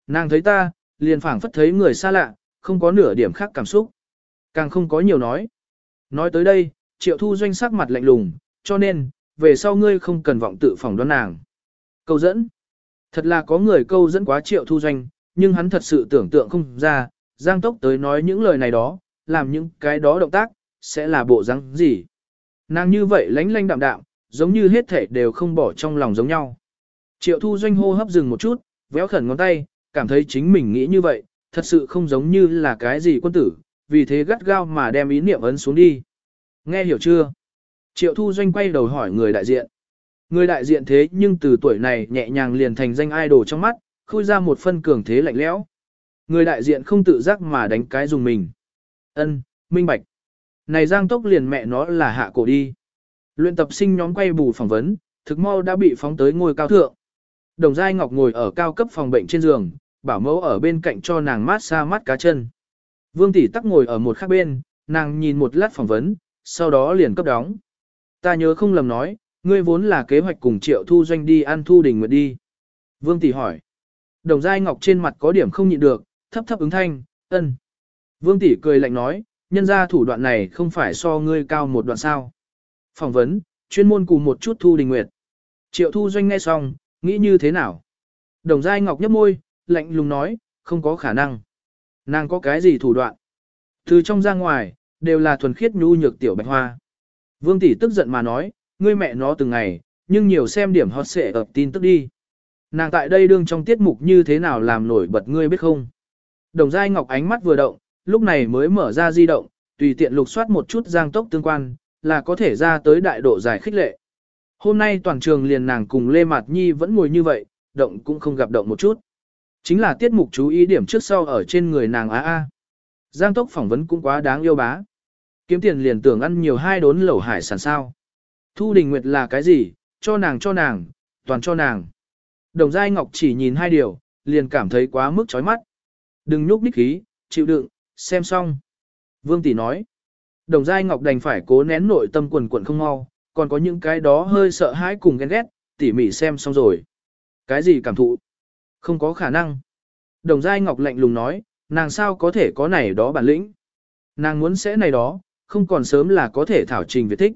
Nàng thấy ta, liền phảng phất thấy người xa lạ, không có nửa điểm khác cảm xúc. Càng không có nhiều nói. Nói tới đây, Triệu Thu Doanh sắc mặt lạnh lùng, cho nên, về sau ngươi không cần vọng tự phỏng đoán nàng. Câu dẫn. Thật là có người câu dẫn quá Triệu Thu Doanh, nhưng hắn thật sự tưởng tượng không ra, Giang Tốc tới nói những lời này đó, làm những cái đó động tác, sẽ là bộ dáng gì. Nàng như vậy lánh lánh đạm đạm, giống như hết thể đều không bỏ trong lòng giống nhau. Triệu Thu Doanh hô hấp dừng một chút, véo khẩn ngón tay, cảm thấy chính mình nghĩ như vậy, thật sự không giống như là cái gì quân tử, vì thế gắt gao mà đem ý niệm ấn xuống đi. Nghe hiểu chưa? Triệu Thu Doanh quay đầu hỏi người đại diện. Người đại diện thế nhưng từ tuổi này nhẹ nhàng liền thành danh idol trong mắt, khui ra một phân cường thế lạnh lẽo. Người đại diện không tự giác mà đánh cái dùng mình. Ân, minh bạch. Này Giang Tốc liền mẹ nó là hạ cổ đi. Luyện tập sinh nhóm quay bù phỏng vấn, thực mau đã bị phóng tới ngôi cao thượng. Đồng Giai Ngọc ngồi ở cao cấp phòng bệnh trên giường, bảo mẫu ở bên cạnh cho nàng mát xa mắt cá chân. Vương Tỷ tắc ngồi ở một khác bên, nàng nhìn một lát phỏng vấn, sau đó liền cấp đóng. Ta nhớ không lầm nói, ngươi vốn là kế hoạch cùng Triệu Thu Doanh đi ăn Thu Đình Nguyệt đi. Vương Tỷ hỏi. Đồng Giai Ngọc trên mặt có điểm không nhịn được, thấp thấp ứng thanh, ân. Vương Tỷ cười lạnh nói, nhân ra thủ đoạn này không phải so ngươi cao một đoạn sao. Phỏng vấn, chuyên môn cùng một chút Thu Đình Nguyệt. Triệu Thu Doanh nghe xong, nghĩ như thế nào? Đồng Giai Ngọc nhấp môi, lạnh lùng nói, không có khả năng. Nàng có cái gì thủ đoạn? Từ trong ra ngoài, đều là thuần khiết nhu nhược tiểu bạch hoa. Vương Tỷ tức giận mà nói, ngươi mẹ nó từng ngày, nhưng nhiều xem điểm hot xệ ập tin tức đi. Nàng tại đây đương trong tiết mục như thế nào làm nổi bật ngươi biết không? Đồng Giai Ngọc ánh mắt vừa động, lúc này mới mở ra di động, tùy tiện lục soát một chút Giang Tốc tương quan, là có thể ra tới đại độ dài khích lệ. Hôm nay toàn trường liền nàng cùng Lê Mạt Nhi vẫn ngồi như vậy, động cũng không gặp động một chút. Chính là tiết mục chú ý điểm trước sau ở trên người nàng a. Giang Tốc phỏng vấn cũng quá đáng yêu bá. Kiếm tiền liền tưởng ăn nhiều hai đốn lẩu hải sản sao. Thu Đình Nguyệt là cái gì, cho nàng, toàn cho nàng. Đồng Giai Ngọc chỉ nhìn hai điều, liền cảm thấy quá mức chói mắt. Đừng nhúc nhích khí, chịu đựng, xem xong. Vương Tỷ nói. Đồng Giai Ngọc đành phải cố nén nội tâm quần quần không mau, còn có những cái đó hơi sợ hãi cùng ghen ghét, tỉ mỉ xem xong rồi. Cái gì cảm thụ? Không có khả năng. Đồng Giai Ngọc lạnh lùng nói, nàng sao có thể có này đó bản lĩnh. Nàng muốn sẽ này đó, không còn sớm là có thể thảo Trình Việt thích.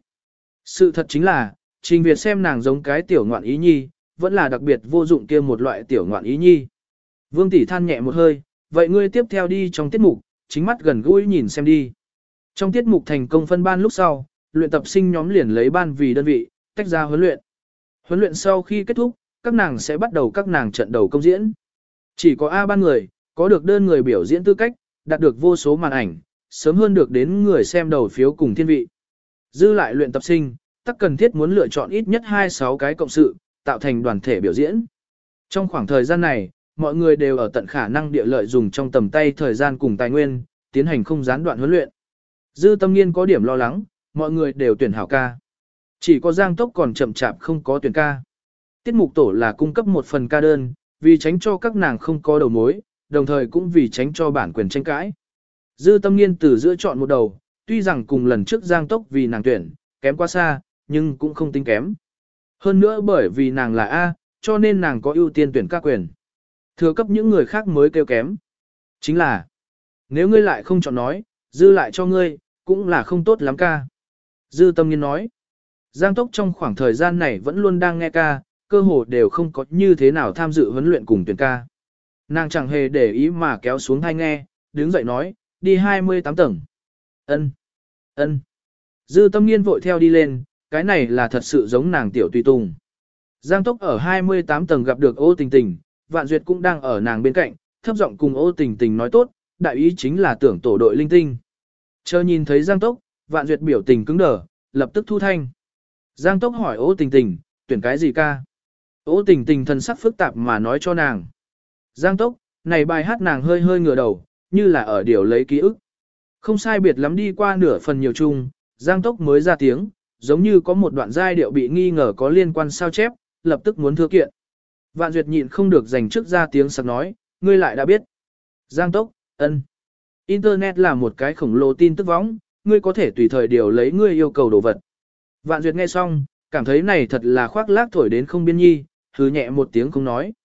Sự thật chính là, Trình Việt xem nàng giống cái tiểu ngoạn ý nhi, vẫn là đặc biệt vô dụng kia một loại tiểu ngoạn ý nhi. Vương Tỷ than nhẹ một hơi, vậy ngươi tiếp theo đi trong tiết mục, chính mắt gần gũi nhìn xem đi. Trong tiết mục thành công phân ban lúc sau, luyện tập sinh nhóm liền lấy ban vì đơn vị, tách ra huấn luyện. Huấn luyện sau khi kết thúc, các nàng sẽ bắt đầu các nàng trận đầu công diễn. Chỉ có A ban người, có được đơn người biểu diễn tư cách, đạt được vô số màn ảnh, sớm hơn được đến người xem đầu phiếu cùng thiên vị. Dư lại luyện tập sinh, tắc cần thiết muốn lựa chọn ít nhất 2-6 cái cộng sự, tạo thành đoàn thể biểu diễn. Trong khoảng thời gian này, mọi người đều ở tận khả năng địa lợi dùng trong tầm tay thời gian cùng tài nguyên, tiến hành không gián đoạn huấn luyện. Dư Tâm Nghiên có điểm lo lắng, mọi người đều tuyển hảo ca. Chỉ có Giang Tốc còn chậm chạp không có tuyển ca. Tiết mục tổ là cung cấp một phần ca đơn, vì tránh cho các nàng không có đầu mối, đồng thời cũng vì tránh cho bản quyền tranh cãi. Dư Tâm Nghiên từ giữa chọn một đầu, tuy rằng cùng lần trước Giang Tốc vì nàng tuyển, kém quá xa, nhưng cũng không tính kém. Hơn nữa bởi vì nàng là A, cho nên nàng có ưu tiên tuyển ca quyền. Thừa cấp những người khác mới kêu kém. Chính là, nếu ngươi lại không chọn nói, dư lại cho ngươi, cũng là không tốt lắm ca. Dư Tâm Nghiên nói, Giang Tốc trong khoảng thời gian này vẫn luôn đang nghe ca, cơ hồ đều không có như thế nào tham dự huấn luyện cùng tuyển ca. Nàng chẳng hề để ý mà kéo xuống tai nghe, đứng dậy nói, đi 28 tầng. Ân, ân. Dư Tâm Nghiên vội theo đi lên, cái này là thật sự giống nàng tiểu tùy tùng. Giang Tốc ở 28 tầng gặp được Ô Tình Tình, Vạn Duyệt cũng đang ở nàng bên cạnh, thấp giọng cùng Ô Tình Tình nói tốt, đại ý chính là tưởng tổ đội linh tinh. Chờ nhìn thấy Giang Tốc, Vạn Duyệt biểu tình cứng đờ, lập tức thu thanh. Giang Tốc hỏi Ô Tình Tình, tuyển cái gì ca? Ô Tình Tình thần sắc phức tạp mà nói cho nàng. Giang Tốc, này bài hát nàng hơi hơi ngửa đầu, như là ở điều lấy ký ức. Không sai biệt lắm đi qua nửa phần nhiều chung, Giang Tốc mới ra tiếng, giống như có một đoạn giai điệu bị nghi ngờ có liên quan sao chép, lập tức muốn thưa kiện. Vạn Duyệt nhịn không được dành trước ra tiếng sặc nói, ngươi lại đã biết. Giang Tốc, ân. Internet là một cái khổng lồ tin tức võng, ngươi có thể tùy thời điều lấy ngươi yêu cầu đồ vật. Vạn Duyệt nghe xong, cảm thấy này thật là khoác lác thổi đến không biên nhi, hứ nhẹ một tiếng không nói.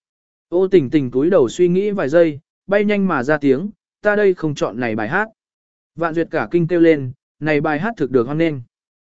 Ô Tình Tình túi đầu suy nghĩ vài giây, bay nhanh mà ra tiếng, ta đây không chọn này bài hát. Vạn Duyệt cả kinh kêu lên, này bài hát thực được hoan nghênh.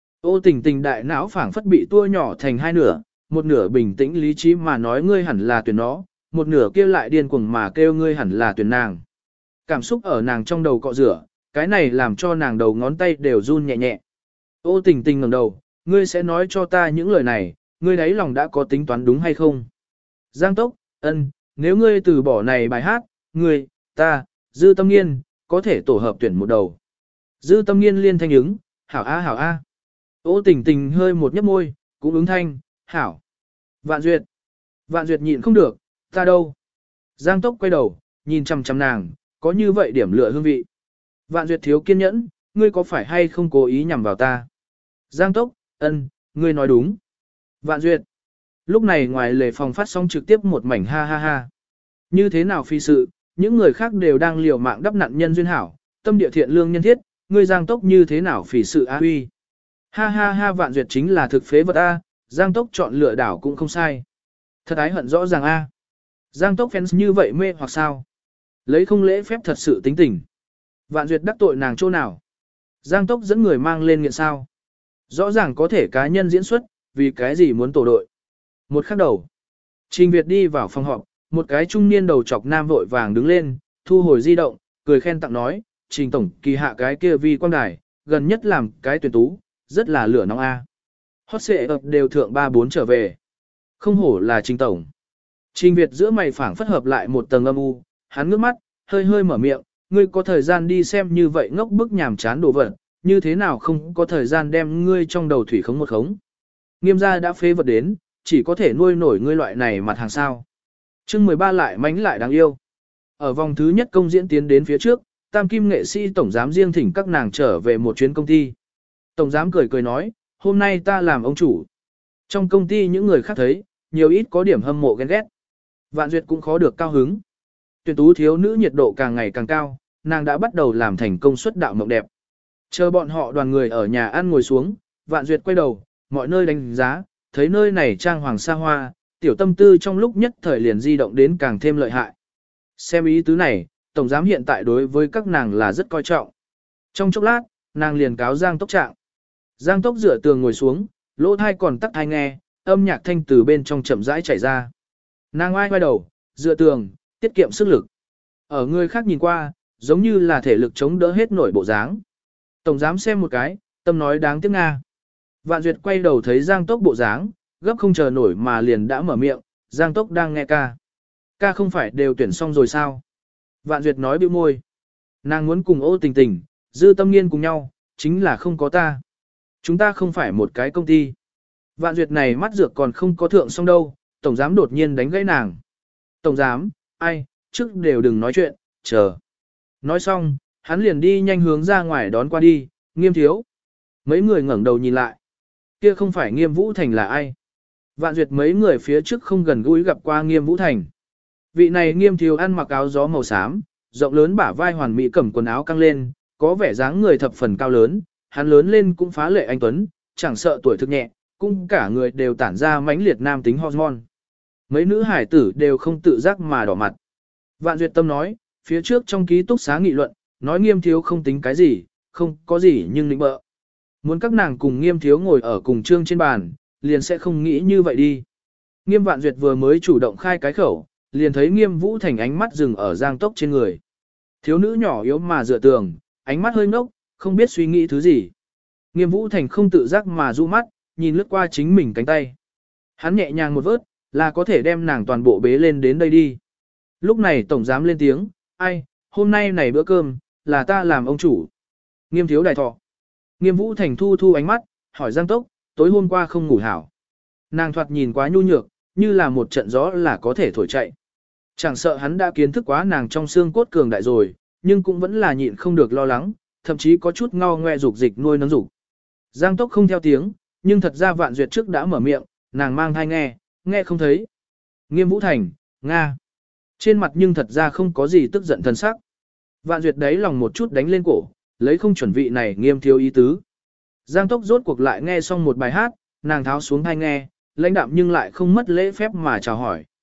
Ô Tình Tình đại não phảng phất bị tua nhỏ thành hai nửa, một nửa bình tĩnh lý trí mà nói ngươi hẳn là tuyển nó, một nửa kia lại điên cuồng mà kêu ngươi hẳn là tuyển nàng. Cảm xúc ở nàng trong đầu cọ rửa, cái này làm cho nàng đầu ngón tay đều run nhẹ nhẹ. Ô Tình Tình ngẩng đầu, ngươi sẽ nói cho ta những lời này, ngươi đấy lòng đã có tính toán đúng hay không? Giang Tốc, ân, nếu ngươi từ bỏ này bài hát, ngươi, ta, Dư Tâm Nghiên, có thể tổ hợp tuyển một đầu. Dư Tâm Nghiên liên thanh ứng, hảo a hảo a. Ô Tình Tình hơi một nhấp môi, cũng ứng thanh, hảo. Vạn Duyệt. Vạn Duyệt nhịn không được, ta đâu? Giang Tốc quay đầu, nhìn chằm chằm nàng, có như vậy điểm lựa hương vị. Vạn Duyệt thiếu kiên nhẫn, ngươi có phải hay không cố ý nhằm vào ta? Giang Tốc, ân, ngươi nói đúng. Vạn Duyệt. Lúc này ngoài lề phòng phát sóng trực tiếp một mảnh ha ha ha. Như thế nào phi sự, những người khác đều đang liều mạng đắp nạn nhân duyên hảo, tâm địa thiện lương nhân thiết, ngươi Giang Tốc như thế nào phỉ sự a huy. Ha ha ha Vạn Duyệt chính là thực phế vật a, Giang Tốc chọn lựa đảo cũng không sai. Thật ái hận rõ ràng a. Giang Tốc fans như vậy mê hoặc sao? Lấy không lễ phép thật sự tính tình. Vạn Duyệt đắc tội nàng chỗ nào? Giang Tốc dẫn người mang lên nghiện sao? Rõ ràng có thể cá nhân diễn xuất, vì cái gì muốn tổ đội. Một khắc đầu. Trình Việt đi vào phòng họp, một cái trung niên đầu chọc nam vội vàng đứng lên, thu hồi di động, cười khen tặng nói, Trình Tổng kỳ hạ cái kia vi quang đài, gần nhất làm cái tuyển tú, rất là lửa nóng a. Hot xệ ập đều thượng 3-4 trở về. Không hổ là Trình Tổng. Trình Việt giữa mày phảng phất hợp lại một tầng âm u, hắn ngước mắt, hơi hơi mở miệng, ngươi có thời gian đi xem như vậy ngốc bức nhàm chán đồ vật, như thế nào không có thời gian đem ngươi trong đầu thủy khống một khống. Nghiêm gia đã phế vật đến, chỉ có thể nuôi nổi ngươi loại này mặt hàng sao. Chương 13 lại mánh lại đáng yêu. Ở vòng thứ nhất công diễn tiến đến phía trước, tam kim nghệ sĩ tổng giám riêng thỉnh các nàng trở về một chuyến công ty. Tổng giám cười cười nói, hôm nay ta làm ông chủ. Trong công ty những người khác thấy, nhiều ít có điểm hâm mộ ghen ghét. Vạn Duyệt cũng khó được cao hứng. Tuyển tú thiếu nữ nhiệt độ càng ngày càng cao, nàng đã bắt đầu làm thành công suất đạo mộng đẹp. Chờ bọn họ đoàn người ở nhà ăn ngồi xuống, Vạn Duyệt quay đầu, mọi nơi đánh giá, thấy nơi này trang hoàng xa hoa, tiểu tâm tư trong lúc nhất thời liền di động đến càng thêm lợi hại. Xem ý tứ này, tổng giám hiện tại đối với các nàng là rất coi trọng. Trong chốc lát, nàng liền cáo Giang Tốc trạng. Giang Tốc dựa tường ngồi xuống, lỗ thai còn tắc thai nghe, âm nhạc thanh từ bên trong chậm rãi chảy ra. Nàng oai quay đầu, dựa tường, tiết kiệm sức lực. Ở người khác nhìn qua, giống như là thể lực chống đỡ hết nổi bộ dáng. Tổng giám xem một cái, tâm nói đáng tiếc Nga. Vạn Duyệt quay đầu thấy Giang Tốc bộ dáng, gấp không chờ nổi mà liền đã mở miệng, Giang Tốc đang nghe ca. Ca không phải đều tuyển xong rồi sao? Vạn Duyệt nói bĩu môi. Nàng muốn cùng Ô Tình Tình, Dư Tâm Nghiên cùng nhau, chính là không có ta. Chúng ta không phải một cái công ty. Vạn Duyệt này mắt dược còn không có thượng xong đâu, tổng giám đột nhiên đánh gãy nàng. Tổng giám, ai, trước đều đừng nói chuyện, chờ. Nói xong, hắn liền đi nhanh hướng ra ngoài đón qua đi, Nghiêm thiếu. Mấy người ngẩng đầu nhìn lại. Kia không phải Nghiêm Vũ Thành là ai? Vạn Duyệt mấy người phía trước không gần gũi gặp qua Nghiêm Vũ Thành. Vị này Nghiêm thiếu ăn mặc áo gió màu xám, rộng lớn bả vai hoàn mỹ cầm quần áo căng lên, có vẻ dáng người thập phần cao lớn, hắn lớn lên cũng phá lệ anh tuấn, chẳng sợ tuổi thực nhẹ, cũng cả người đều tản ra mãnh liệt nam tính hormone. Mấy nữ hải tử đều không tự giác mà đỏ mặt. Vạn Duyệt tâm nói, phía trước trong ký túc xá nghị luận, nói Nghiêm thiếu không tính cái gì, không có gì nhưng định bợ. Muốn các nàng cùng Nghiêm thiếu ngồi ở cùng chương trên bàn, liền sẽ không nghĩ như vậy đi. Nghiêm Vạn Duyệt vừa mới chủ động khai cái khẩu, liền thấy Nghiêm Vũ Thành ánh mắt dừng ở Giang Tốc trên người. Thiếu nữ nhỏ yếu mà dựa tường, ánh mắt hơi ngốc, không biết suy nghĩ thứ gì. Nghiêm Vũ Thành không tự giác mà du mắt, nhìn lướt qua chính mình cánh tay. Hắn nhẹ nhàng một vớt, là có thể đem nàng toàn bộ bế lên đến đây đi. Lúc này tổng giám lên tiếng, ai, hôm nay này bữa cơm, là ta làm ông chủ. Nghiêm thiếu đại thọ. Nghiêm Vũ Thành thu thu ánh mắt, hỏi Giang Tốc, tối hôm qua không ngủ hảo. Nàng thoạt nhìn quá nhu nhược, như là một trận gió là có thể thổi chạy. Chẳng sợ hắn đã kiến thức quá nàng trong xương cốt cường đại rồi, nhưng cũng vẫn là nhịn không được lo lắng, thậm chí có chút ngao ngoe dục dịch nuôi nấng dục. Giang Tốc không theo tiếng, nhưng thật ra Vạn Duyệt trước đã mở miệng, nàng mang thai nghe, nghe không thấy. Nghiêm Vũ Thành, Nga. Trên mặt nhưng thật ra không có gì tức giận thần sắc. Vạn Duyệt đấy lòng một chút đánh lên cổ, lấy không chuẩn vị này Nghiêm thiếu ý tứ. Giang Tốc rốt cuộc lại nghe xong một bài hát, nàng tháo xuống thai nghe, lãnh đạm nhưng lại không mất lễ phép mà chào hỏi.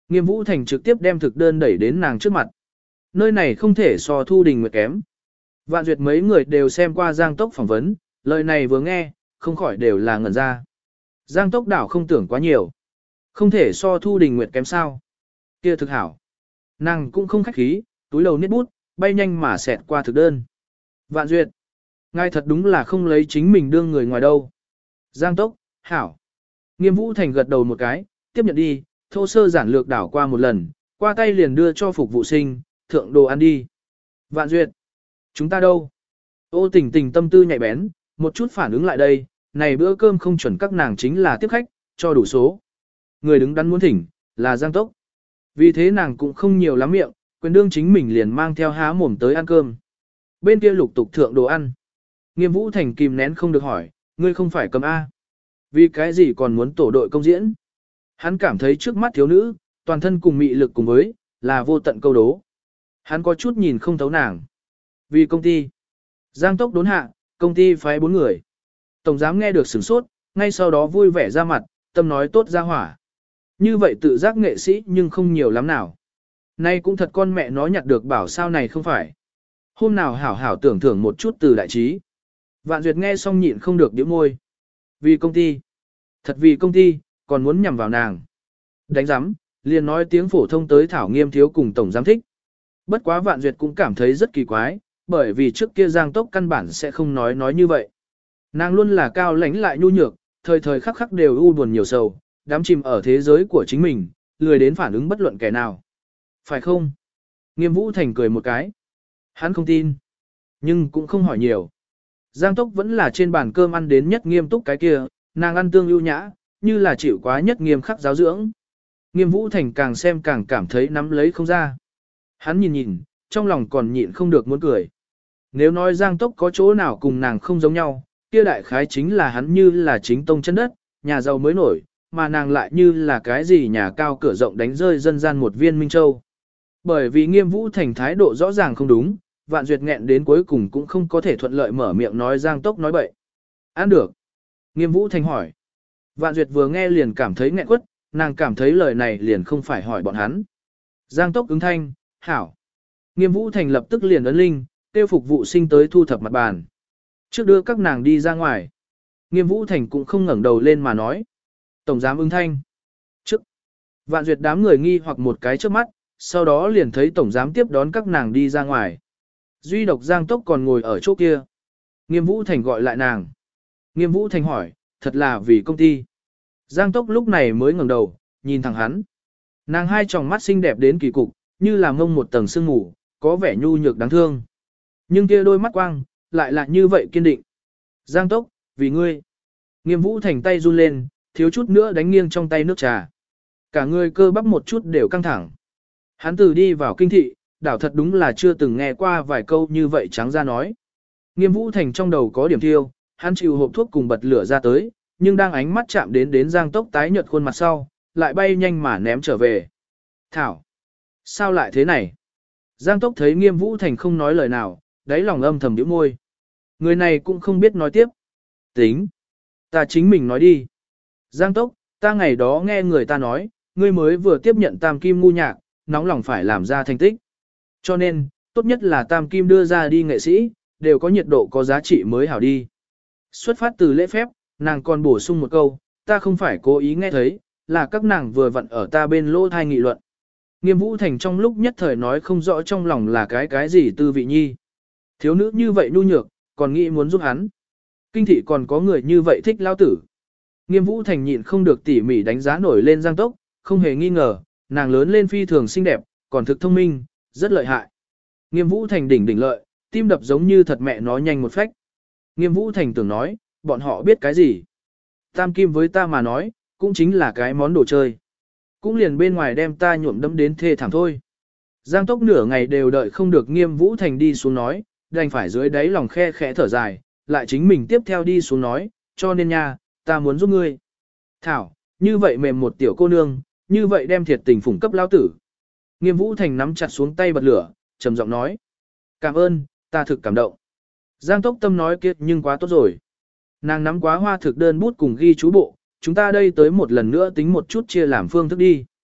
Nghiêm Vũ Thành trực tiếp đem thực đơn đẩy đến nàng trước mặt. Nơi này không thể so Thu Đình Nguyệt kém. Vạn Duyệt mấy người đều xem qua Giang Tốc phỏng vấn, lời này vừa nghe, không khỏi đều là ngẩn ra. Giang Tốc đảo không tưởng quá nhiều. Không thể so Thu Đình Nguyệt kém sao. Kia thực hảo. Nàng cũng không khách khí, túi đầu niết bút, bay nhanh mà xẹt qua thực đơn. Vạn Duyệt. Ngài thật đúng là không lấy chính mình đương người ngoài đâu. Giang Tốc, hảo. Nghiêm Vũ Thành gật đầu một cái, tiếp nhận đi, thô sơ giản lược đảo qua một lần, qua tay liền đưa cho phục vụ sinh, thượng đồ ăn đi. Vạn Duyệt. Chúng ta đâu? Ô Tình Tình tâm tư nhạy bén, một chút phản ứng lại đây, này bữa cơm không chuẩn các nàng chính là tiếp khách, cho đủ số. Người đứng đắn muốn thỉnh, là Giang Tốc. Vì thế nàng cũng không nhiều lắm miệng, quyền đương chính mình liền mang theo há mồm tới ăn cơm. Bên kia lục tục thượng đồ ăn. Nghiêm Vũ Thành kìm nén không được hỏi, ngươi không phải cầm A. Vì cái gì còn muốn tổ đội công diễn? Hắn cảm thấy trước mắt thiếu nữ, toàn thân cùng mị lực cùng với, là vô tận câu đố. Hắn có chút nhìn không thấu nàng. Vì công ty. Giang Tốc đốn hạ, công ty phái 4 người. Tổng giám nghe được sửng sốt, ngay sau đó vui vẻ ra mặt, tâm nói tốt ra hỏa. Như vậy tự giác nghệ sĩ nhưng không nhiều lắm nào. Nay cũng thật con mẹ nó nhặt được bảo sao này không phải. Hôm nào hảo hảo tưởng thưởng một chút từ đại trí. Vạn Duyệt nghe xong nhịn không được nhíu môi. Vì công ty. Thật vì công ty, còn muốn nhằm vào nàng. Đánh giám, liền nói tiếng phổ thông tới Thảo Nghiêm thiếu cùng tổng giám thích. Bất quá Vạn Duyệt cũng cảm thấy rất kỳ quái, bởi vì trước kia Giang Tốc căn bản sẽ không nói như vậy. Nàng luôn là cao lãnh lại nhu nhược, thời thời khắc khắc đều u buồn nhiều sầu, đắm chìm ở thế giới của chính mình, lười đến phản ứng bất luận kẻ nào. Phải không? Nghiêm Vũ Thành cười một cái. Hắn không tin, nhưng cũng không hỏi nhiều. Giang Tốc vẫn là trên bàn cơm ăn đến nhất nghiêm túc cái kia, nàng ăn tương ưu nhã, như là chịu quá nhất nghiêm khắc giáo dưỡng. Nghiêm Vũ Thành càng xem càng cảm thấy nắm lấy không ra. Hắn nhìn nhìn, trong lòng còn nhịn không được muốn cười. Nếu nói Giang Tốc có chỗ nào cùng nàng không giống nhau, kia đại khái chính là hắn như là chính tông chân đất, nhà giàu mới nổi, mà nàng lại như là cái gì nhà cao cửa rộng đánh rơi dân gian một viên Minh Châu. Bởi vì Nghiêm Vũ Thành thái độ rõ ràng không đúng, Vạn Duyệt nghẹn đến cuối cùng cũng không có thể thuận lợi mở miệng nói Giang Tốc nói bậy. Ăn được. Nghiêm Vũ Thành hỏi. Vạn Duyệt vừa nghe liền cảm thấy nghẹn quất, nàng cảm thấy lời này liền không phải hỏi bọn hắn. Giang Tốc ứng thanh, hảo. Nghiêm Vũ Thành lập tức liền ấn linh, tiêu phục vụ sinh tới thu thập mặt bàn. Trước đưa các nàng đi ra ngoài. Nghiêm Vũ Thành cũng không ngẩng đầu lên mà nói. Tổng giám ứng thanh. Trước. Vạn Duyệt đám người nghi hoặc một cái trước mắt, sau đó liền thấy tổng giám tiếp đón các nàng đi ra ngoài. Duy độc Giang Tốc còn ngồi ở chỗ kia. Nghiêm Vũ Thành gọi lại nàng. Nghiêm Vũ Thành hỏi, thật là vì công ty. Giang Tốc lúc này mới ngẩng đầu, nhìn thẳng hắn. Nàng hai tròng mắt xinh đẹp đến kỳ cục, như là mông một tầng sương mù, có vẻ nhu nhược đáng thương. Nhưng kia đôi mắt quang, lại là như vậy kiên định. Giang Tốc, vì ngươi. Nghiêm Vũ Thành tay run lên, thiếu chút nữa đánh nghiêng trong tay nước trà. Cả người cơ bắp một chút đều căng thẳng. Hắn từ đi vào kinh thị, đảo thật đúng là chưa từng nghe qua vài câu như vậy trắng ra nói. Nghiêm Vũ Thành trong đầu có điểm thiêu, hắn chịu hộp thuốc cùng bật lửa ra tới, nhưng đang ánh mắt chạm đến Giang Tốc tái nhợt khuôn mặt sau, lại bay nhanh mà ném trở về. Thảo! Sao lại thế này? Giang Tốc thấy Nghiêm Vũ Thành không nói lời nào, đáy lòng âm thầm nhíu môi. Người này cũng không biết nói tiếp. Tính! Ta chính mình nói đi. Giang Tốc, ta ngày đó nghe người ta nói, ngươi mới vừa tiếp nhận tam kim ngu nhạc, nóng lòng phải làm ra thành tích. Cho nên, tốt nhất là tam kim đưa ra đi nghệ sĩ, đều có nhiệt độ có giá trị mới hảo đi. Xuất phát từ lễ phép, nàng còn bổ sung một câu, ta không phải cố ý nghe thấy, là các nàng vừa vặn ở ta bên lỗ thai nghị luận. Nghiêm Vũ Thành trong lúc nhất thời nói không rõ trong lòng là cái gì tư vị nhi. Thiếu nữ như vậy nhu nhược, còn nghĩ muốn giúp hắn. Kinh thị còn có người như vậy thích lao tử. Nghiêm Vũ Thành nhịn không được tỉ mỉ đánh giá nổi lên Giang Tốc, không hề nghi ngờ, nàng lớn lên phi thường xinh đẹp, còn thực thông minh, rất lợi hại. Nghiêm Vũ Thành đỉnh lợi, tim đập giống như thật mẹ nó nhanh một phách. Nghiêm Vũ Thành tưởng nói, bọn họ biết cái gì. Tam kim với ta mà nói, cũng chính là cái món đồ chơi. Cũng liền bên ngoài đem ta nhuộm đẫm đến thê thảm thôi. Giang Tốc nửa ngày đều đợi không được Nghiêm Vũ Thành đi xuống nói, đành phải dưới đáy lòng khe khẽ thở dài, lại chính mình tiếp theo đi xuống nói, cho nên nha, ta muốn giúp ngươi. Thảo, như vậy mềm một tiểu cô nương, như vậy đem thiệt tình phủng cấp lao tử. Nghiêm Vũ Thành nắm chặt xuống tay bật lửa, trầm giọng nói. Cảm ơn, ta thực cảm động. Giang Tốc tâm nói kiệt nhưng quá tốt rồi. Nàng nắm quá hoa thực đơn bút cùng ghi chú bộ, chúng ta đây tới một lần nữa tính một chút chia làm phương thức đi.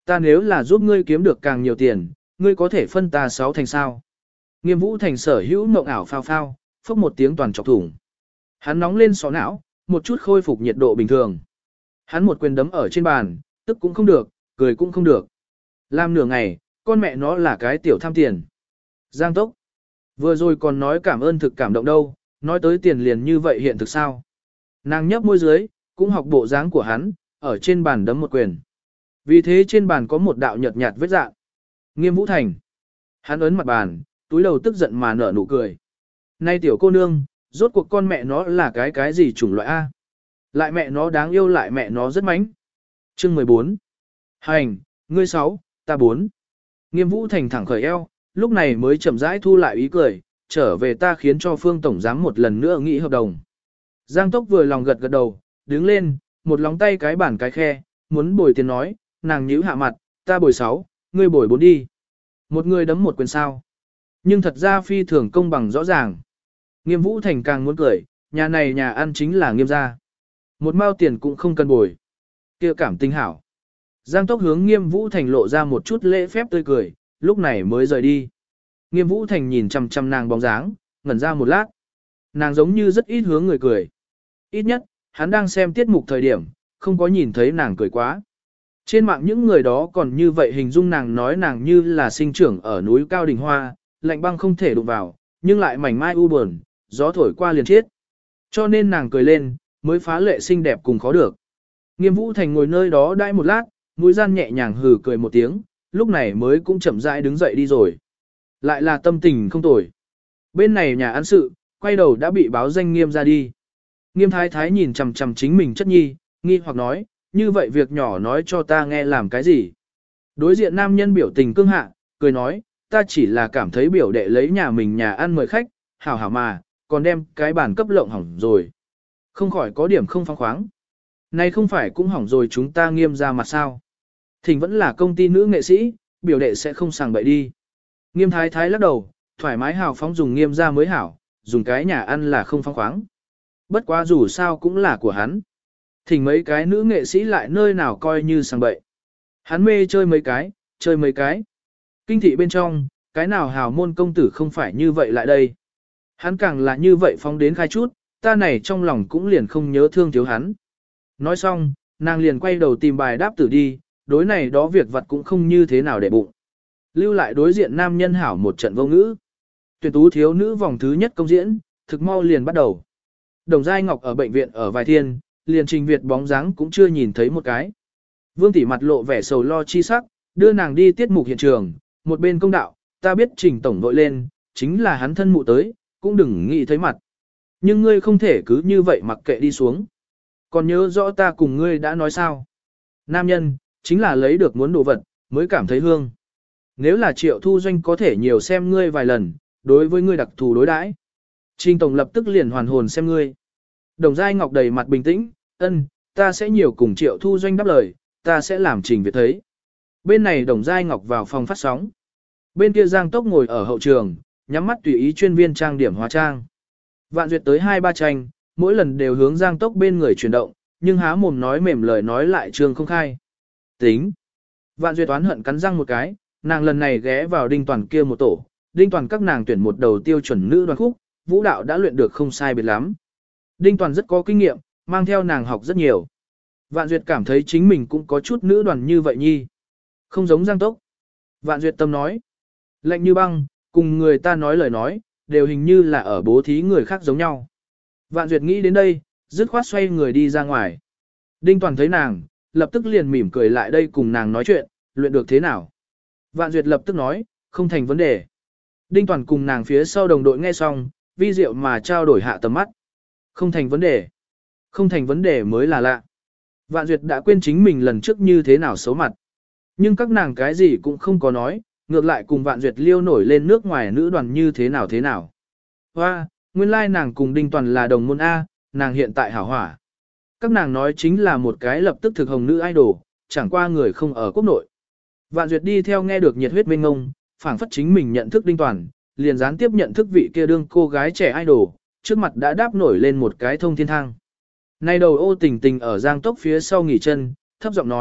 Ta nếu là giúp ngươi kiếm được càng nhiều tiền, ngươi có thể phân ta 6 thành sao. Nghiêm Vũ Thành sở hữu mộng ảo phao phao, phốc một tiếng toàn chọc thủng. Hắn nóng lên sọ não, một chút khôi phục nhiệt độ bình thường. Hắn một quyền đấm ở trên bàn, tức cũng không được, cười cũng không được. Làm nửa ngày, con mẹ nó là cái tiểu tham tiền. Giang Tốc. Vừa rồi còn nói cảm ơn thực cảm động đâu, nói tới tiền liền như vậy hiện thực sao. Nàng nhấp môi dưới, cũng học bộ dáng của hắn, ở trên bàn đấm một quyền. Vì thế trên bàn có một đạo nhợt nhạt vết dạng. Nghiêm Vũ Thành. Hắn ấn mặt bàn, túi đầu tức giận mà nở nụ cười. Nay tiểu cô nương, rốt cuộc con mẹ nó là cái gì chủng loại A. Lại mẹ nó đáng yêu lại mẹ nó rất mánh. Chương 14. Hành, ngươi 6, ta 4. Nghiêm Vũ Thành thẳng khởi eo, lúc này mới chậm rãi thu lại ý cười, trở về ta khiến cho Phương Tổng giám một lần nữa nghĩ hợp đồng. Giang Tốc vừa lòng gật gật đầu, đứng lên, một lóng tay cái bản cái khe, muốn bồi tiền nói, nàng nhíu hạ mặt, ta bồi 6, ngươi bồi 4 đi. Một người đấm một quyền sao. Nhưng thật ra phi thường công bằng rõ ràng. Nghiêm Vũ Thành càng muốn cười, nhà này nhà ăn chính là Nghiêm gia. Một mao tiền cũng không cần bồi. Kia cảm tình hảo. Giang Tốc hướng Nghiêm Vũ Thành lộ ra một chút lễ phép tươi cười, lúc này mới rời đi. Nghiêm Vũ Thành nhìn chằm chằm nàng bóng dáng, ngẩn ra một lát. Nàng giống như rất ít hướng người cười. Ít nhất, hắn đang xem tiết mục thời điểm, không có nhìn thấy nàng cười quá. Trên mạng những người đó còn như vậy hình dung nàng nói nàng như là sinh trưởng ở núi cao đỉnh hoa, lạnh băng không thể đụng vào, nhưng lại mảnh mai u buồn, gió thổi qua liền chết. Cho nên nàng cười lên, mới phá lệ xinh đẹp cùng khó được. Nghiêm Vũ Thành ngồi nơi đó đãi một lát, mũi gian nhẹ nhàng hừ cười một tiếng, lúc này mới cũng chậm rãi đứng dậy đi rồi. Lại là tâm tình không tồi. Bên này nhà ăn sự, quay đầu đã bị báo danh Nghiêm ra đi. Nghiêm Thái Thái nhìn chằm chằm chính mình chất nhi, nghi hoặc nói, như vậy việc nhỏ nói cho ta nghe làm cái gì. Đối diện nam nhân biểu tình cương hạ, cười nói, ta chỉ là cảm thấy biểu đệ lấy nhà mình nhà ăn mời khách, hảo hảo mà, còn đem cái bàn cấp lộng hỏng rồi. Không khỏi có điểm không phóng khoáng. Này không phải cũng hỏng rồi chúng ta Nghiêm ra mặt sao. Thỉnh vẫn là công ty nữ nghệ sĩ, biểu đệ sẽ không sàng bậy đi. Nghiêm Thái Thái lắc đầu, thoải mái hào phóng dùng Nghiêm ra mới hảo, dùng cái nhà ăn là không phóng khoáng. Bất quá dù sao cũng là của hắn. Thỉnh mấy cái nữ nghệ sĩ lại nơi nào coi như sàng bậy. Hắn mê chơi mấy cái, chơi mấy cái. Kinh thị bên trong, cái nào hào môn công tử không phải như vậy lại đây. Hắn càng là như vậy phóng đến khai chút, ta này trong lòng cũng liền không nhớ thương thiếu hắn. Nói xong, nàng liền quay đầu tìm bài đáp tử đi, đối này đó việc vặt cũng không như thế nào để bụng. Lưu lại đối diện nam nhân hảo một trận vô ngữ. Tuyển tú thiếu nữ vòng thứ nhất công diễn, thực mau liền bắt đầu. Đồng Giai Ngọc ở bệnh viện ở vài thiên, liền Trình Việt bóng dáng cũng chưa nhìn thấy một cái. Vương tỷ mặt lộ vẻ sầu lo chi sắc, đưa nàng đi tiết mục hiện trường, một bên công đạo, ta biết Trình tổng vội lên, chính là hắn thân mụ tới, cũng đừng nghĩ thấy mặt. Nhưng ngươi không thể cứ như vậy mặc kệ đi xuống. Còn nhớ rõ ta cùng ngươi đã nói sao? Nam nhân, chính là lấy được muốn đồ vật, mới cảm thấy hương. Nếu là Triệu Thu Doanh có thể nhiều xem ngươi vài lần, đối với ngươi đặc thù đối đãi, Trình tổng lập tức liền hoàn hồn xem ngươi. Đồng Giai Ngọc đầy mặt bình tĩnh, ân, ta sẽ nhiều cùng Triệu Thu Doanh đáp lời, ta sẽ làm Trình Việt thấy. Bên này Đồng Giai Ngọc vào phòng phát sóng. Bên kia Giang Tốc ngồi ở hậu trường, nhắm mắt tùy ý chuyên viên trang điểm hóa trang. Vạn Duyệt tới 2-3 tranh, mỗi lần đều hướng Giang Tốc bên người chuyển động, nhưng há mồm nói mềm lời nói lại trường không khai. Tính. Vạn Duyệt oán hận cắn răng một cái, nàng lần này ghé vào Đinh Toàn kia một tổ, Đinh Toàn các nàng tuyển một đầu tiêu chuẩn nữ đoàn khúc, vũ đạo đã luyện được không sai biệt lắm. Đinh Toàn rất có kinh nghiệm, mang theo nàng học rất nhiều. Vạn Duyệt cảm thấy chính mình cũng có chút nữ đoàn như vậy nhi. Không giống Giang Tốc. Vạn Duyệt tâm nói. Lạnh như băng, cùng người ta nói lời nói, đều hình như là ở bố thí người khác giống nhau. Vạn Duyệt nghĩ đến đây, dứt khoát xoay người đi ra ngoài. Đinh Toàn thấy nàng, lập tức liền mỉm cười lại đây cùng nàng nói chuyện, luyện được thế nào. Vạn Duyệt lập tức nói, không thành vấn đề. Đinh Toàn cùng nàng phía sau đồng đội nghe xong, vi diệu mà trao đổi hạ tầm mắt. Không thành vấn đề. Không thành vấn đề mới là lạ. Vạn Duyệt đã quên chính mình lần trước như thế nào xấu mặt. Nhưng các nàng cái gì cũng không có nói, ngược lại cùng Vạn Duyệt liêu nổi lên nước ngoài nữ đoàn như thế nào thế nào. Hoa, nguyên lai nàng cùng Đinh Toàn là đồng môn A, nàng hiện tại hảo hỏa. Các nàng nói chính là một cái lập tức thực hồng nữ idol, chẳng qua người không ở quốc nội. Vạn Duyệt đi theo nghe được nhiệt huyết mênh ngông, phảng phất chính mình nhận thức Đinh Toàn, liền gián tiếp nhận thức vị kia đương cô gái trẻ idol, trước mặt đã đáp nổi lên một cái thông thiên thang. Nay đầu ô tình tình ở Giang Tốc phía sau nghỉ chân, thấp giọng nói,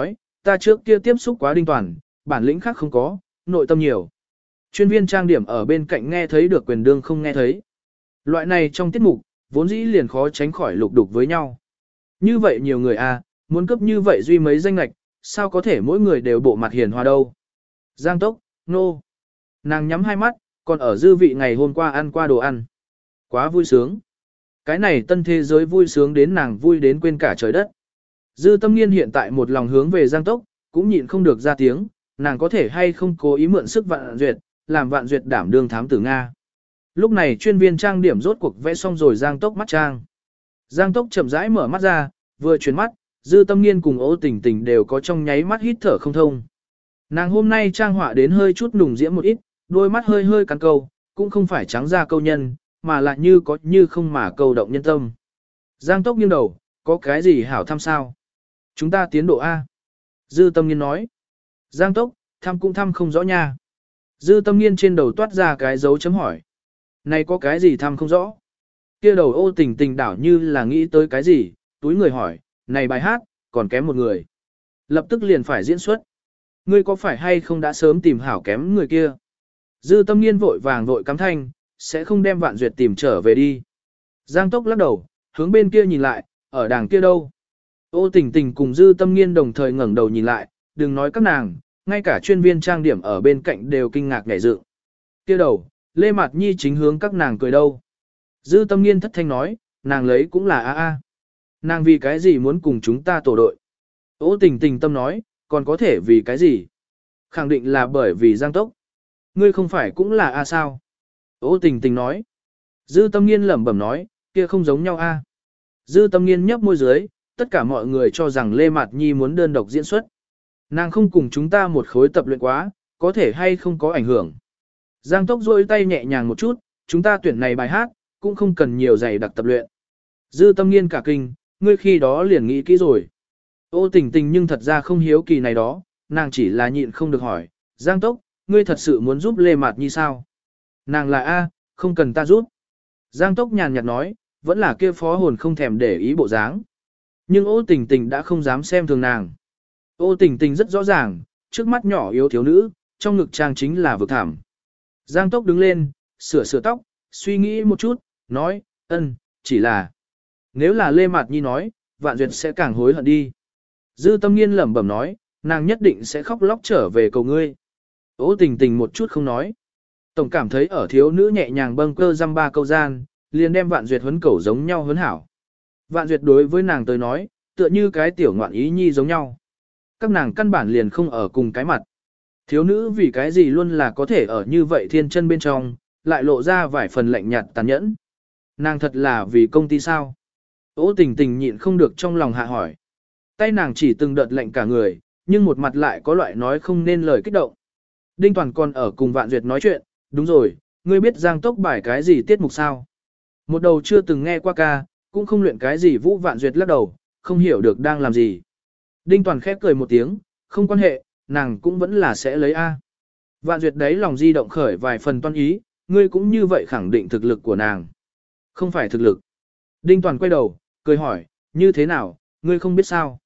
ta trước kia tiếp xúc quá Đinh Toàn, bản lĩnh khác không có, nội tâm nhiều. Chuyên viên trang điểm ở bên cạnh nghe thấy được Quyền Đương không nghe thấy. Loại này trong tiết mục, vốn dĩ liền khó tránh khỏi lục đục với nhau. Như vậy nhiều người muốn cấp như vậy duy mấy danh lạch, sao có thể mỗi người đều bộ mặt hiền hòa đâu. Giang Tốc, nô. Nàng nhắm hai mắt, còn ở dư vị ngày hôm qua ăn qua đồ ăn. Quá vui sướng. Cái này tân thế giới vui sướng đến nàng vui đến quên cả trời đất. Dư Tâm Nghiên hiện tại một lòng hướng về Giang Tốc, cũng nhịn không được ra tiếng, nàng có thể hay không cố ý mượn sức Vạn Duyệt, làm Vạn Duyệt đảm đương thám tử Nga. Lúc này chuyên viên trang điểm rốt cuộc vẽ xong rồi Giang Tốc mắt trang. Giang Tốc chậm rãi mở mắt ra, vừa chuyển mắt, Dư Tâm Nghiên cùng Ô Tình Tình đều có trong nháy mắt hít thở không thông. Nàng hôm nay trang họa đến hơi chút nùng diễm một ít, đôi mắt hơi hơi cắn câu, cũng không phải trắng ra câu nhân, mà lại như có như không mà câu động nhân tâm. Giang Tốc nghiêng đầu, có cái gì hảo thăm sao? Chúng ta tiến độ A. Dư Tâm Nghiên nói. Giang Tốc, thăm cũng thăm không rõ nha. Dư Tâm Nghiên trên đầu toát ra cái dấu chấm hỏi. Này có cái gì thăm không rõ? Kia đầu Ô Tình Tình đảo như là nghĩ tới cái gì, túi người hỏi, này bài hát, còn kém một người. Lập tức liền phải diễn xuất. Ngươi có phải hay không đã sớm tìm hảo kém người kia? Dư Tâm Nghiên vội vàng vội cắm thanh, sẽ không đem Vạn Duyệt tìm trở về đi. Giang Tốc lắc đầu, hướng bên kia nhìn lại, ở đàng kia đâu? Ô Tình Tình cùng Dư Tâm Nghiên đồng thời ngẩng đầu nhìn lại, đừng nói các nàng, ngay cả chuyên viên trang điểm ở bên cạnh đều kinh ngạc nhảy dựng. Kia đầu, Lê Mạt Nhi chính hướng các nàng cười đâu. Dư Tâm Nghiên thất thanh nói, nàng lấy cũng là a. Nàng vì cái gì muốn cùng chúng ta tổ đội? Ô Tình Tình tâm nói, còn có thể vì cái gì? Khẳng định là bởi vì Giang Tốc. Ngươi không phải cũng là a sao? Ô Tình Tình nói. Dư Tâm Nghiên lẩm bẩm nói, kia không giống nhau a. Dư Tâm Nghiên nhấp môi dưới, tất cả mọi người cho rằng Lê Mạt Nhi muốn đơn độc diễn xuất. Nàng không cùng chúng ta một khối tập luyện quá, có thể hay không có ảnh hưởng. Giang Tốc duỗi tay nhẹ nhàng một chút, chúng ta tuyển này bài hát, cũng không cần nhiều giày đặc tập luyện. Dư Tâm Nghiên cả kinh, ngươi khi đó liền nghĩ kỹ rồi. Ô Tình Tình nhưng thật ra không hiếu kỳ này đó, nàng chỉ là nhịn không được hỏi, Giang Tốc, ngươi thật sự muốn giúp Lê Mạt Nhi sao? Nàng là A, không cần ta giúp. Giang Tốc nhàn nhạt nói, vẫn là kia phó hồn không thèm để ý bộ dáng. Nhưng Ô Tình Tình đã không dám xem thường nàng. Ô Tình Tình rất rõ ràng, trước mắt nhỏ yếu thiếu nữ, trong ngực trang chính là vực thảm. Giang Tốc đứng lên, sửa tóc, suy nghĩ một chút, nói, chỉ là. Nếu là Lê Mạt Nhi nói, Vạn Duyệt sẽ càng hối hận đi. Dư Tâm Nghiên lẩm bẩm nói, nàng nhất định sẽ khóc lóc trở về cầu ngươi. Ô Tình Tình một chút không nói. Tổng cảm thấy ở thiếu nữ nhẹ nhàng bâng cơ dăm ba câu gian, liền đem Vạn Duyệt huấn cẩu giống nhau huấn hảo. Vạn Duyệt đối với nàng tới nói, tựa như cái tiểu ngoạn ý nhi giống nhau. Các nàng căn bản liền không ở cùng cái mặt. Thiếu nữ vì cái gì luôn là có thể ở như vậy thiên chân bên trong, lại lộ ra vài phần lạnh nhạt tàn nhẫn. Nàng thật là vì công ty sao? Ô Tình Tình nhịn không được trong lòng hạ hỏi. Tay nàng chỉ từng đợt lạnh cả người, nhưng một mặt lại có loại nói không nên lời kích động. Đinh Toàn còn ở cùng Vạn Duyệt nói chuyện, đúng rồi, ngươi biết Giang Tốc bài cái gì tiết mục sao? Một đầu chưa từng nghe qua ca, cũng không luyện cái gì Vũ. Vạn Duyệt lắc đầu, không hiểu được đang làm gì. Đinh Toàn khép cười một tiếng, không quan hệ, nàng cũng vẫn là sẽ lấy A. Vạn Duyệt đấy lòng di động khởi vài phần toan ý, ngươi cũng như vậy khẳng định thực lực của nàng. Không phải thực lực. Đinh Toàn quay đầu, cười hỏi, như thế nào, ngươi không biết sao?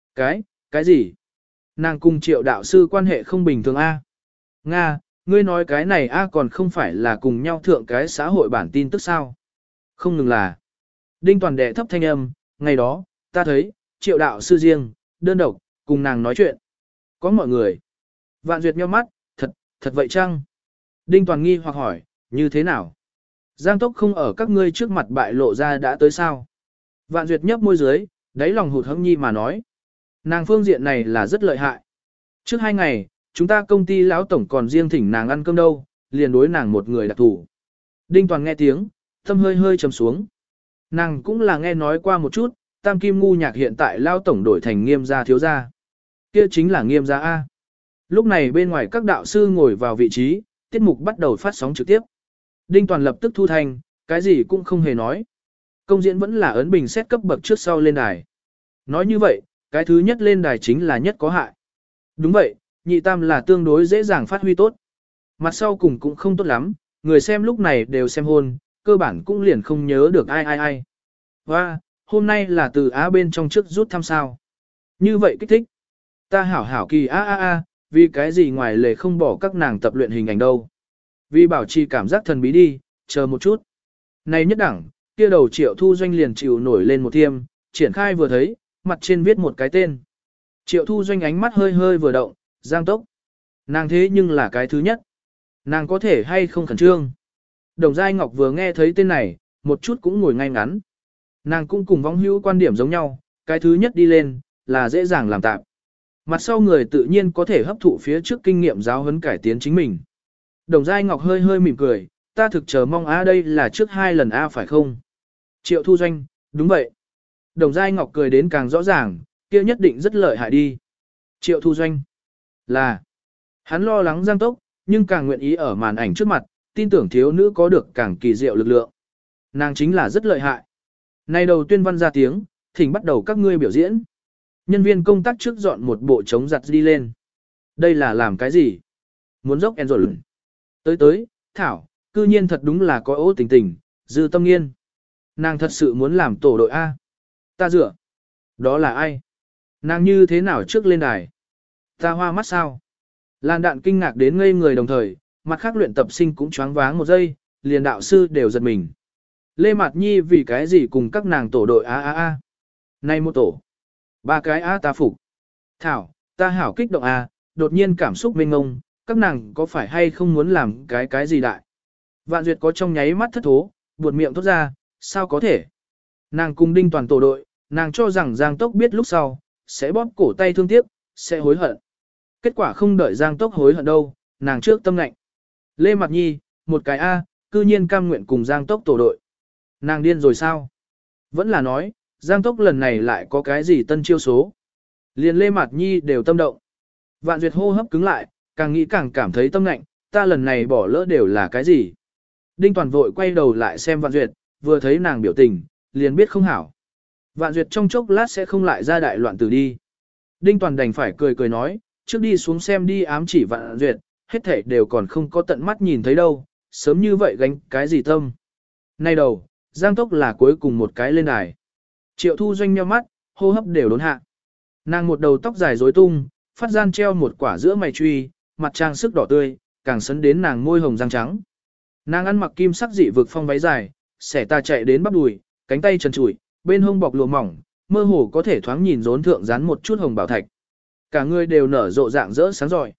Cái gì? Nàng cùng Triệu đạo sư quan hệ không bình thường A. Nga, ngươi nói cái này A còn không phải là cùng nhau thượng cái xã hội bản tin tức sao? Không ngừng là. Đinh Toàn đệ thấp thanh âm, ngày đó, ta thấy, Triệu đạo sư riêng, đơn độc, cùng nàng nói chuyện. Có mọi người. Vạn Duyệt nhíu mắt, thật vậy chăng? Đinh Toàn nghi hoặc hỏi, như thế nào? Giang Tốc không ở các ngươi trước mặt bại lộ ra đã tới sao? Vạn Duyệt nhấp môi dưới, đáy lòng hụt hẫng nhi mà nói. Nàng phương diện này là rất lợi hại. Trước 2 ngày, chúng ta công ty lão tổng còn riêng thỉnh nàng ăn cơm đâu, liền đối nàng một người đặc thủ. Đinh Toàn nghe tiếng, tâm hơi hơi trầm xuống. Nàng cũng là nghe nói qua một chút, Tam Kim Ngu Nhạc hiện tại lão tổng đổi thành Nghiêm gia thiếu gia. Kia chính là Nghiêm gia A. Lúc này bên ngoài các đạo sư ngồi vào vị trí, tiết mục bắt đầu phát sóng trực tiếp. Đinh Toàn lập tức thu thành, cái gì cũng không hề nói. Công diễn vẫn là ấn bình xét cấp bậc trước sau lên đài. Nói như vậy, cái thứ nhất lên đài chính là nhất có hại. Đúng vậy, nhị tam là tương đối dễ dàng phát huy tốt. Mặt sau cùng cũng không tốt lắm, người xem lúc này đều xem hôn, cơ bản cũng liền không nhớ được ai. Và, hôm nay là từ Á bên trong trước rút thăm sao. Như vậy kích thích. Ta hảo hảo kỳ vì cái gì ngoài lề không bỏ các nàng tập luyện hình ảnh đâu. Vì bảo trì cảm giác thần bí đi, chờ một chút. Này nhất đẳng, kia đầu Triệu Thu Doanh liền chịu nổi lên một thiêm, triển khai vừa thấy, mặt trên viết một cái tên. Triệu Thu Doanh ánh mắt hơi hơi vừa động, Giang Tốc. Nàng thế nhưng là cái thứ nhất. Nàng có thể hay không khẩn trương. Đồng Giai Ngọc vừa nghe thấy tên này, một chút cũng ngồi ngay ngắn. Nàng cũng cùng vong hữu quan điểm giống nhau, cái thứ nhất đi lên, là dễ dàng làm tạm. Mặt sau người tự nhiên có thể hấp thụ phía trước kinh nghiệm giáo huấn cải tiến chính mình. Đồng Giai Ngọc hơi hơi mỉm cười, ta thực chờ mong đây là trước 2 lần phải không? Triệu Thu Doanh, đúng vậy. Đồng Giai Ngọc cười đến càng rõ ràng, kia nhất định rất lợi hại đi. Triệu Thu Doanh, là, hắn lo lắng Giang Tốc, nhưng càng nguyện ý ở màn ảnh trước mặt, tin tưởng thiếu nữ có được càng kỳ diệu lực lượng. Nàng chính là rất lợi hại. Nay đầu tuyên văn ra tiếng, thỉnh bắt đầu các ngươi biểu diễn. Nhân viên công tác trước dọn một bộ trống giặt đi lên. Đây là làm cái gì? Muốn dốc en rồi. Tới, Thảo, cư nhiên thật đúng là có ố tình tình, Dư Tâm Nghiên. Nàng thật sự muốn làm tổ đội A. Ta dựa. Đó là ai? Nàng như thế nào trước lên đài? Ta hoa mắt sao? Lan Đạn kinh ngạc đến ngây người đồng thời, mặt khác luyện tập sinh cũng choáng váng một giây, liền đạo sư đều giật mình. Lê Mạt Nhi vì cái gì cùng các nàng tổ đội Này một tổ. 3 cái ta phục. Thảo, ta hảo kích động đột nhiên cảm xúc mênh ngông, các nàng có phải hay không muốn làm cái gì đại. Vạn Duyệt có trong nháy mắt thất thố, buột miệng thốt ra, sao có thể. Nàng cùng Đinh Toàn tổ đội, nàng cho rằng Giang Tốc biết lúc sau, sẽ bóp cổ tay thương tiếc, sẽ hối hận. Kết quả không đợi Giang Tốc hối hận đâu, nàng trước tâm lạnh. Lê Mạt Nhi, một cái cư nhiên cam nguyện cùng Giang Tốc tổ đội. Nàng điên rồi sao? Vẫn là nói, Giang Tốc lần này lại có cái gì tân chiêu số. Liền Lê Mạt Nhi đều tâm động. Vạn Duyệt hô hấp cứng lại, càng nghĩ càng cảm thấy tâm lạnh, ta lần này bỏ lỡ đều là cái gì. Đinh Toàn vội quay đầu lại xem Vạn Duyệt, vừa thấy nàng biểu tình, liền biết không hảo. Vạn Duyệt trong chốc lát sẽ không lại ra đại loạn tử đi. Đinh Toàn đành phải cười nói, trước đi xuống xem đi ám chỉ Vạn Duyệt, hết thảy đều còn không có tận mắt nhìn thấy đâu, sớm như vậy gánh cái gì tâm. Nay đầu, Giang Tốc là cuối cùng một cái lên đài. Triệu Thu Doanh nheo mắt, hô hấp đều đốn hạ. Nàng một đầu tóc dài rối tung, phát gian treo một quả giữa mày truy, mặt trang sức đỏ tươi, càng sấn đến nàng môi hồng răng trắng. Nàng ăn mặc kim sắc dị vực phong váy dài, xẻ tà chạy đến bắp đùi, cánh tay trần trụi, bên hông bọc lụa mỏng, mơ hồ có thể thoáng nhìn rốn thượng dán một chút hồng bảo thạch. Cả người đều nở rộ dạng rỡ sáng rọi.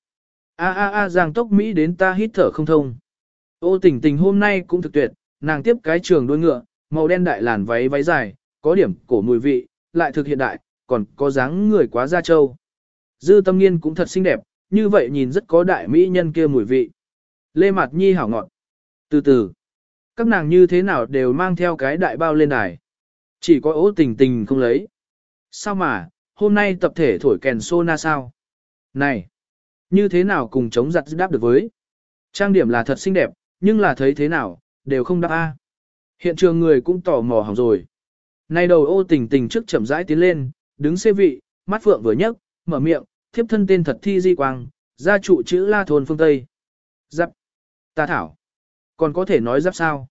Giang Tốc Mỹ đến ta hít thở không thông. Ô Tình Tình hôm nay cũng thực tuyệt, nàng tiếp cái trường đuôi ngựa, màu đen đại làn váy dài, có điểm cổ mùi vị, lại thực hiện đại, còn có dáng người quá da trâu. Dư Tâm Nghiên cũng thật xinh đẹp, như vậy nhìn rất có đại mỹ nhân kia mùi vị. Lê Mạt Nhi hảo ngọt. Từ từ, các nàng như thế nào đều mang theo cái đại bao lên đài. Chỉ có Ô Tình Tình không lấy. Sao mà, hôm nay tập thể thổi kèn sona sao? Này, như thế nào cùng chống giặt đáp được với? Trang điểm là thật xinh đẹp, nhưng là thấy thế nào, đều không đáp Hiện trường người cũng tò mò hỏng rồi. Nay đầu Ô Tình Tình trước chậm rãi tiến lên, đứng xê vị, mắt phượng vừa nhấc, mở miệng, thiếp thân tên thật Thi Di Quang, gia trụ chữ La thôn phương Tây. Giáp. Ta thảo. Còn có thể nói giáp sao?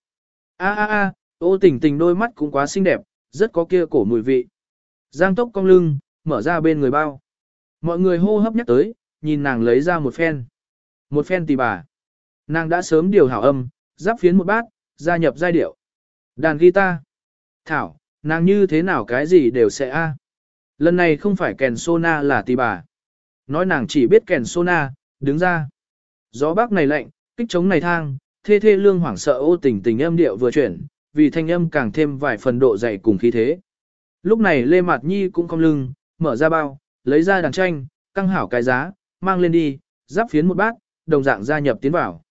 Ô Tình Tình đôi mắt cũng quá xinh đẹp, rất có kia cổ mùi vị. Giang Tốc cong lưng, mở ra bên người bao. Mọi người hô hấp nhắc tới, nhìn nàng lấy ra một phen. Một phen tỳ bà. Nàng đã sớm điều hảo âm, giáp phiến một bát, gia nhập giai điệu. Đàn guitar. Thảo, nàng như thế nào cái gì đều sẽ Lần này không phải kèn sona là tỳ bà. Nói nàng chỉ biết kèn sona, đứng ra. Gió bắc này lạnh, kích trống này thang, thê thê lương hoảng sợ Ô Tình Tình âm điệu vừa chuyển, vì thanh âm càng thêm vài phần độ dày cùng khí thế. Lúc này Lê Mạt Nhi cũng cong lưng, mở ra bao, lấy ra đàn tranh, căng hảo cái giá, mang lên đi, giáp phiến một bát, đồng dạng gia nhập tiến vào.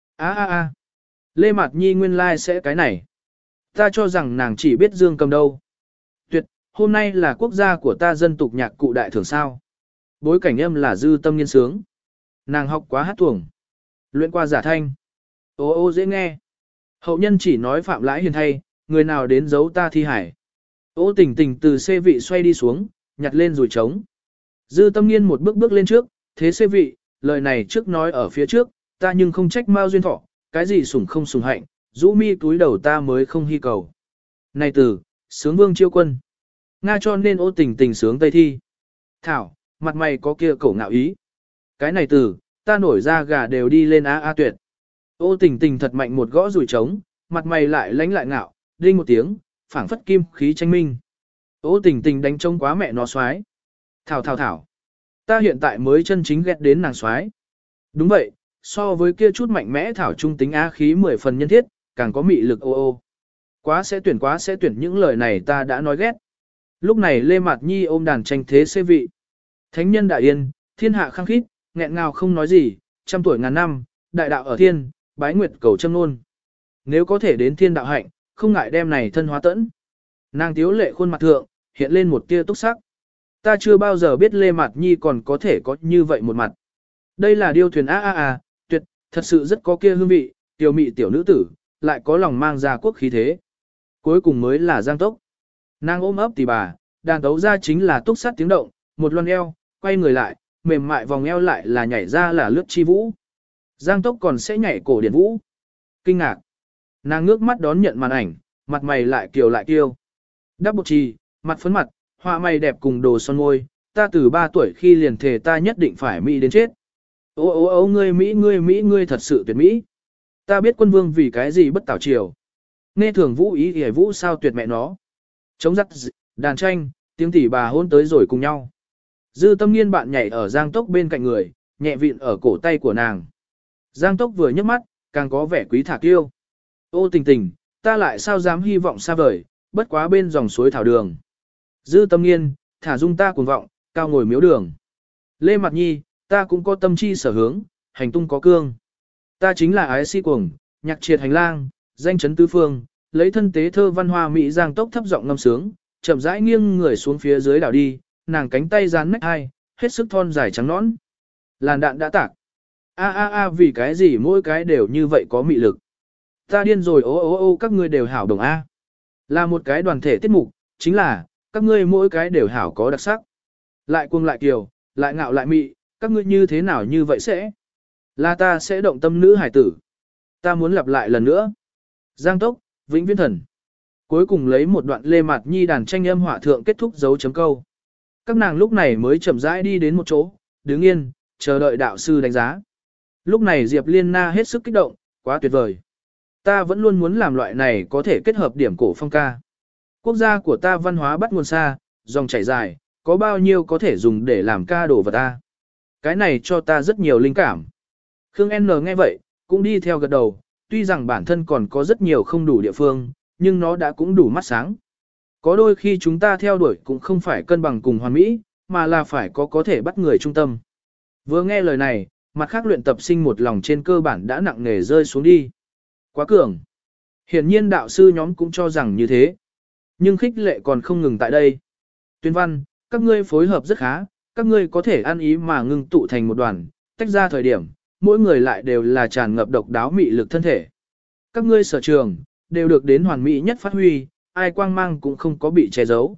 Lê Mạt Nhi nguyên lai sẽ cái này. Ta cho rằng nàng chỉ biết dương cầm đâu. Tuyệt, hôm nay là quốc gia của ta dân tục nhạc cụ đại thưởng sao. Bối cảnh âm là Dư Tâm Nghiên sướng. Nàng học quá hát tuồng. Luyện qua giả thanh. Ô dễ nghe. Hậu nhân chỉ nói phạm lãi hiền thay, người nào đến giấu ta thi hải. Ô Tình Tình từ xê vị xoay đi xuống, nhặt lên rồi trống. Dư Tâm Nghiên một bước bước lên trước, thế xê vị, lời này trước nói ở phía trước, ta nhưng không trách Mao Duyên Thọ, cái gì sủng không sủng hạnh, rũ mi túi đầu ta mới không hy cầu. Này từ, sướng Vương Chiêu Quân. Nga cho nên Ô Tình Tình sướng Tây thi. Thảo, mặt mày có kia cổ ngạo ý. Cái này từ, ta nổi ra gà đều đi lên a tuyệt. Ô Tình Tình thật mạnh một gõ rùi trống, mặt mày lại lánh lại ngạo, đinh một tiếng, phảng phất kim khí tranh minh. Ô Tình Tình đánh trống quá mẹ nó xoái. Thảo. Ta hiện tại mới chân chính ghét đến nàng xoái. Đúng vậy, so với kia chút mạnh mẽ thảo trung tính á khí 10 phần nhân thiết, càng có mị lực ô. Quá sẽ tuyển những lời này ta đã nói ghét. Lúc này Lê Mạt Nhi ôm đàn tranh thế xê vị. Thánh nhân đại yên, thiên hạ khăng khít, nghẹn ngào không nói gì, trăm tuổi ngàn năm, đại đạo ở thiên, bái nguyệt cầu châm nôn. Nếu có thể đến thiên đạo hạnh, không ngại đem này thân hóa tẫn. Nàng tiếu lệ khuôn mặt thượng, hiện lên một tia túc sắc. Ta chưa bao giờ biết Lê Mạt Nhi còn có thể có như vậy một mặt. Đây là điêu thuyền tuyệt, thật sự rất có kia hương vị, tiểu mị tiểu nữ tử, lại có lòng mang ra quốc khí thế. Cuối cùng mới là Giang Tốc. Nàng ôm ấp tỷ bà, đàn tấu ra chính là túc sát tiếng động, một loan eo, quay người lại, mềm mại vòng eo lại là nhảy ra là lướt chi vũ. Giang Tốc còn sẽ nhảy cổ điển vũ. Kinh ngạc. Nàng ngước mắt đón nhận màn ảnh, mặt mày lại kiều. Đắp bột trì, mặt phấn mặt, họa mày đẹp cùng đồ son môi, ta từ 3 tuổi khi liền thề ta nhất định phải mỹ đến chết. Ô ngươi Mỹ thật sự tuyệt mỹ. Ta biết quân vương vì cái gì bất tảo triều. Nghe thường vũ ý hề vũ sao tuyệt mẹ nó. Chống dắt đàn tranh, tiếng tỉ bà hôn tới rồi cùng nhau. Dư Tâm Nghiên bạn nhảy ở Giang Tốc bên cạnh người, nhẹ vịn ở cổ tay của nàng. Giang Tốc vừa nhấc mắt, càng có vẻ quý thả kiêu. Ô Tình Tình, ta lại sao dám hy vọng xa vời, bất quá bên dòng suối thảo đường. Dư Tâm Nghiên, thả dung ta cuồng vọng, cao ngồi miếu đường. Lê Mạt Nhi, ta cũng có tâm chi sở hướng, hành tung có cương. Ta chính là ái si cuồng, nhạc triệt hành lang, danh chấn tứ phương, lấy thân tế thơ văn hoa mỹ Giang Tốc thấp giọng ngâm sướng, chậm rãi nghiêng người xuống phía dưới đảo đi, nàng cánh tay dán nách hai, hết sức thon dài trắng nõn. Làn đạn đã tạc. Vì cái gì mỗi cái đều như vậy có mị lực. Ta điên rồi ô các ngươi đều hảo đồng A. Là một cái đoàn thể tiết mục, chính là, các ngươi mỗi cái đều hảo có đặc sắc. Lại cuồng lại kiều, lại ngạo lại mị, các ngươi như thế nào như vậy sẽ? Là ta sẽ động tâm nữ hải tử. Ta muốn lặp lại lần nữa. Giang Tốc, Vĩnh Viễn Thần. Cuối cùng lấy một đoạn Lê Mạt Nhi đàn tranh âm họa thượng kết thúc dấu chấm câu. Các nàng lúc này mới chậm rãi đi đến một chỗ, đứng yên, chờ đợi đạo sư đánh giá. Lúc này Diệp Liên Na hết sức kích động, quá tuyệt vời. Ta vẫn luôn muốn làm loại này có thể kết hợp điểm cổ phong ca. Quốc gia của ta văn hóa bắt nguồn xa, dòng chảy dài, có bao nhiêu có thể dùng để làm ca đồ vật ta. Cái này cho ta rất nhiều linh cảm. Khương N nghe vậy, cũng đi theo gật đầu, tuy rằng bản thân còn có rất nhiều không đủ địa phương, nhưng nó đã cũng đủ mắt sáng. Có đôi khi chúng ta theo đuổi cũng không phải cân bằng cùng hoàn mỹ, mà là phải có thể bắt người trung tâm. Vừa nghe lời này, mặt khác luyện tập sinh một lòng trên cơ bản đã nặng nề rơi xuống đi. Quá cường. Hiển nhiên đạo sư nhóm cũng cho rằng như thế. Nhưng khích lệ còn không ngừng tại đây. Tuyên văn, các ngươi phối hợp rất khá, các ngươi có thể ăn ý mà ngưng tụ thành một đoàn, tách ra thời điểm, mỗi người lại đều là tràn ngập độc đáo mị lực thân thể. Các ngươi sở trường, đều được đến hoàn mỹ nhất phát huy, ai quang mang cũng không có bị che giấu.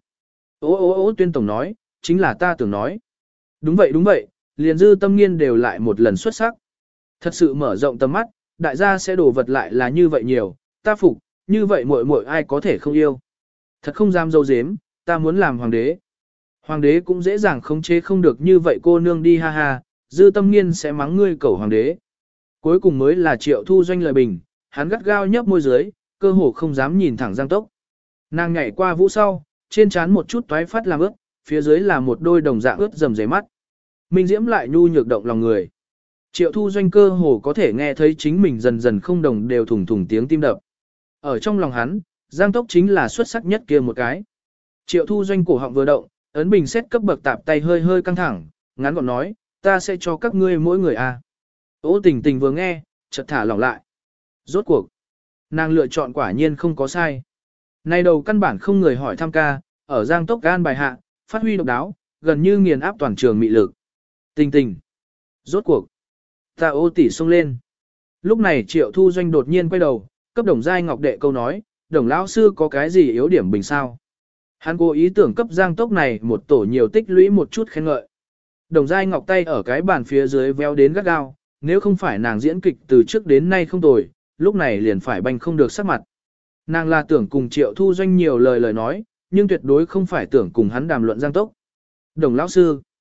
Tuyên tổng nói, chính là ta tưởng nói. Đúng vậy, liền Dư Tâm Nghiên đều lại một lần xuất sắc. Thật sự mở rộng tầm mắt, đại gia sẽ đổ vật lại là như vậy nhiều, ta phục, như vậy muội muội ai có thể không yêu. Thật không dám dâu dếm, ta muốn làm hoàng đế. Hoàng đế cũng dễ dàng khống chế không được như vậy cô nương đi ha ha, Dư Tâm Nghiên sẽ mắng ngươi cẩu hoàng đế. Cuối cùng mới là Triệu Thu Doanh lời bình, hắn gắt gao nhấp môi dưới, cơ hồ không dám nhìn thẳng Giang Tốc. Nàng nhảy qua vũ sau, trên trán một chút toái phát làm ướt, phía dưới là một đôi đồng dạng ướt dầm dày mắt. Minh diễm lại nhu nhược động lòng người. Triệu Thu Doanh cơ hồ có thể nghe thấy chính mình dần dần không đồng đều thủng thủng tiếng tim đập. Ở trong lòng hắn, Giang Tốc chính là xuất sắc nhất kia một cái. Triệu Thu Doanh cổ họng vừa động, ấn bình xét cấp bậc tạp tay hơi hơi căng thẳng, ngắn gọn nói, ta sẽ cho các ngươi mỗi người a. Ô Tình Tình vừa nghe, chợt thả lỏng lại. Rốt cuộc, nàng lựa chọn quả nhiên không có sai. Nay đầu căn bản không người hỏi thăm ca, ở Giang Tốc gan bài hạ, phát huy độc đáo, gần như nghiền áp toàn trường mị lực. Tình Tình. Rốt cuộc, ta Ô tỷ xông lên. Lúc này Triệu Thu Doanh đột nhiên quay đầu, cấp Đồng Giai Ngọc đệ câu nói, Đồng lão sư có cái gì yếu điểm bình sao? Hắn cố ý tưởng cấp Giang Tốc này một tổ nhiều tích lũy một chút khen ngợi. Đồng Giai Ngọc tay ở cái bàn phía dưới véo đến gắt gao, nếu không phải nàng diễn kịch từ trước đến nay không tồi, lúc này liền phải banh không được sắc mặt. Nàng là tưởng cùng Triệu Thu Doanh nhiều lời nói, nhưng tuyệt đối không phải tưởng cùng hắn đàm luận Giang Tốc. Đồng lão sư.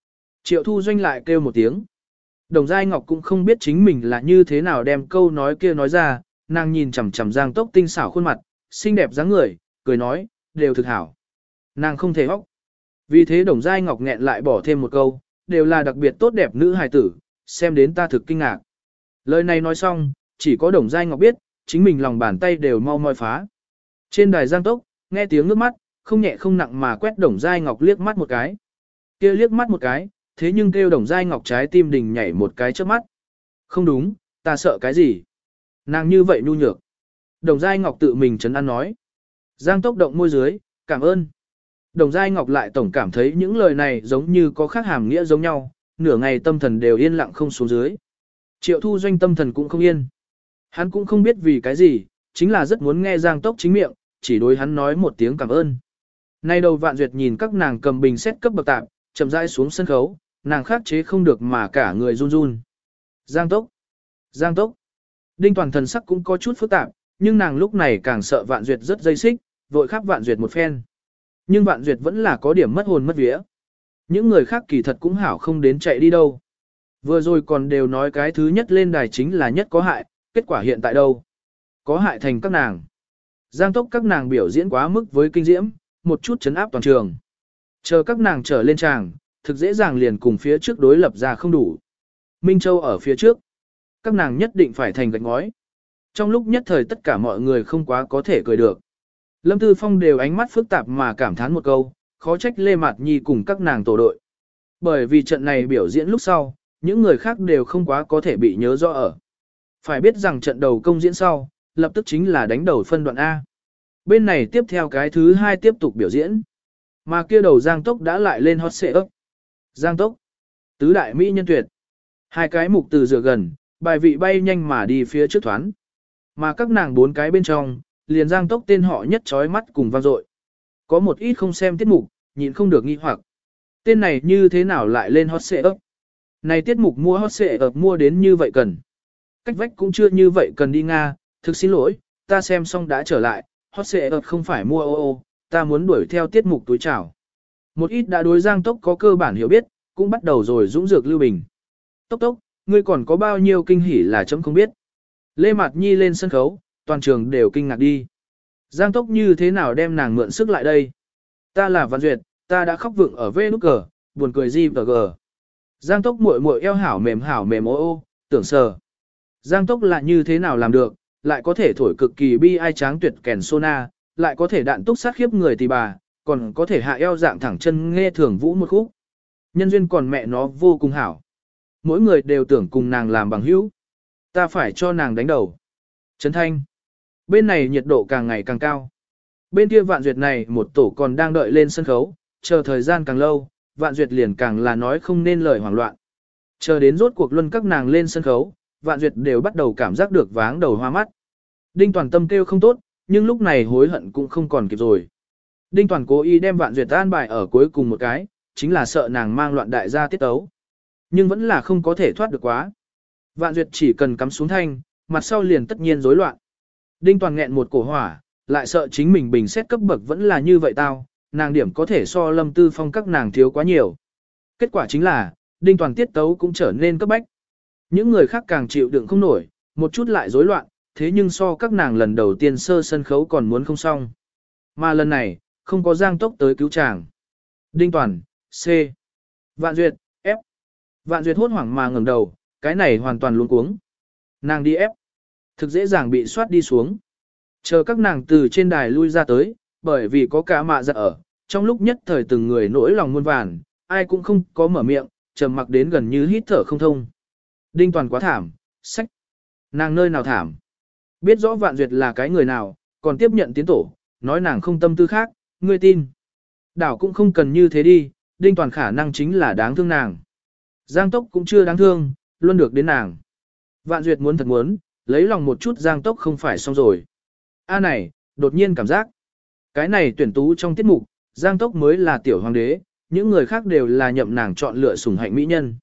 Triệu Thu Doanh lại kêu một tiếng. Đồng Giai Ngọc cũng không biết chính mình là như thế nào đem câu nói kia nói ra, nàng nhìn chằm chằm Giang Tốc tinh xảo khuôn mặt, xinh đẹp dáng người, cười nói, đều thực hảo. Nàng không thể hóc. Vì thế Đồng Giai Ngọc nghẹn lại bỏ thêm một câu, đều là đặc biệt tốt đẹp nữ hài tử, xem đến ta thực kinh ngạc. Lời này nói xong, chỉ có Đồng Giai Ngọc biết, chính mình lòng bàn tay đều mau moi phá. Trên đài Giang Tốc, nghe tiếng nước mắt, không nhẹ không nặng mà quét Đồng Giai Ngọc liếc mắt một cái. Kia liếc mắt một cái, thế nhưng kêu Đồng Giai Ngọc trái tim đình nhảy một cái trước mắt. Không đúng, ta sợ cái gì? Nàng như vậy nhu nhược. Đồng Giai Ngọc tự mình trấn an nói. Giang Tốc động môi dưới, cảm ơn. Đồng Giai Ngọc lại tổng cảm thấy những lời này giống như có khác hàm nghĩa giống nhau, nửa ngày tâm thần đều yên lặng không xuống dưới. Triệu Thu Doanh tâm thần cũng không yên. Hắn cũng không biết vì cái gì, chính là rất muốn nghe Giang Tốc chính miệng, chỉ đối hắn nói một tiếng cảm ơn. Nay đầu Vạn Duyệt nhìn các nàng cầm bình xét cấp bậc tạp, chậm rãi xuống sân khấu, nàng khắc chế không được mà cả người run run. Giang Tốc! Giang Tốc! Đinh Toàn thần sắc cũng có chút phức tạp, nhưng nàng lúc này càng sợ Vạn Duyệt rất dây xích, vội khắp Vạn Duyệt một phen. Nhưng Vạn Duyệt vẫn là có điểm mất hồn mất vía. Những người khác kỳ thật cũng hảo không đến chạy đi đâu. Vừa rồi còn đều nói cái thứ nhất lên đài chính là nhất có hại, kết quả hiện tại đâu? Có hại thành các nàng. Giang Tốc các nàng biểu diễn quá mức với kinh diễm, một chút chấn áp toàn trường. Chờ các nàng trở lên tràng, thực dễ dàng liền cùng phía trước đối lập ra không đủ. Minh Châu ở phía trước. Các nàng nhất định phải thành gạch ngói. Trong lúc nhất thời tất cả mọi người không quá có thể cười được. Lâm Tư Phong đều ánh mắt phức tạp mà cảm thán một câu, khó trách Lê Mạt Nhi cùng các nàng tổ đội. Bởi vì trận này biểu diễn lúc sau, những người khác đều không quá có thể bị nhớ rõ ở. Phải biết rằng trận đầu công diễn sau, lập tức chính là đánh đầu phân đoạn A. Bên này tiếp theo cái thứ hai tiếp tục biểu diễn. Mà kia đầu Giang Tốc đã lại lên hot xệ ấp. Giang Tốc, tứ đại mỹ nhân tuyệt. Hai cái mục từ dựa gần, bài vị bay nhanh mà đi phía trước thoán. Mà các nàng bốn cái bên trong, liền Giang Tốc tên họ nhất chói mắt cùng vang dội. Có một ít không xem tiết mục, nhịn không được nghi hoặc. Tên này như thế nào lại lên hot xệ ấp? Này tiết mục mua hot xệ ấp mua đến như vậy cần. Cách vách cũng chưa như vậy cần đi Nga, thực xin lỗi, ta xem xong đã trở lại, hot xệ ấp không phải mua ô, ta muốn đuổi theo tiết mục túi chảo. Một ít đã đối Giang Tốc có cơ bản hiểu biết, cũng bắt đầu rồi dũng dược lưu bình. Tốc Tốc, ngươi còn có bao nhiêu kinh hỉ là chấm không biết. Lê Mạt Nhi lên sân khấu, toàn trường đều kinh ngạc đi. Giang Tốc như thế nào đem nàng mượn sức lại đây? Ta là Văn Duyệt, ta đã khóc vựng ở vê nút cờ, buồn cười gì và gờ. Giang Tốc muội muội eo hảo mềm ô, tưởng sờ. Giang Tốc là như thế nào làm được, lại có thể thổi cực kỳ bi ai tráng tuyệt kèn sona, lại có thể đạn túc sát khiếp người tỳ bà, còn có thể hạ eo dạng thẳng chân nghe thường vũ một khúc. Nhân duyên còn mẹ nó vô cùng hảo. Mỗi người đều tưởng cùng nàng làm bằng hữu. Ta phải cho nàng đánh đầu. Trấn Thanh. Bên này nhiệt độ càng ngày càng cao. Bên kia Vạn Duyệt này một tổ còn đang đợi lên sân khấu, chờ thời gian càng lâu, Vạn Duyệt liền càng là nói không nên lời hoảng loạn. Chờ đến rốt cuộc luân các nàng lên sân khấu, Vạn Duyệt đều bắt đầu cảm giác được váng đầu hoa mắt. Đinh Toàn tâm kêu không tốt, nhưng lúc này hối hận cũng không còn kịp rồi. Đinh Toàn cố ý đem Vạn Duyệt an bài ở cuối cùng một cái, chính là sợ nàng mang loạn đại gia tiết tấu. Nhưng vẫn là không có thể thoát được quá. Vạn Duyệt chỉ cần cắm xuống thanh, mặt sau liền tất nhiên rối loạn. Đinh Toàn nghẹn một cổ hỏa, lại sợ chính mình bình xét cấp bậc vẫn là như vậy tao, nàng điểm có thể so Lâm Tư Phong các nàng thiếu quá nhiều. Kết quả chính là, Đinh Toàn tiết tấu cũng trở nên cấp bách. Những người khác càng chịu đựng không nổi, một chút lại rối loạn, thế nhưng so các nàng lần đầu tiên sơ sân khấu còn muốn không xong. Mà lần này, không có Giang Tốc tới cứu chàng. Đinh Toàn, C. Vạn Duyệt, F. Vạn Duyệt hốt hoảng mà ngẩng đầu, cái này hoàn toàn luống cuống. Nàng đi F. Thực dễ dàng bị soát đi xuống. Chờ các nàng từ trên đài lui ra tới, bởi vì có cả mạ giật ở, trong lúc nhất thời từng người nỗi lòng muôn vàn, ai cũng không có mở miệng, trầm mặc đến gần như hít thở không thông. Đinh Toàn quá thảm, sách. Nàng nơi nào thảm. Biết rõ Vạn Duyệt là cái người nào, còn tiếp nhận tiến tổ, nói nàng không tâm tư khác, ngươi tin. Đảo cũng không cần như thế đi, Đinh Toàn khả năng chính là đáng thương nàng. Giang Tốc cũng chưa đáng thương, luôn được đến nàng. Vạn Duyệt muốn thật muốn, lấy lòng một chút Giang Tốc không phải xong rồi. A này, đột nhiên cảm giác. Cái này tuyển tú trong tiết mục, Giang Tốc mới là tiểu hoàng đế, những người khác đều là nhậm nàng chọn lựa sủng hạnh mỹ nhân.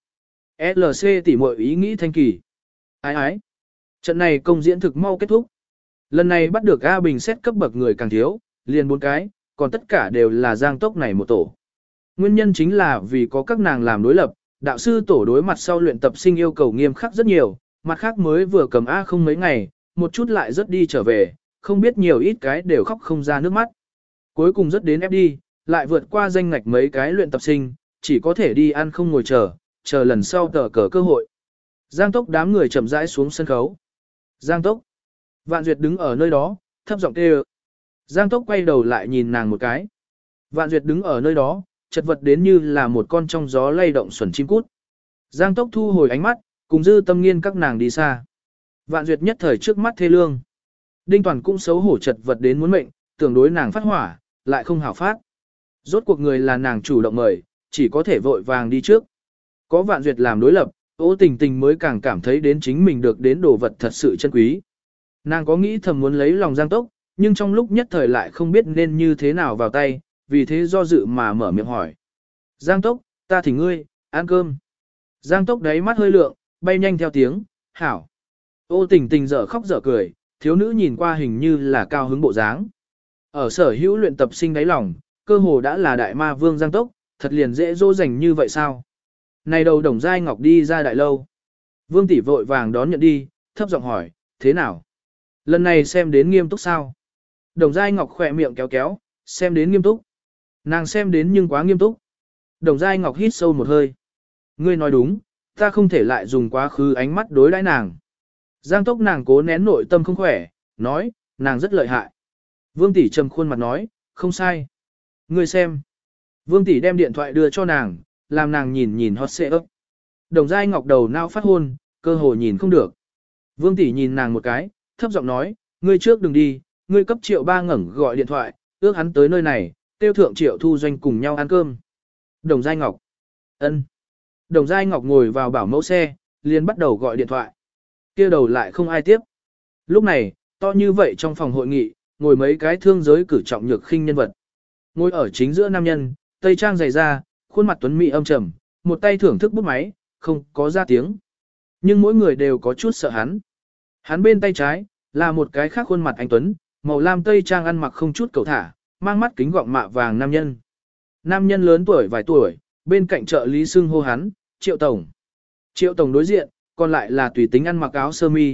LC tỉ muội ý nghĩ thanh kỳ. Ái ái. Trận này công diễn thực mau kết thúc. Lần này bắt được A Bình xét cấp bậc người càng thiếu, liền 4 cái, còn tất cả đều là Giang Tốc này một tổ. Nguyên nhân chính là vì có các nàng làm đối lập, Đạo sư tổ đối mặt sau luyện tập sinh yêu cầu nghiêm khắc rất nhiều, mặt khác mới vừa cầm A không mấy ngày, một chút lại rất đi trở về, không biết nhiều ít cái đều khóc không ra nước mắt. Cuối cùng rất đến ép đi, lại vượt qua danh ngạch mấy cái luyện tập sinh, chỉ có thể đi ăn không ngồi chờ lần sau tờ cờ cơ hội. Giang Tốc đám người chậm rãi xuống sân khấu. Giang Tốc. Vạn Duyệt đứng ở nơi đó, thấp giọng kêu. Giang Tốc quay đầu lại nhìn nàng một cái. Vạn Duyệt đứng ở nơi đó, chật vật đến như là một con trong gió lay động xuẩn chim cút. Giang Tốc thu hồi ánh mắt, cùng dư tâm nghiên các nàng đi xa. Vạn Duyệt nhất thời trước mắt thê lương. Đinh Toàn cũng xấu hổ chật vật đến muốn mệnh, tưởng đối nàng phát hỏa, lại không hảo phát. Rốt cuộc người là nàng chủ động mời, chỉ có thể vội vàng đi trước. Có Vạn Duyệt làm đối lập, Ô Tình Tình mới càng cảm thấy đến chính mình được đến đồ vật thật sự chân quý. Nàng có nghĩ thầm muốn lấy lòng Giang Tốc, nhưng trong lúc nhất thời lại không biết nên như thế nào vào tay, vì thế do dự mà mở miệng hỏi. Giang Tốc, ta thỉnh ngươi, ăn cơm. Giang Tốc đáy mắt hơi lượng, bay nhanh theo tiếng, hảo. Ô Tình Tình dở khóc dở cười, thiếu nữ nhìn qua hình như là cao hứng bộ dáng. Ở sở hữu luyện tập sinh đáy lòng, cơ hồ đã là đại ma vương Giang Tốc, thật liền dễ dỗ dành như vậy sao? Này đầu Đồng Giai Ngọc đi ra đại lâu. Vương tỷ vội vàng đón nhận đi, thấp giọng hỏi, thế nào? Lần này xem đến nghiêm túc sao? Đồng Giai Ngọc khỏe miệng kéo kéo, xem đến nghiêm túc. Nàng xem đến nhưng quá nghiêm túc. Đồng Giai Ngọc hít sâu một hơi. Ngươi nói đúng, ta không thể lại dùng quá khứ ánh mắt đối đãi nàng. Giang Tốc nàng cố nén nội tâm không khỏe, nói, nàng rất lợi hại. Vương tỷ trầm khuôn mặt nói, không sai. Ngươi xem. Vương tỷ đem điện thoại đưa cho nàng, làm nàng nhìn nhìn hot xệ ấp. Đồng Giai Ngọc đầu não phát hôn, cơ hồ nhìn không được. Vương tỷ nhìn nàng một cái, thấp giọng nói, ngươi trước đừng đi, ngươi cấp Triệu Ba ngẩng gọi điện thoại, ước hắn tới nơi này, tiêu thượng Triệu Thu Doanh cùng nhau ăn cơm. Đồng Giai Ngọc. Ân. Đồng Giai Ngọc ngồi vào bảo mẫu xe, liền bắt đầu gọi điện thoại. Kia đầu lại không ai tiếp. Lúc này, to như vậy trong phòng hội nghị, ngồi mấy cái thương giới cử trọng nhược khinh nhân vật. Ngồi ở chính giữa nam nhân, tây trang dày da, khuôn mặt tuấn mỹ âm trầm, một tay thưởng thức bút máy, không có ra tiếng. Nhưng mỗi người đều có chút sợ hắn. Hắn bên tay trái, là một cái khác khuôn mặt anh tuấn, màu lam tây trang ăn mặc không chút cầu thả, mang mắt kính gọng mạ vàng nam nhân. Nam nhân lớn tuổi vài tuổi, bên cạnh trợ lý xưng hô hắn, Triệu Tổng. Triệu Tổng đối diện, còn lại là tùy tính ăn mặc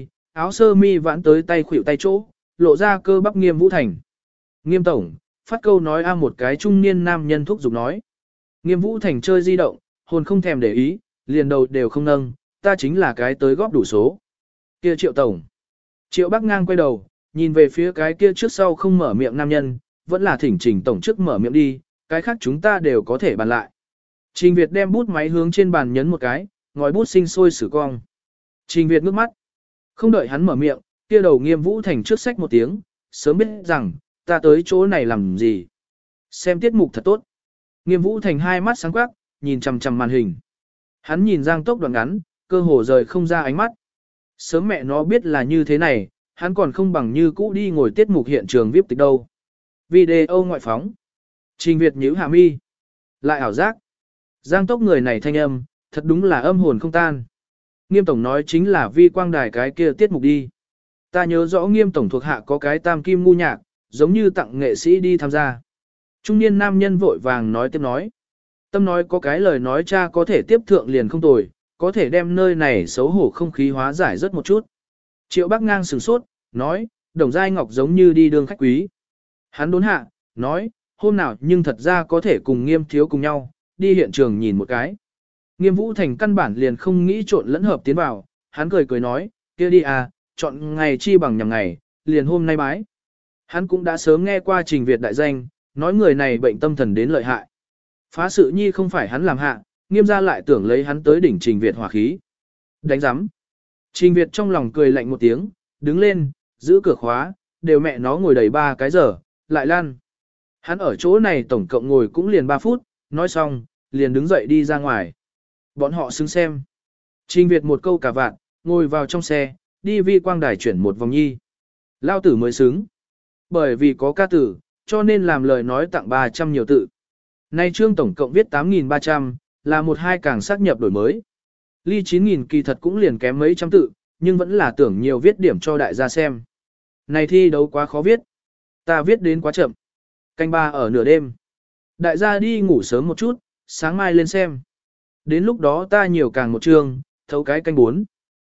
áo sơ mi vãn tới tay khuỷu tay chỗ, lộ ra cơ bắp Nghiêm Vũ Thành. Nghiêm Tổng, phát câu nói a một cái trung niên nam nhân thúc giục nói. Nghiêm Vũ Thành chơi di động, hồn không thèm để ý, liền đầu đều không nâng, ta chính là cái tới góp đủ số. Kia Triệu Tổng. Triệu Bắc ngang quay đầu, nhìn về phía cái kia trước sau không mở miệng nam nhân, vẫn là thỉnh Trình Tổng trước mở miệng đi, cái khác chúng ta đều có thể bàn lại. Trình Việt đem bút máy hướng trên bàn nhấn một cái, ngòi bút sinh sôi sử cong. Trình Việt ngước mắt. Không đợi hắn mở miệng, kia đầu Nghiêm Vũ Thành trước sách một tiếng, sớm biết rằng, ta tới chỗ này làm gì. Xem tiết mục thật tốt. Nghiêm Vũ Thành hai mắt sáng quắc, nhìn chằm chằm màn hình. Hắn nhìn Giang Tốc đoạn ngắn, cơ hồ rời không ra ánh mắt. Sớm mẹ nó biết là như thế này, hắn còn không bằng như cũ đi ngồi tiết mục hiện trường VIP tịch đâu. Video ngoại phóng. Trình Việt nhíu hạ mi. Lại ảo giác. Giang Tốc người này thanh âm, thật đúng là âm hồn không tan. Nghiêm Tổng nói chính là vi quang đài cái kia tiết mục đi. Ta nhớ rõ Nghiêm Tổng thuộc hạ có cái tam kim ngu nhạc, giống như tặng nghệ sĩ đi tham gia. Trung niên nam nhân vội vàng nói tiếp nói. Tâm nói có cái lời nói cha có thể tiếp thượng liền không tồi, có thể đem nơi này xấu hổ không khí hóa giải rất một chút. Triệu Bắc ngang sửng sốt, nói, Đồng Giai Ngọc giống như đi đường khách quý. Hắn đốn hạ, nói, hôm nào nhưng thật ra có thể cùng Nghiêm thiếu cùng nhau, đi hiện trường nhìn một cái. Nghiêm Vũ Thành căn bản liền không nghĩ trộn lẫn hợp tiến vào, hắn cười cười nói, kia đi à, chọn ngày chi bằng nhằm ngày, liền hôm nay bái. Hắn cũng đã sớm nghe qua Trình Việt đại danh, nói người này bệnh tâm thần đến lợi hại. Phá sự nhi không phải hắn làm hạ, Nghiêm gia lại tưởng lấy hắn tới đỉnh Trình Việt hỏa khí. Đánh giám. Trình Việt trong lòng cười lạnh một tiếng, đứng lên, giữ cửa khóa, đều mẹ nó ngồi đầy 3 cái giờ, lại lan. Hắn ở chỗ này tổng cộng ngồi cũng liền 3 phút, nói xong, liền đứng dậy đi ra ngoài. Bọn họ xứng xem. Trình Việt một câu cả vạn, ngồi vào trong xe, đi vi quang đài chuyển một vòng nhi. Lao tử mới xứng. Bởi vì có ca tử, cho nên làm lời nói tặng 300 nhiều tự. Nay chương tổng cộng viết 8.300, là một hai càng xác nhập đổi mới. Ly 9.000 kỳ thật cũng liền kém mấy trăm tự, nhưng vẫn là tưởng nhiều viết điểm cho đại gia xem. Này thi đấu quá khó viết. Ta viết đến quá chậm. Canh ba ở nửa đêm. Đại gia đi ngủ sớm một chút, sáng mai lên xem. Đến lúc đó ta nhiều càng một chương, thấu cái canh 4.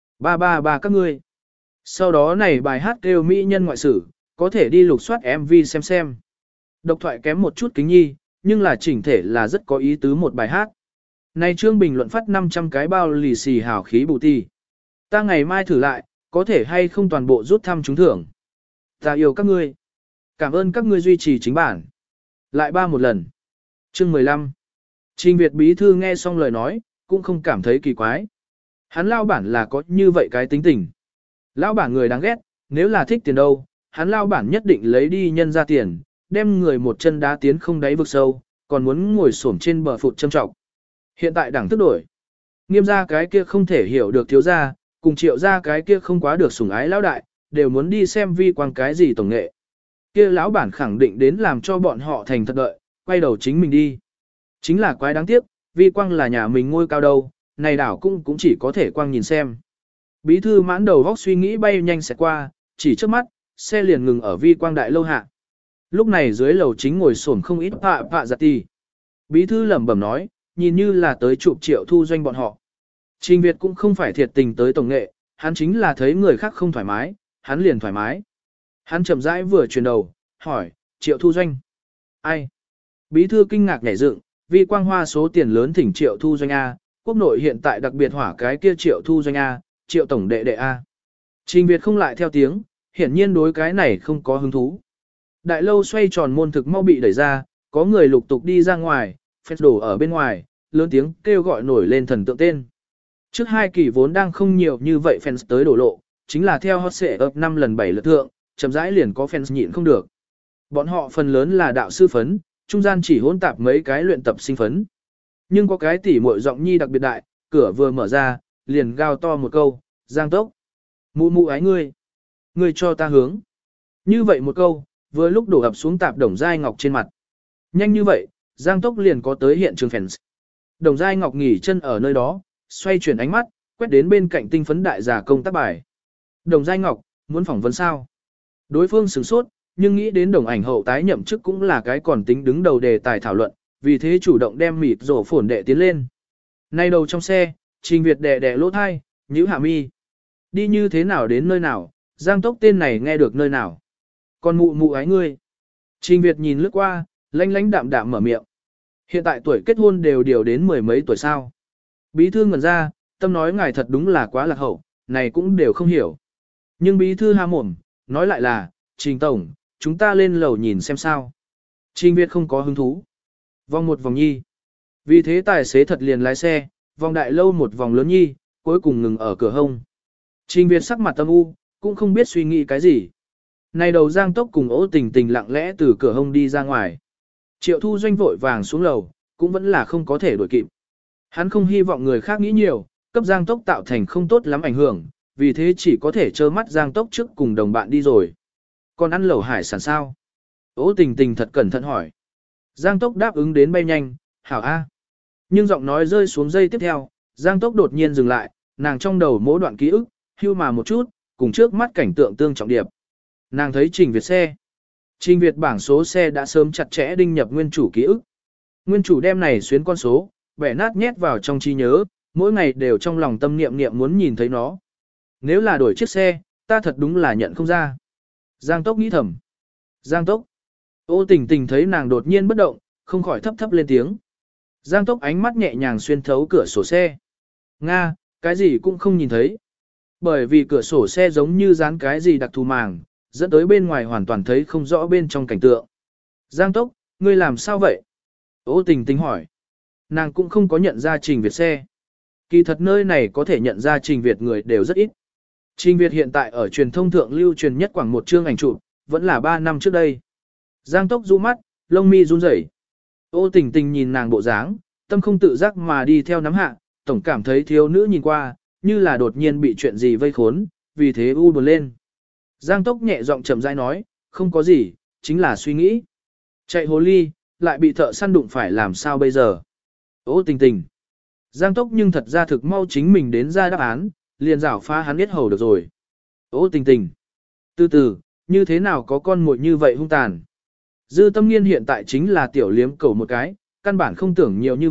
Ba các ngươi. Sau đó này bài hát kêu mỹ nhân ngoại sử, có thể đi lục soát MV xem. Độc thoại kém một chút kính nhi, nhưng là chỉnh thể là rất có ý tứ một bài hát. Này chương bình luận phát 500 cái bao lì xì hào khí bù ti. Ta ngày mai thử lại, có thể hay không toàn bộ rút thăm trúng thưởng. Ta yêu các ngươi. Cảm ơn các ngươi duy trì chính bản. Lại ba một lần. Chương 15. Trình Việt bí thư nghe xong lời nói, cũng không cảm thấy kỳ quái. Hắn lao bản là có như vậy cái tính tình. Lao bản người đáng ghét, nếu là thích tiền đâu, hắn lao bản nhất định lấy đi nhân ra tiền, đem người một chân đá tiến không đáy vực sâu, còn muốn ngồi xổm trên bờ phụt châm trọng. Hiện tại đẳng tức đổi. Nghiêm ra cái kia không thể hiểu được thiếu gia, cùng Triệu ra cái kia không quá được sủng ái lão đại, đều muốn đi xem vi quang cái gì tổng nghệ. Kia lão bản khẳng định đến làm cho bọn họ thành thật đợi, quay đầu chính mình đi. Chính là quái đáng tiếc, vi quang là nhà mình ngôi cao đâu, này đảo cũng chỉ có thể quang nhìn xem. Bí thư mãn đầu góc suy nghĩ bay nhanh sẽ qua, chỉ trước mắt, xe liền ngừng ở vi quang đại lâu hạ. Lúc này dưới lầu chính ngồi xổm không ít pạ giặt tì. Bí thư lẩm bẩm nói, nhìn như là tới chụp Triệu Thu Doanh bọn họ. Trình Việt cũng không phải thiệt tình tới tổng nghệ, hắn chính là thấy người khác không thoải mái, hắn liền thoải mái. Hắn chậm rãi vừa chuyển đầu, hỏi, Triệu Thu Doanh. Ai? Bí thư kinh ngạc nhảy dựng, vi quang hoa số tiền lớn thỉnh Triệu Thu Doanh A, quốc nội hiện tại đặc biệt hỏa cái kia Triệu Thu Doanh A, Triệu Tổng đệ đệ A. Trình Việt không lại theo tiếng, hiển nhiên đối cái này không có hứng thú. Đại lâu xoay tròn môn thực mau bị đẩy ra, có người lục tục đi ra ngoài, phép đổ ở bên ngoài, lớn tiếng kêu gọi nổi lên thần tượng tên. Trước hai kỳ vốn đang không nhiều như vậy fans tới đổ lộ, chính là theo hot xệ ập 5 lần 7 lượt thượng, chậm rãi liền có fans nhịn không được. Bọn họ phần lớn là đạo sư phấn, trung gian chỉ hỗn tạp mấy cái luyện tập sinh phấn. Nhưng có cái tỉ muội giọng nhi đặc biệt đại, cửa vừa mở ra, liền gào to một câu, Giang Tốc. Mụ mụ ái ngươi. Ngươi cho ta hướng. Như vậy một câu, vừa lúc đổ ập xuống tạp Đồng Giai Ngọc trên mặt. Nhanh như vậy, Giang Tốc liền có tới hiện trường fans. Đồng Giai Ngọc nghỉ chân ở nơi đó, xoay chuyển ánh mắt, quét đến bên cạnh tinh phấn đại giả công tác bài. Đồng Giai Ngọc, muốn phỏng vấn sao? Đối phương sửng sốt, nhưng nghĩ đến đồng ảnh hậu tái nhậm chức cũng là cái còn tính đứng đầu đề tài thảo luận, vì thế chủ động đem mịt rổ phổn đệ tiến lên. Nay đầu trong xe, Trình Việt đè lỗ thai, nhíu hạ mi. Đi như thế nào đến nơi nào, Giang Tốc tên này nghe được nơi nào. Còn mụ mụ ái ngươi. Trình Việt nhìn lướt qua, lánh đạm đạm mở miệng. Hiện tại tuổi kết hôn đều điều đến mười mấy tuổi sao. Bí thư ngẩn ra, tâm nói ngài thật đúng là quá lạc hậu, này cũng đều không hiểu. Nhưng bí thư ha mồm, nói lại là, Trình Tổng, chúng ta lên lầu nhìn xem sao. Trình Việt không có hứng thú. Vòng một vòng nhi. Vì thế tài xế thật liền lái xe, vòng đại lâu một vòng lớn nhi, cuối cùng ngừng ở cửa hông. Trình Việt sắc mặt tâm u, cũng không biết suy nghĩ cái gì. Này đầu Giang Tốc cùng Ô Tình Tình lặng lẽ từ cửa hông đi ra ngoài. Triệu Thu Doanh vội vàng xuống lầu, cũng vẫn là không có thể đuổi kịp. Hắn không hy vọng người khác nghĩ nhiều, cấp Giang Tốc tạo thành không tốt lắm ảnh hưởng, vì thế chỉ có thể trơ mắt Giang Tốc trước cùng đồng bạn đi rồi. Còn ăn lẩu hải sản sao? Ô Tình Tình thật cẩn thận hỏi. Giang Tốc đáp ứng đến bay nhanh, hảo A. Nhưng giọng nói rơi xuống giây tiếp theo, Giang Tốc đột nhiên dừng lại, nàng trong đầu mỗi đoạn ký ức, hưu mà một chút, cùng trước mắt cảnh tượng tương trọng điệp. Nàng thấy Trình Việt xe. Trình Việt bảng số xe đã sớm chặt chẽ đinh nhập nguyên chủ ký ức. Nguyên chủ đem này xuyến con số, bẻ nát nhét vào trong trí nhớ, mỗi ngày đều trong lòng tâm niệm niệm muốn nhìn thấy nó. Nếu là đổi chiếc xe, ta thật đúng là nhận không ra. Giang Tốc nghĩ thầm. Giang Tốc. Ô Tình Tình thấy nàng đột nhiên bất động, không khỏi thấp thấp lên tiếng. Giang Tốc ánh mắt nhẹ nhàng xuyên thấu cửa sổ xe. Nga, cái gì cũng không nhìn thấy. Bởi vì cửa sổ xe giống như dán cái gì đặc thù màng, dẫn tới bên ngoài hoàn toàn thấy không rõ bên trong cảnh tượng. Giang Tốc, ngươi làm sao vậy? Ô Tình Tình hỏi. Nàng cũng không có nhận ra Trình Việt xe. Kỳ thật nơi này có thể nhận ra Trình Việt người đều rất ít. Trình Việt hiện tại ở truyền thông thượng lưu truyền nhất quảng một chương ảnh chụp, vẫn là 3 năm trước đây. Giang Tốc rũ mắt, lông mi run rẩy. Ô Tình Tình nhìn nàng bộ dáng, tâm không tự giác mà đi theo nắm hạ, tổng cảm thấy thiếu nữ nhìn qua, như là đột nhiên bị chuyện gì vây khốn, vì thế u buồn lên. Giang Tốc nhẹ giọng chậm rãi nói, không có gì, chính là suy nghĩ. Chạy hồ ly, lại bị thợ săn đụng phải làm sao bây giờ. Ô Tình Tình. Giang Tốc nhưng thật ra thực mau chính mình đến ra đáp án, liền rảo phá hắn biết hầu được rồi. Ô Tình Tình. Từ từ, như thế nào có con muội như vậy hung tàn. Dư Tâm Nghiên hiện tại chính là tiểu liếm cầu một cái, căn bản không tưởng nhiều như vậy,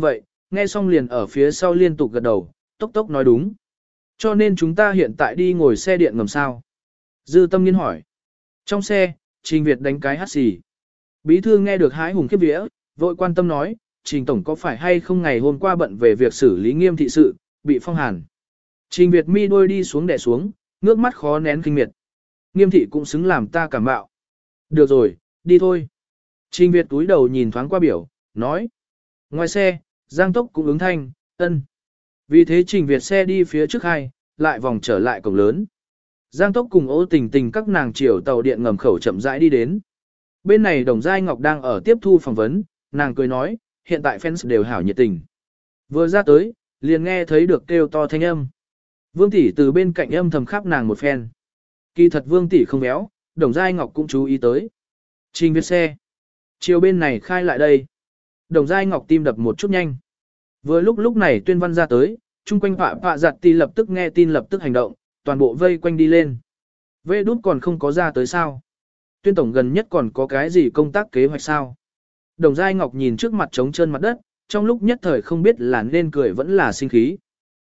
nghe xong liền ở phía sau liên tục gật đầu, tốc tốc nói đúng. Cho nên chúng ta hiện tại đi ngồi xe điện ngầm sao? Dư Tâm Nghiên hỏi. Trong xe, Trình Việt đánh cái hắt xì. Bí thư nghe được hái hùng khiếp vía, vội quan tâm nói, Trình Tổng có phải hay không ngày hôm qua bận về việc xử lý Nghiêm thị sự, bị phong hàn. Trình Việt mi đôi đi xuống đè xuống, ngước mắt khó nén kinh miệt. Nghiêm thị cũng xứng làm ta cảm bạo. Được rồi, đi thôi. Trình Việt túi đầu nhìn thoáng qua biểu, nói. Ngoài xe, Giang Tốc cũng ứng thanh, ân. Vì thế Trình Việt xe đi phía trước hai, lại vòng trở lại cổng lớn. Giang Tốc cùng Ô Tình Tình các nàng chiều tàu điện ngầm khẩu chậm rãi đi đến. Bên này Đồng Giai Ngọc đang ở tiếp thu phỏng vấn, nàng cười nói, hiện tại fans đều hảo nhiệt tình. Vừa ra tới, liền nghe thấy được kêu to thanh âm. Vương tỷ từ bên cạnh âm thầm khắp nàng một phen. Kỳ thật Vương tỷ không béo, Đồng Giai Ngọc cũng chú ý tới. Trình Việt xe. Chiều bên này khai lại đây. Đồng Giai Ngọc tim đập một chút nhanh. Vừa lúc này Tuyên Văn ra tới, chung quanh Phạ Giặt Ti lập tức nghe tin lập tức hành động, toàn bộ vây quanh đi lên. Vê đút còn không có ra tới sao? Tuyên tổng gần nhất còn có cái gì công tác kế hoạch sao? Đồng Giai Ngọc nhìn trước mặt trống trơn mặt đất, trong lúc nhất thời không biết là nên cười vẫn là sinh khí.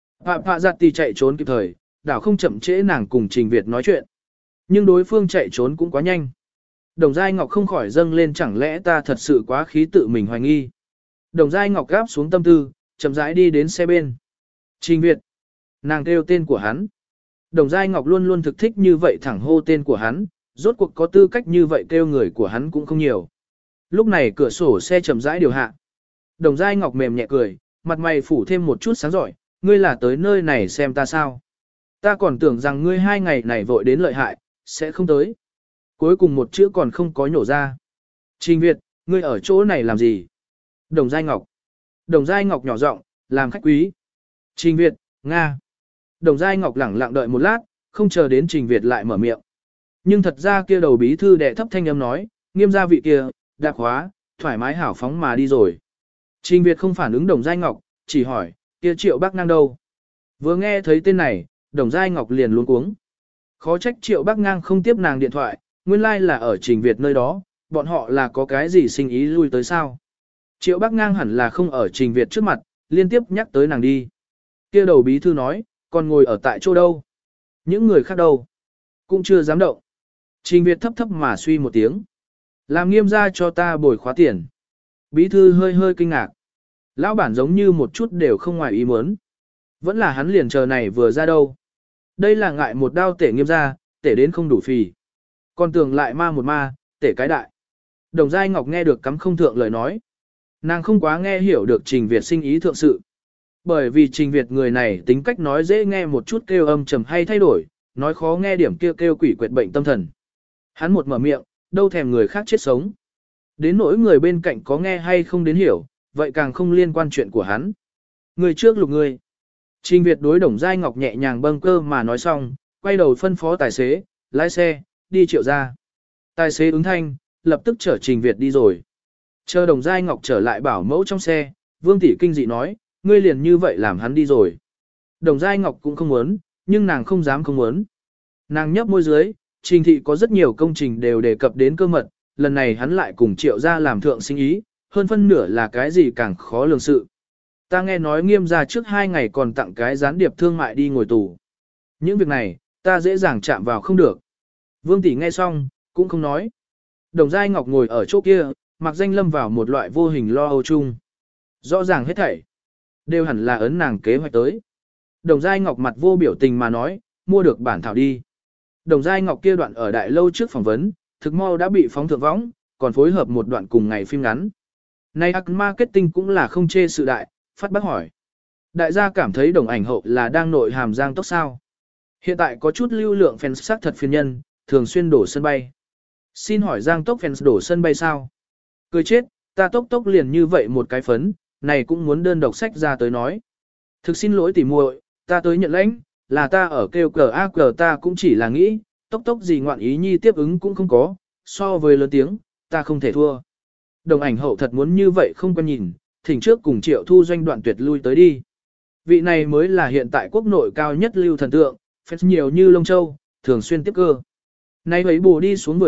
Phạ Giặt Ti chạy trốn kịp thời, đảo không chậm trễ nàng cùng Trình Việt nói chuyện. Nhưng đối phương chạy trốn cũng quá nhanh. Đồng Giai Ngọc không khỏi dâng lên chẳng lẽ ta thật sự quá khí tự mình hoài nghi. Đồng Giai Ngọc gáp xuống tâm tư, chậm rãi đi đến xe bên. Trình Việt. Nàng kêu tên của hắn. Đồng Giai Ngọc luôn luôn thực thích như vậy thẳng hô tên của hắn, rốt cuộc có tư cách như vậy kêu người của hắn cũng không nhiều. Lúc này cửa sổ xe chậm rãi điều hạ. Đồng Giai Ngọc mềm nhẹ cười, mặt mày phủ thêm một chút sáng giỏi, ngươi là tới nơi này xem ta sao. Ta còn tưởng rằng ngươi 2 ngày này vội đến lợi hại, sẽ không tới. Cuối cùng một chữ còn không có nhổ ra. Trình Việt, ngươi ở chỗ này làm gì? Đồng Giai Ngọc. Đồng Giai Ngọc nhỏ giọng, làm khách quý. Trình Việt, Nga. Đồng Giai Ngọc lẳng lặng đợi một lát, không chờ đến Trình Việt lại mở miệng. Nhưng thật ra kia đầu bí thư đệ thấp thanh âm nói, Nghiêm gia vị kia, đạp hóa, thoải mái hảo phóng mà đi rồi. Trình Việt không phản ứng Đồng Giai Ngọc, chỉ hỏi, kia Triệu Bắc Ngang đâu? Vừa nghe thấy tên này, Đồng Giai Ngọc liền luống cuống. Khó trách Triệu Bắc Ngang không tiếp nàng điện thoại, nguyên lai là ở Trình Việt nơi đó, bọn họ là có cái gì sinh ý lui tới sao? Triệu Bắc Ngang hẳn là không ở Trình Việt trước mặt, liên tiếp nhắc tới nàng đi. Kia đầu bí thư nói, còn ngồi ở tại chỗ đâu? Những người khác đâu? Cũng chưa dám động. Trình Việt thấp thấp mà suy một tiếng. Làm Nghiêm ra cho ta bồi khóa tiền. Bí thư hơi hơi kinh ngạc. Lão bản giống như một chút đều không ngoài ý muốn. Vẫn là hắn liền chờ này vừa ra đâu. Đây là ngại một đao tể Nghiêm ra, tể đến không đủ phì. Còn tưởng lại ma một ma, tể cái đại. Đồng Giai Ngọc nghe được cắm không thượng lời nói. Nàng không quá nghe hiểu được Trình Việt sinh ý thượng sự. Bởi vì Trình Việt người này tính cách nói dễ nghe một chút kêu âm trầm hay thay đổi, nói khó nghe điểm kêu quỷ quyệt bệnh tâm thần. Hắn một mở miệng, đâu thèm người khác chết sống. Đến nỗi người bên cạnh có nghe hay không đến hiểu, vậy càng không liên quan chuyện của hắn. Người trước lục người. Trình Việt đối Đồng Giai Ngọc nhẹ nhàng bâng cơ mà nói xong, quay đầu phân phó tài xế, lái xe, đi Triệu ra. Tài xế ứng thanh, lập tức chở Trình Việt đi rồi. Chờ Đồng Giai Ngọc trở lại bảo mẫu trong xe, Vương tỷ kinh dị nói, ngươi liền như vậy làm hắn đi rồi. Đồng Giai Ngọc cũng không muốn, nhưng nàng không dám không muốn. Nàng nhấp môi dưới, Trình thị có rất nhiều công trình đều đề cập đến cơ mật, lần này hắn lại cùng Triệu ra làm thượng sinh ý, hơn phân nửa là cái gì càng khó lường sự. Ta nghe nói Nghiêm ra trước 2 ngày còn tặng cái gián điệp thương mại đi ngồi tù. Những việc này, ta dễ dàng chạm vào không được. Vương tỷ nghe xong, cũng không nói. Đồng Giai Ngọc ngồi ở chỗ kia, mặc danh lâm vào một loại vô hình lo âu chung. Rõ ràng hết thảy đều hẳn là ấn nàng kế hoạch tới. Đồng Giai Ngọc mặt vô biểu tình mà nói, mua được bản thảo đi. Đồng Giai Ngọc kia đoạn ở đại lâu trước phỏng vấn, thực mau đã bị phóng thượng võng, còn phối hợp một đoạn cùng ngày phim ngắn. Nay marketing cũng là không chê sự đại, phát bác hỏi. Đại gia cảm thấy Đồng ảnh hậu là đang nội hàm Giang Tốc sao. Hiện tại có chút lưu lượng fans xác thật phiền nhân, thường xuyên đổ sân bay. Xin hỏi Giang Tốc fans đổ sân bay sao? Cười chết, ta Tốc liền như vậy một cái phấn, này cũng muốn đơn độc sách ra tới nói. Thực xin lỗi tỉ muội, ta tới nhận lãnh, là ta ở kêu cờ ta cũng chỉ là nghĩ, Tốc gì ngoạn ý nhi tiếp ứng cũng không có, so với lớn tiếng, ta không thể thua. Đồng ảnh hậu thật muốn như vậy không quan nhìn, thỉnh trước cùng Triệu Thu Doanh đoạn tuyệt lui tới đi. Vị này mới là hiện tại quốc nội cao nhất lưu thần tượng, fans nhiều như lông châu, thường xuyên tiếp cơ. Nay ấy bù đi xuống vừa trượt,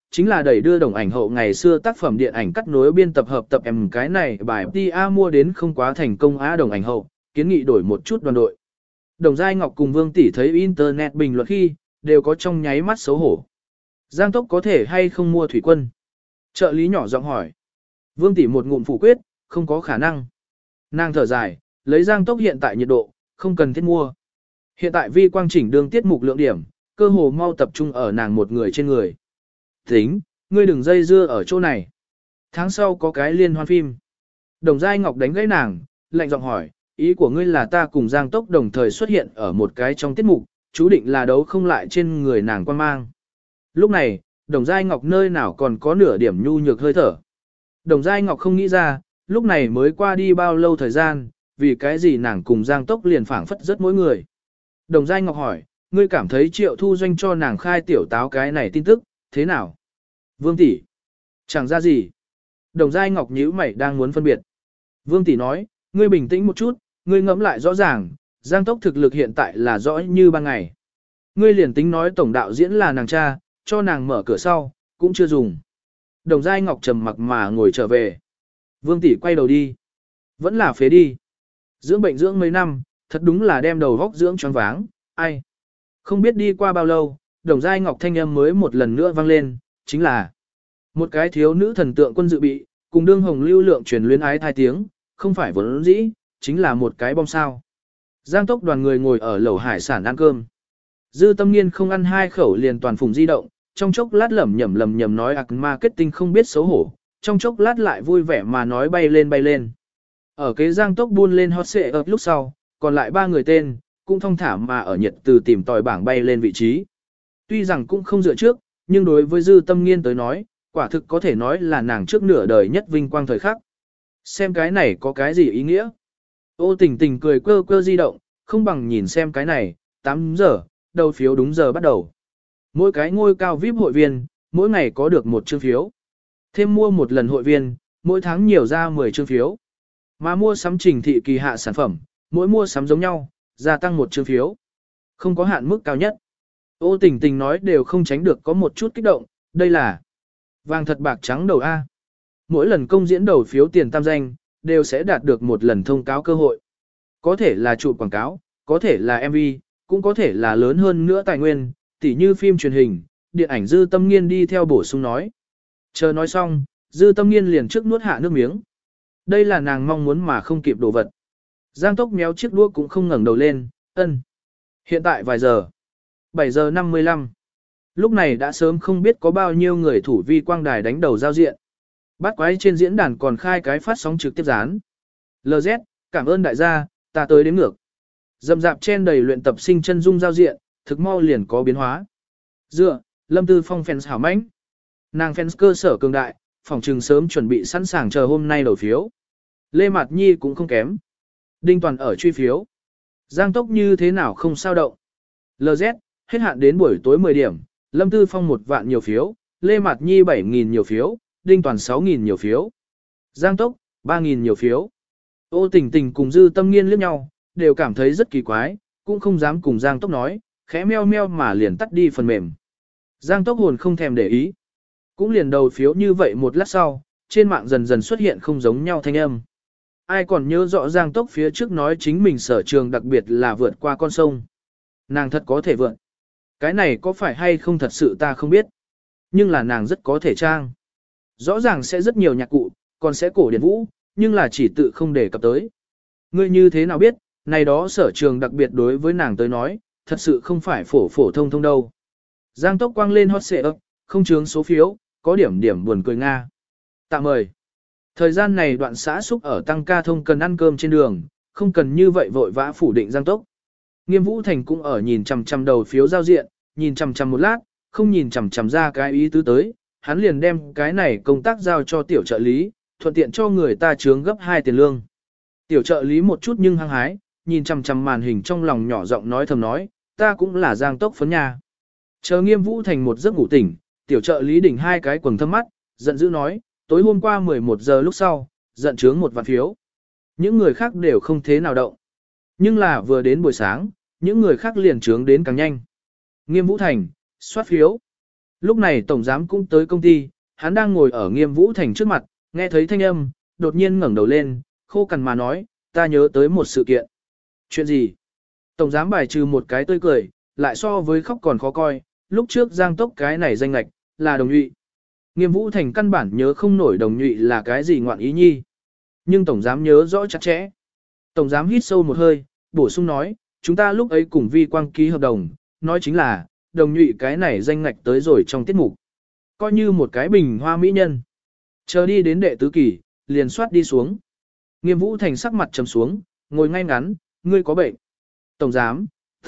chính là đẩy đưa Đồng Ảnh Hậu ngày xưa tác phẩm điện ảnh cắt nối biên tập hợp tập em cái này bài TA mua đến không quá thành công Đồng Ảnh Hậu, kiến nghị đổi một chút đoàn đội. Đồng Giai Ngọc cùng Vương Tỷ thấy internet bình luận khi, đều có trong nháy mắt xấu hổ. Giang Tốc có thể hay không mua thủy quân? Trợ lý nhỏ giọng hỏi. Vương Tỷ một ngụm phủ quyết, không có khả năng. Nàng thở dài, lấy Giang Tốc hiện tại nhiệt độ, không cần thiết mua. Hiện tại vi quang chỉnh đương tiết mục lượng điểm, cơ hồ mau tập trung ở nàng một người trên người. Tính, ngươi đừng dây dưa ở chỗ này. Tháng sau có cái liên hoan phim. Đồng Giai Ngọc đánh gãy nàng, lạnh giọng hỏi, ý của ngươi là ta cùng Giang Tốc đồng thời xuất hiện ở một cái trong tiết mục, chú định là đấu không lại trên người nàng quan mang. Lúc này, Đồng Giai Ngọc nơi nào còn có nửa điểm nhu nhược hơi thở. Đồng Giai Ngọc không nghĩ ra, lúc này mới qua đi bao lâu thời gian, vì cái gì nàng cùng Giang Tốc liền phảng phất rất mỗi người. Đồng Giai Ngọc hỏi, ngươi cảm thấy Triệu Thu Doanh cho nàng khai tiểu táo cái này tin tức, thế nào? Vương Tỷ, chẳng ra gì. Đồng Giai Ngọc nhíu mày đang muốn phân biệt. Vương Tỷ nói, ngươi bình tĩnh một chút, ngươi ngẫm lại rõ ràng, Giang Tốc thực lực hiện tại là rõ như ban ngày. Ngươi liền tính nói tổng đạo diễn là nàng cha, cho nàng mở cửa sau, cũng chưa dùng. Đồng Giai Ngọc trầm mặc mà ngồi trở về. Vương Tỷ quay đầu đi. Vẫn là phế đi. Dưỡng bệnh dưỡng mấy năm, thật đúng là đem đầu góc dưỡng choáng váng, ai. Không biết đi qua bao lâu, Đồng Giai Ngọc thanh âm mới một lần nữa vang lên, chính là một cái thiếu nữ thần tượng quân dự bị, cùng đương hồng lưu lượng truyền luyến ái thai tiếng, không phải vốn dĩ, chính là một cái bom sao. Giang Tốc đoàn người ngồi ở lẩu hải sản ăn cơm. Dư Tâm Nghiên không ăn hai khẩu liền toàn phùng di động, trong chốc lát lẩm nhẩm nói marketing không biết xấu hổ, trong chốc lát lại vui vẻ mà nói bay lên. Ở kế Giang Tốc buôn lên hot xệ ập lúc sau, còn lại ba người tên, cũng thông thả mà ở nhiệt từ tìm tòi bảng bay lên vị trí. Tuy rằng cũng không dựa trước, nhưng đối với Dư Tâm Nghiên tới nói, quả thực có thể nói là nàng trước nửa đời nhất vinh quang thời khắc. Xem cái này có cái gì ý nghĩa? Ô Tình Tình cười quơ quơ di động, không bằng nhìn xem cái này, 8 giờ, đầu phiếu đúng giờ bắt đầu. Mỗi cái ngôi cao VIP hội viên, mỗi ngày có được một chương phiếu. Thêm mua một lần hội viên, mỗi tháng nhiều ra 10 chương phiếu. Mà mua sắm trình thị kỳ hạ sản phẩm, mỗi mua sắm giống nhau, gia tăng một chương phiếu. Không có hạn mức cao nhất. Ô Tình Tình nói đều không tránh được có một chút kích động, đây là vàng thật bạc trắng đầu A. Mỗi lần công diễn đầu phiếu tiền tam danh, đều sẽ đạt được một lần thông cáo cơ hội. Có thể là chụp quảng cáo, có thể là MV, cũng có thể là lớn hơn nữa tài nguyên, tỉ như phim truyền hình, điện ảnh. Dư Tâm Nghiên đi theo bổ sung nói. Chờ nói xong, Dư Tâm Nghiên liền trước nuốt hạ nước miếng. Đây là nàng mong muốn mà không kịp đồ vật. Giang Tốc méo chiếc đũa cũng không ngẩng đầu lên, ân. Hiện tại vài giờ? 7 giờ 55. Lúc này đã sớm không biết có bao nhiêu người thủ vi quang đài đánh đầu giao diện. Bát quái trên diễn đàn còn khai cái phát sóng trực tiếp dán. LZ, cảm ơn đại gia, ta tới đến ngược. Dầm dạp trên đầy luyện tập sinh chân dung giao diện, thực mau liền có biến hóa. Dựa, Lâm Tư Phong fans hảo mãnh. Nàng fans cơ sở cường đại, phòng trừng sớm chuẩn bị sẵn sàng chờ hôm nay đầu phiếu. Lê Mạt Nhi cũng không kém. Đinh Toàn ở truy phiếu. Giang Tốc như thế nào không sao động. LZ, hết hạn đến buổi tối 10 điểm, Lâm Tư Phong 1 vạn nhiều phiếu, Lê Mạt Nhi 7.000 nhiều phiếu, Đinh Toàn 6.000 nhiều phiếu. Giang Tốc, 3.000 nhiều phiếu. Ô Tình Tình cùng Dư Tâm Nghiên liếc nhau, đều cảm thấy rất kỳ quái, cũng không dám cùng Giang Tốc nói, khẽ meo meo mà liền tắt đi phần mềm. Giang Tốc hồn không thèm để ý. Cũng liền đầu phiếu như vậy một lát sau, trên mạng dần dần xuất hiện không giống nhau thanh âm. Ai còn nhớ rõ Giang Tốc phía trước nói chính mình sở trường đặc biệt là vượt qua con sông. Nàng thật có thể vượt. Cái này có phải hay không thật sự ta không biết. Nhưng là nàng rất có thể trang. Rõ ràng sẽ rất nhiều nhạc cụ, còn sẽ cổ điển vũ, nhưng là chỉ tự không đề cập tới. Ngươi như thế nào biết, này đó sở trường đặc biệt đối với nàng tới nói, thật sự không phải phổ thông đâu. Giang Tốc quang lên hot xệ ấp, không chướng số phiếu, có điểm buồn cười Nga. Tạm mời. Thời gian này đoạn xã xúc ở tăng ca thông cần ăn cơm trên đường, không cần như vậy vội vã phủ định Giang Tốc. Nghiêm Vũ Thành cũng ở nhìn chằm đầu phiếu giao diện, nhìn chằm một lát, không nhìn chằm ra cái ý tứ tới, hắn liền đem cái này công tác giao cho tiểu trợ lý, thuận tiện cho người ta chướng gấp 2 tiền lương. Tiểu trợ lý một chút nhưng hăng hái, nhìn chằm màn hình trong lòng nhỏ giọng nói thầm nói, ta cũng là Giang Tốc phấn nhà. Chờ Nghiêm Vũ Thành một giấc ngủ tỉnh, tiểu trợ lý đỉnh 2 cái quầng thâm mắt, giận dữ nói, tối hôm qua 11 giờ lúc sau, giận chướng 1 vạn phiếu. Những người khác đều không thế nào động. Nhưng là vừa đến buổi sáng, những người khác liền chướng đến càng nhanh. Nghiêm Vũ Thành, soát phiếu. Lúc này tổng giám cũng tới công ty, hắn đang ngồi ở Nghiêm Vũ Thành trước mặt, nghe thấy thanh âm, đột nhiên ngẩng đầu lên, khô cằn mà nói, ta nhớ tới một sự kiện. Chuyện gì? Tổng giám bài trừ một cái tươi cười, lại so với khóc còn khó coi, lúc trước Giang Tốc cái này danh lạch, là Đồng Nhụy. Nghiêm Vũ Thành căn bản nhớ không nổi Đồng Nhụy là cái gì ngoạn ý nhi. Nhưng tổng giám nhớ rõ chặt chẽ. Tổng giám hít sâu một hơi, bổ sung nói, chúng ta lúc ấy cùng Vi Quang ký hợp đồng, nói chính là, Đồng Nhụy cái này danh ngạch tới rồi trong tiết mục. Coi như một cái bình hoa mỹ nhân. Chờ đi đến đệ tứ kỳ, liền soát đi xuống. Nghiêm Vũ Thành sắc mặt trầm xuống, ngồi ngay ngắn, ngươi có bệnh. Tổng giám,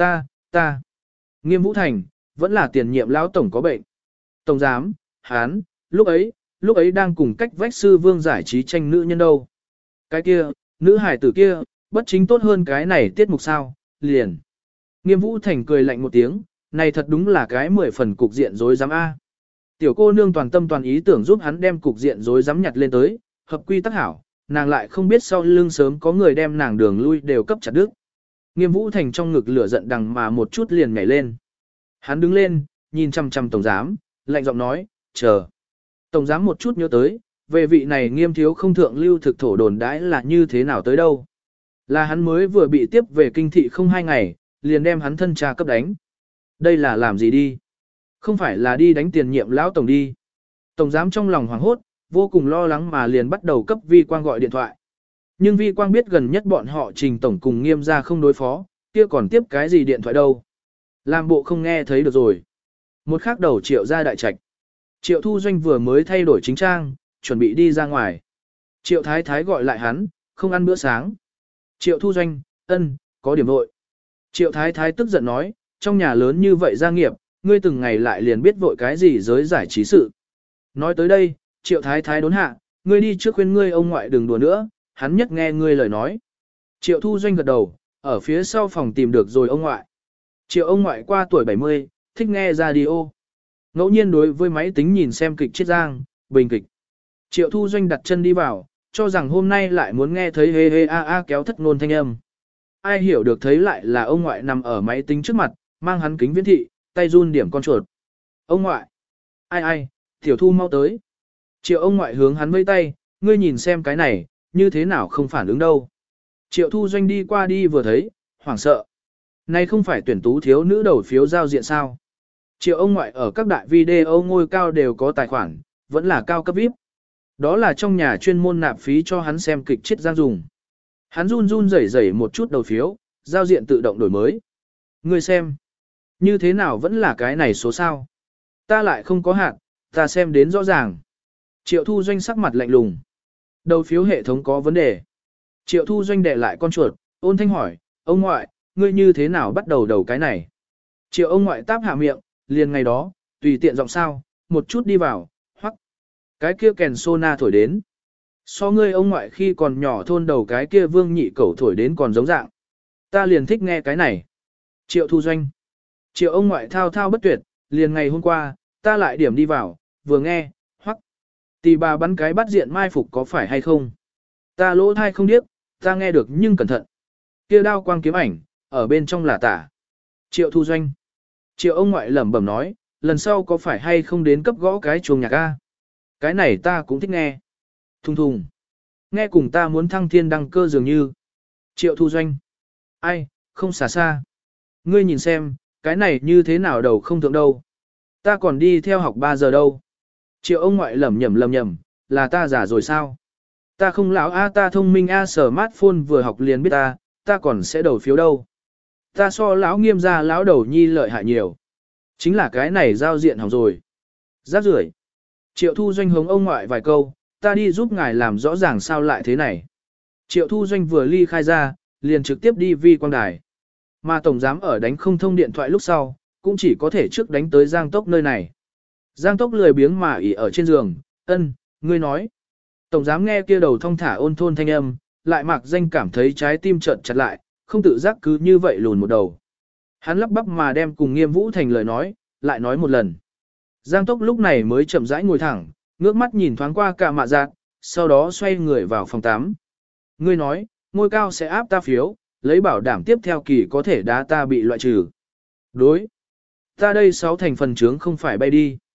ta. Nghiêm Vũ Thành, vẫn là tiền nhiệm lão tổng có bệnh. Tổng giám, hán, lúc ấy đang cùng cách vách sư vương giải trí tranh nữ nhân đâu. Cái kia, nữ hải tử kia, bất chính tốt hơn cái này tiết mục sao, liền. Nghiêm Vũ Thành cười lạnh một tiếng, này thật đúng là cái 10 phần cục diện rối rắm A. Tiểu cô nương toàn tâm toàn ý tưởng giúp hắn đem cục diện rối rắm nhặt lên tới, hợp quy tắc hảo, nàng lại không biết sau lưng sớm có người đem nàng đường lui đều cấp chặt đứt. Nghiêm Vũ Thành trong ngực lửa giận đằng mà một chút liền nhảy lên. Hắn đứng lên, nhìn chăm chăm tổng giám, lạnh giọng nói, chờ. Tổng giám một chút nhớ tới, về vị này Nghiêm thiếu không thượng lưu thực thổ đồn đãi là như thế nào tới đâu. Là hắn mới vừa bị tiếp về kinh thị không 2 ngày, liền đem hắn thân cha cấp đánh. Đây là làm gì đi? Không phải là đi đánh tiền nhiệm lão tổng đi. Tổng giám trong lòng hoảng hốt, vô cùng lo lắng mà liền bắt đầu cấp Vi Quang gọi điện thoại. Nhưng Vi Quang biết gần nhất bọn họ Trình tổng cùng Nghiêm gia không đối phó, kia còn tiếp cái gì điện thoại đâu. Làm bộ không nghe thấy được rồi. Một khắc đầu Triệu ra đại trạch. Triệu Thu Doanh vừa mới thay đổi chính trang, chuẩn bị đi ra ngoài. Triệu Thái Thái gọi lại hắn, không ăn bữa sáng. Triệu Thu Doanh, có điểm vội. Triệu Thái Thái tức giận nói, trong nhà lớn như vậy gia nghiệp, ngươi từng ngày lại liền biết vội cái gì giới giải trí sự. Nói tới đây, Triệu Thái Thái đốn hạ, ngươi đi trước khuyên ngươi ông ngoại đừng đùa nữa, hắn nhất nghe ngươi lời nói. Triệu Thu Doanh gật đầu, ở phía sau phòng tìm được rồi ông ngoại. Triệu ông ngoại qua tuổi 70, thích nghe radio. Ngẫu nhiên đối với máy tính nhìn xem kịch Chiết Giang, bình kịch. Triệu Thu Doanh đặt chân đi vào, cho rằng hôm nay lại muốn nghe thấy hê hê a a kéo thất ngôn thanh âm. Ai hiểu được thấy lại là ông ngoại nằm ở máy tính trước mặt, mang hắn kính viễn thị, tay run điểm con chuột. Ông ngoại! Ai, Tiểu Thu mau tới. Triệu ông ngoại hướng hắn vây tay, ngươi nhìn xem cái này, như thế nào không phản ứng đâu. Triệu Thu Doanh đi qua đi vừa thấy, hoảng sợ. Này không phải tuyển tú thiếu nữ đầu phiếu giao diện sao. Triệu ông ngoại ở các đại video ngôi cao đều có tài khoản, vẫn là cao cấp VIP. Đó là trong nhà chuyên môn nạp phí cho hắn xem kịch Chiết Giang dùng. Hắn run rẩy một chút đầu phiếu, giao diện tự động đổi mới. Ngươi xem, như thế nào vẫn là cái này số sao. Ta lại không có hạn, ta xem đến rõ ràng. Triệu Thu Doanh sắc mặt lạnh lùng. Đầu phiếu hệ thống có vấn đề. Triệu Thu Doanh đệ lại con chuột, ôn thanh hỏi, ông ngoại, ngươi như thế nào bắt đầu cái này? Triệu ông ngoại táp hạ miệng, liền ngày đó, tùy tiện giọng sao, một chút đi vào, hoắc. Cái kia kèn sona thổi đến. So ngươi ông ngoại khi còn nhỏ thôn đầu cái kia Vương Nhị Cẩu thổi đến còn giống dạng. Ta liền thích nghe cái này. Triệu Thu Doanh. Triệu ông ngoại thao thao bất tuyệt, liền ngày hôm qua, ta lại điểm đi vào, vừa nghe, hoắc. Tì bà bắn cái bắt diện mai phục có phải hay không? Ta lỗ thai không điếc, ta nghe được nhưng cẩn thận. Kia đao quang kiếm ảnh, ở bên trong là tả. Triệu Thu Doanh. Triệu ông ngoại lẩm bẩm nói, lần sau có phải hay không đến cấp gõ cái chuông nhạc a? Cái này ta cũng thích nghe. Thùng thùng. Nghe cùng ta muốn thăng thiên đăng cơ dường như. Triệu Thu Doanh. Ai, không xa xa. Ngươi nhìn xem, cái này như thế nào đầu không thượng đâu. Ta còn đi theo học 3 giờ đâu. Triệu ông ngoại lẩm nhẩm, là ta già rồi sao? Ta không lão a, ta thông minh a, smartphone vừa học liền biết ta còn sẽ đầu phiếu đâu. Ta so lão Nghiêm gia lão đầu nhi lợi hại nhiều. Chính là cái này giao diện hỏng rồi. Rác rưởi. Triệu Thu Doanh hống ông ngoại vài câu, ta đi giúp ngài làm rõ ràng sao lại thế này. Triệu Thu Doanh vừa ly khai ra, liền trực tiếp đi Vi Quang đài. Mà tổng giám ở đánh không thông điện thoại lúc sau, cũng chỉ có thể trước đánh tới Giang Tốc nơi này. Giang Tốc lười biếng mà ỉ ở trên giường, ngươi nói. Tổng giám nghe kia đầu thong thả ôn thôn thanh âm, lại mặc danh cảm thấy trái tim trợn chặt lại, không tự giác cứ như vậy lùn một đầu. Hắn lắp bắp mà đem cùng Nghiêm Vũ Thành lời nói, lại nói một lần. Giang Tốc lúc này mới chậm rãi ngồi thẳng, ngước mắt nhìn thoáng qua cả mạ giác, sau đó xoay người vào phòng 8. Ngươi nói, ngôi cao sẽ áp ta phiếu, lấy bảo đảm tiếp theo kỳ có thể đá ta bị loại trừ. Đối. Ta đây 6 thành phần trướng không phải bay đi.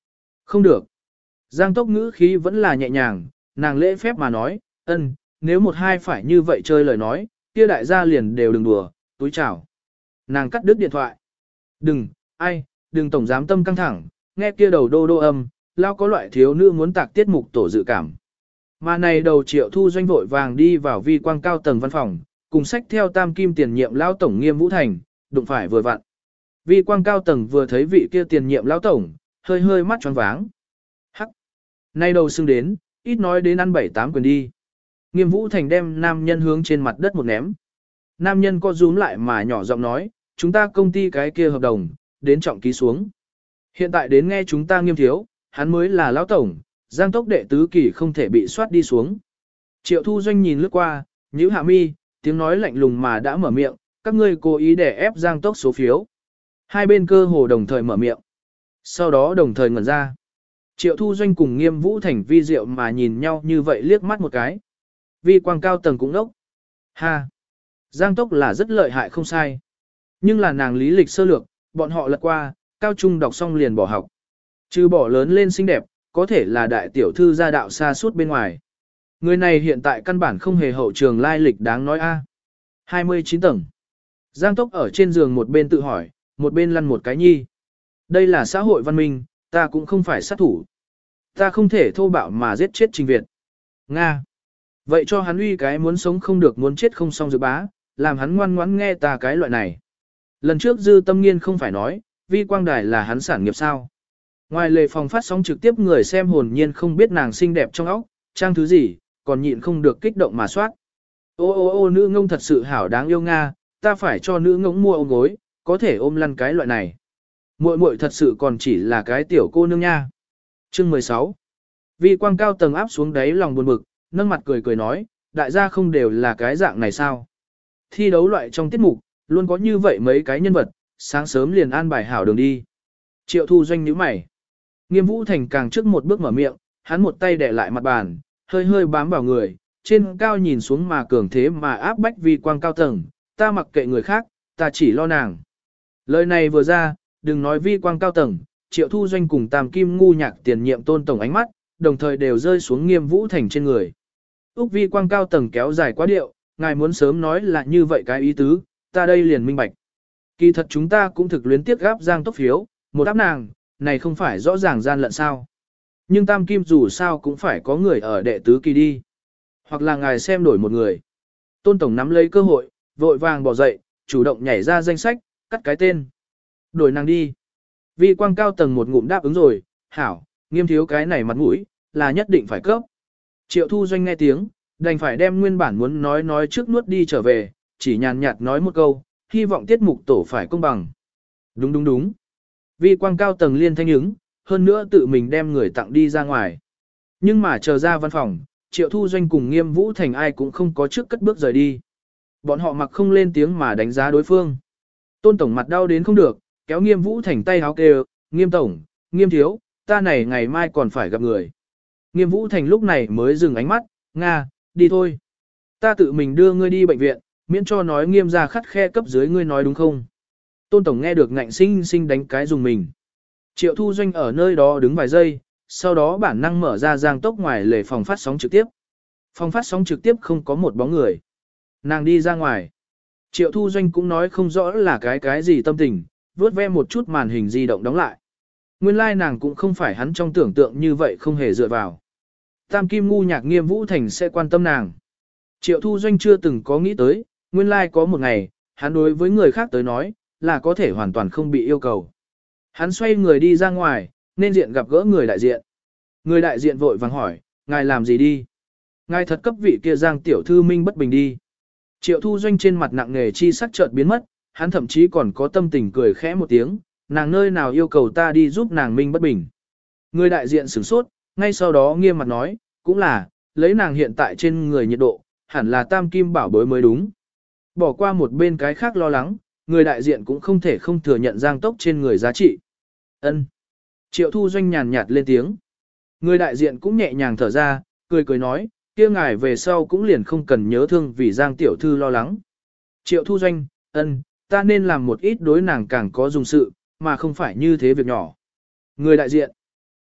Không được. Giang Tốc ngữ khí vẫn là nhẹ nhàng, nàng lễ phép mà nói, nếu một hai phải như vậy chơi lời nói, kia đại gia liền đều đừng đùa, túi chào. Nàng cắt đứt điện thoại. Đừng tổng giám tâm căng thẳng, nghe kia đầu đô đô âm, lao có loại thiếu nữ muốn tạc tiết mục tổ dự cảm. Mà này đầu Triệu Thu Doanh vội vàng đi vào vi quang cao tầng văn phòng, cùng sách theo tam kim tiền nhiệm lao tổng Nghiêm Vũ Thành, đụng phải vừa vặn. Vi quang cao tầng vừa thấy vị kia tiền nhiệm lao tổng, hơi hơi mắt tròn váng. Hắc! Nay đầu xưng đến, ít nói đến ăn 7-8 quyền đi. Nghiêm Vũ Thành đem nam nhân hướng trên mặt đất một ném. Nam nhân co rúm lại mà nhỏ giọng nói, chúng ta công ty cái kia hợp đồng, đến trọng ký xuống. Hiện tại đến nghe chúng ta Nghiêm thiếu, hắn mới là lão tổng, Giang Tốc đệ tứ kỳ không thể bị soát đi xuống. Triệu Thu Doanh nhìn lướt qua, nhíu hạ mi, tiếng nói lạnh lùng mà đã mở miệng, các ngươi cố ý để ép Giang Tốc số phiếu. Hai bên cơ hồ đồng thời mở miệng. Sau đó đồng thời ngẩn ra. Triệu Thu Doanh cùng Nghiêm Vũ Thành vi diệu mà nhìn nhau như vậy liếc mắt một cái. Vi quang cao tầng cũng đốc. Ha! Giang Tốc là rất lợi hại không sai. Nhưng là nàng lý lịch sơ lược, bọn họ lật qua, cao trung đọc xong liền bỏ học. Trừ bỏ lớn lên xinh đẹp, có thể là đại tiểu thư gia đạo xa suốt bên ngoài. Người này hiện tại căn bản không hề hậu trường lai lịch đáng nói a. 29 tầng. Giang Tốc ở trên giường một bên tự hỏi, một bên lăn một cái nhi. Đây là xã hội văn minh, ta cũng không phải sát thủ. Ta không thể thô bạo mà giết chết Trình Việt. Nga. Vậy cho hắn uy cái muốn sống không được muốn chết không xong dự bá, làm hắn ngoan ngoãn nghe ta cái loại này. Lần trước Dư Tâm Nghiên không phải nói, Vi Quang Đài là hắn sản nghiệp sao. Ngoài lề phòng phát sóng trực tiếp người xem hồn nhiên không biết nàng xinh đẹp trong óc, trang thứ gì, còn nhịn không được kích động mà soát. Ô nữ ngông thật sự hảo đáng yêu Nga, ta phải cho nữ ngỗng mua ôm gối, có thể ôm lăn cái loại này. Muội muội thật sự còn chỉ là cái tiểu cô nương nha. Chương 16. Vi Quang cao tầng áp xuống đáy lòng buồn bực, nâng mặt cười cười nói, đại gia không đều là cái dạng này sao? Thi đấu loại trong tiết mục, luôn có như vậy mấy cái nhân vật, sáng sớm liền an bài hảo đường đi. Triệu Thu Doanh nhíu mày. Nghiêm Vũ Thành càng trước một bước mở miệng, hắn một tay đè lại mặt bàn, hơi hơi bám vào người, trên cao nhìn xuống mà cường thế mà áp bách Vi Quang cao tầng, ta mặc kệ người khác, ta chỉ lo nàng. Lời này vừa ra, đừng nói Vi Quang cao tầng, Triệu Thu Doanh cùng Tam Kim ngu nhạc tiền nhiệm Tôn tổng ánh mắt, đồng thời đều rơi xuống Nghiêm Vũ Thành trên người. Úc Vi Quang cao tầng kéo dài quá điệu, ngài muốn sớm nói là như vậy cái ý tứ, ta đây liền minh bạch. Kỳ thật chúng ta cũng thực luyến tiếc gáp Giang Tốc phiếu, một áp nàng, này không phải rõ ràng gian lận sao. Nhưng Tam Kim dù sao cũng phải có người ở đệ tứ kỳ đi. Hoặc là ngài xem đổi một người. Tôn tổng nắm lấy cơ hội, vội vàng bỏ dậy, chủ động nhảy ra danh sách, cắt cái tên. Đổi nàng đi. Vi Quang cao tầng một ngụm đáp ứng rồi, hảo, Nghiêm thiếu cái này mặt mũi, là nhất định phải cấp. Triệu Thu Doanh nghe tiếng, đành phải đem nguyên bản muốn nói trước nuốt đi trở về, chỉ nhàn nhạt nói một câu, hy vọng tiết mục tổ phải công bằng. Đúng. Vi Quang cao tầng liên thanh ứng, hơn nữa tự mình đem người tặng đi ra ngoài. Nhưng mà chờ ra văn phòng, Triệu Thu Doanh cùng Nghiêm Vũ Thành ai cũng không có trước cất bước rời đi. Bọn họ mặc không lên tiếng mà đánh giá đối phương. Tôn tổng mặt đau đến không được, kéo Nghiêm Vũ Thành tay háo kêu, Nghiêm tổng, Nghiêm thiếu, ta này ngày mai còn phải gặp người. Nghiêm Vũ Thành lúc này mới dừng ánh mắt, Nga, đi thôi. Ta tự mình đưa ngươi đi bệnh viện, miễn cho nói Nghiêm ra khắt khe cấp dưới ngươi nói đúng không. Tôn tổng nghe được ngạnh sinh đánh cái dùng mình. Triệu Thu Doanh ở nơi đó đứng vài giây, sau đó bản năng mở ra Giang Tốc ngoài lề phòng phát sóng trực tiếp. Phòng phát sóng trực tiếp không có một bóng người. Nàng đi ra ngoài. Triệu Thu Doanh cũng nói không rõ là cái gì tâm tình, vớt ve một chút màn hình di động đóng lại. Nguyên lai nàng cũng không phải hắn trong tưởng tượng như vậy không hề dựa vào. Tam Kim ngu nhạc Nghiêm Vũ Thành sẽ quan tâm nàng. Triệu Thu Doanh chưa từng có nghĩ tới, nguyên lai có một ngày, hắn đối với người khác tới nói, là có thể hoàn toàn không bị yêu cầu. Hắn xoay người đi ra ngoài, nên diện gặp gỡ người đại diện. Người đại diện vội vàng hỏi, ngài làm gì đi? Ngài thật cấp vị kia Giang tiểu thư minh bất bình đi. Triệu Thu Doanh trên mặt nặng nề chi sắc chợt biến mất, hắn thậm chí còn có tâm tình cười khẽ một tiếng, nàng nơi nào yêu cầu ta đi giúp nàng minh bất bình. Người đại diện sửng sốt, ngay sau đó nghiêm mặt nói, cũng là, lấy nàng hiện tại trên người nhiệt độ, hẳn là tam kim bảo bối mới đúng. Bỏ qua một bên cái khác lo lắng, người đại diện cũng không thể không thừa nhận Giang Tốc trên người giá trị. Ân. Triệu Thu Doanh nhàn nhạt lên tiếng. Người đại diện cũng nhẹ nhàng thở ra, cười nói, kia ngài về sau cũng liền không cần nhớ thương vì Giang tiểu thư lo lắng. Triệu Thu Doanh, ta nên làm một ít đối nàng càng có dùng sự, mà không phải như thế việc nhỏ. Người đại diện.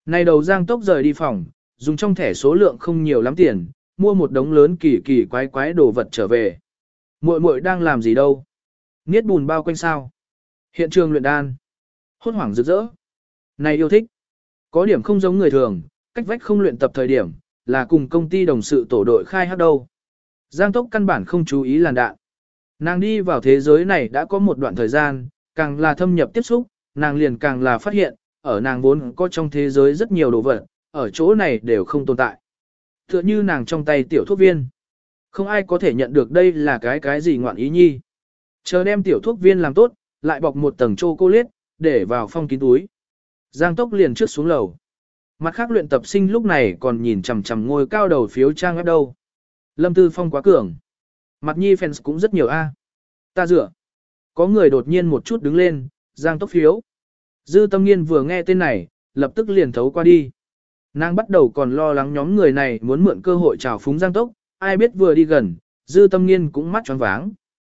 Này đầu Giang Tốc rời đi phòng, dùng trong thẻ số lượng không nhiều lắm tiền, mua một đống lớn kỳ kỳ quái quái đồ vật trở về. Muội muội đang làm gì đâu? Niết bùn bao quanh sao? Hiện trường luyện đan. Hốt hoảng rực rỡ. Này yêu thích. Có điểm không giống người thường, cách vách không luyện tập thời điểm, là cùng công ty đồng sự tổ đội khai hát đâu. Giang Tốc căn bản không chú ý làn đạn. Nàng đi vào thế giới này đã có một đoạn thời gian, càng là thâm nhập tiếp xúc, nàng liền càng là phát hiện, ở nàng vốn có trong thế giới rất nhiều đồ vật, ở chỗ này đều không tồn tại. Tựa như nàng trong tay tiểu thuốc viên. Không ai có thể nhận được đây là cái gì ngoạn ý nhi. Chờ đem tiểu thuốc viên làm tốt, lại bọc một tầng chocolate, để vào phong kín túi. Giang Tốc liền trước xuống lầu. Mặt khác luyện tập sinh lúc này còn nhìn chằm chằm ngôi cao đầu phiếu trang web đâu. Lâm Tư Phong quá cường. Mặt nhi fans cũng rất nhiều a. Ta dựa. Có người đột nhiên một chút đứng lên, Giang Tốc phiếu. Dư Tâm Nghiên vừa nghe tên này, lập tức liền thấu qua đi. Nàng bắt đầu còn lo lắng nhóm người này muốn mượn cơ hội trào phúng Giang Tốc, ai biết vừa đi gần, Dư Tâm Nghiên cũng mắt choáng váng.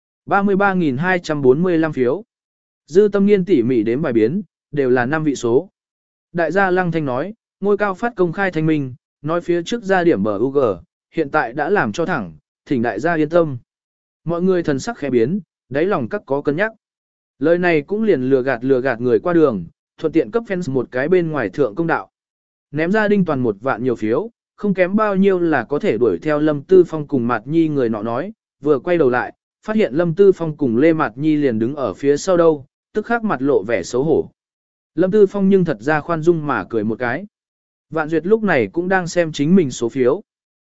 33.245 phiếu. Dư Tâm Nghiên tỉ mỉ đếm bài biến, đều là 5 vị số. Đại gia Lăng Thanh nói, ngôi cao phát công khai thanh minh, nói phía trước ra điểm bờ UG, hiện tại đã làm cho thẳng, thỉnh đại gia yên tâm. Mọi người thần sắc khẽ biến, đáy lòng các có cân nhắc. Lời này cũng liền lừa gạt người qua đường, thuận tiện cấp fans một cái bên ngoài thượng công đạo. Ném ra Đinh Toàn 1 vạn nhiều phiếu, không kém bao nhiêu là có thể đuổi theo Lâm Tư Phong cùng Mạt Nhi người nọ nói, vừa quay đầu lại, phát hiện Lâm Tư Phong cùng Lê Mạt Nhi liền đứng ở phía sau đâu, tức khắc mặt lộ vẻ xấu hổ. Lâm Tư Phong nhưng thật ra khoan dung mà cười một cái. Vạn Duyệt lúc này cũng đang xem chính mình số phiếu.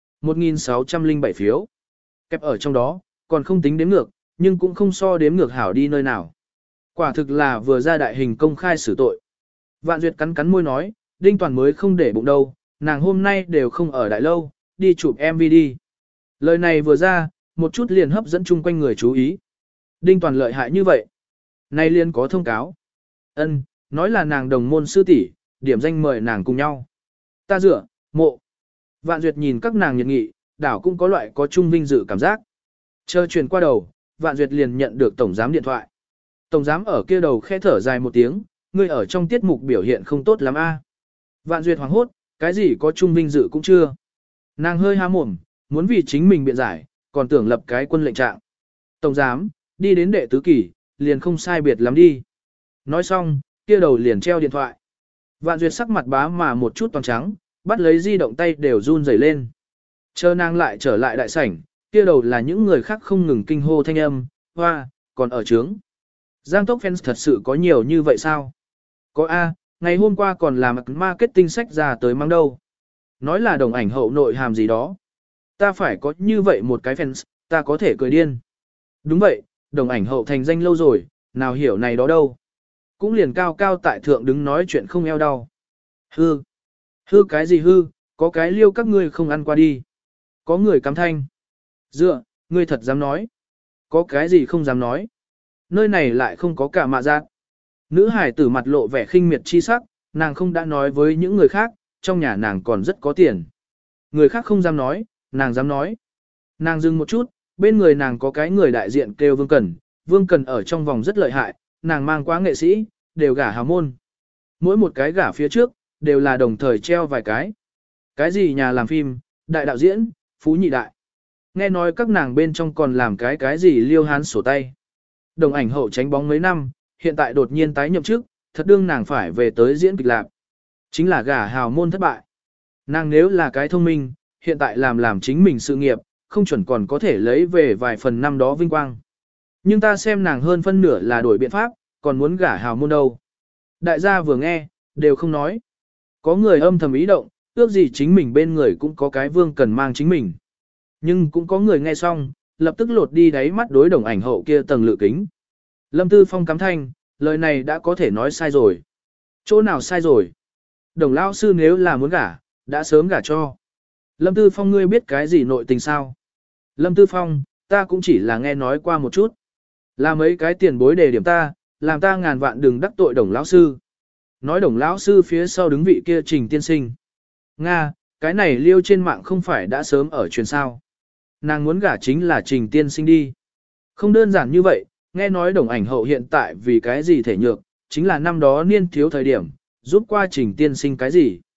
1.607 phiếu. Kẹp ở trong đó, còn không tính đếm ngược, nhưng cũng không so đếm ngược hảo đi nơi nào. Quả thực là vừa ra đại hình công khai xử tội. Vạn Duyệt cắn cắn môi nói, Đinh Toàn mới không để bụng đâu, nàng hôm nay đều không ở đại lâu, đi chụp MV đi. Lời này vừa ra, một chút liền hấp dẫn chung quanh người chú ý. Đinh Toàn lợi hại như vậy. Nay liền có thông cáo. Ân, nói là nàng đồng môn sư tỷ, điểm danh mời nàng cùng nhau. Ta dựa, mộ. Vạn Duyệt nhìn các nàng nhiệt nghị, đảo cũng có loại có chung vinh dự cảm giác. Chờ chuyển qua đầu, Vạn Duyệt liền nhận được tổng giám điện thoại. Tổng giám ở kia đầu khẽ thở dài một tiếng, ngươi ở trong tiết mục biểu hiện không tốt lắm a. Vạn Duyệt hoảng hốt, cái gì có chung vinh dự cũng chưa. Nàng hơi há mồm, muốn vì chính mình biện giải, còn tưởng lập cái quân lệnh trạng. Tổng giám, đi đến đệ tứ kỳ, liền không sai biệt lắm đi. Nói xong, kia đầu liền treo điện thoại. Vạn Duyệt sắc mặt bá mà một chút toàn trắng, bắt lấy di động tay đều run rẩy lên. Chờ nàng lại trở lại đại sảnh, kia đầu là những người khác không ngừng kinh hô thanh âm, hoa, còn ở trướng. Giang Tốc fans thật sự có nhiều như vậy sao? Có A, ngày hôm qua còn làm marketing sách ra tới mang đâu. Nói là đồng ảnh hậu nội hàm gì đó. Ta phải có như vậy một cái fans, ta có thể cười điên. Đúng vậy, đồng ảnh hậu thành danh lâu rồi, nào hiểu này đó đâu. Cũng liền cao cao tại thượng đứng nói chuyện không eo đau. Hư. Hư cái gì hư, có cái liêu các ngươi không ăn qua đi. Có người cắm thanh. Dựa, ngươi thật dám nói. Có cái gì không dám nói. Nơi này lại không có cả mạ giác. Nữ hải tử mặt lộ vẻ khinh miệt chi sắc, nàng không đã nói với những người khác, trong nhà nàng còn rất có tiền. Người khác không dám nói, nàng dám nói. Nàng dừng một chút, bên người nàng có cái người đại diện kêu Vương Cần. Vương Cần ở trong vòng rất lợi hại, nàng mang quá nghệ sĩ, đều gả hào môn. Mỗi một cái gả phía trước, đều là đồng thời treo vài cái. Cái gì nhà làm phim, đại đạo diễn, phú nhị đại. Nghe nói các nàng bên trong còn làm cái gì liêu hán sổ tay. Đồng ảnh hậu tránh bóng mấy năm, hiện tại đột nhiên tái nhậm chức, thật đương nàng phải về tới diễn kịch lạc. Chính là gả hào môn thất bại. Nàng nếu là cái thông minh, hiện tại làm chính mình sự nghiệp, không chuẩn còn có thể lấy về vài phần năm đó vinh quang. Nhưng ta xem nàng hơn phân nửa là đổi biện pháp, còn muốn gả hào môn đâu. Đại gia vừa nghe, đều không nói. Có người âm thầm ý động, ước gì chính mình bên người cũng có cái Vương Cần mang chính mình. Nhưng cũng có người nghe xong, lập tức lột đi đáy mắt đối đồng ảnh hậu kia tầng lự kính. Lâm Tư Phong cắm thanh, lời này đã có thể nói sai rồi. Chỗ nào sai rồi? Đồng lao sư nếu là muốn gả, đã sớm gả cho. Lâm Tư Phong ngươi biết cái gì nội tình sao? Lâm Tư Phong, ta cũng chỉ là nghe nói qua một chút. Là mấy cái tiền bối đề điểm ta, làm ta ngàn vạn đừng đắc tội đồng lão sư. Nói đồng lão sư phía sau đứng vị kia Trình tiên sinh. Nga, cái này liêu trên mạng không phải đã sớm ở truyền sao. Nàng muốn gả chính là Trình tiên sinh đi. Không đơn giản như vậy, nghe nói đồng ảnh hậu hiện tại vì cái gì thể nhược, chính là năm đó niên thiếu thời điểm, giúp qua Trình tiên sinh cái gì.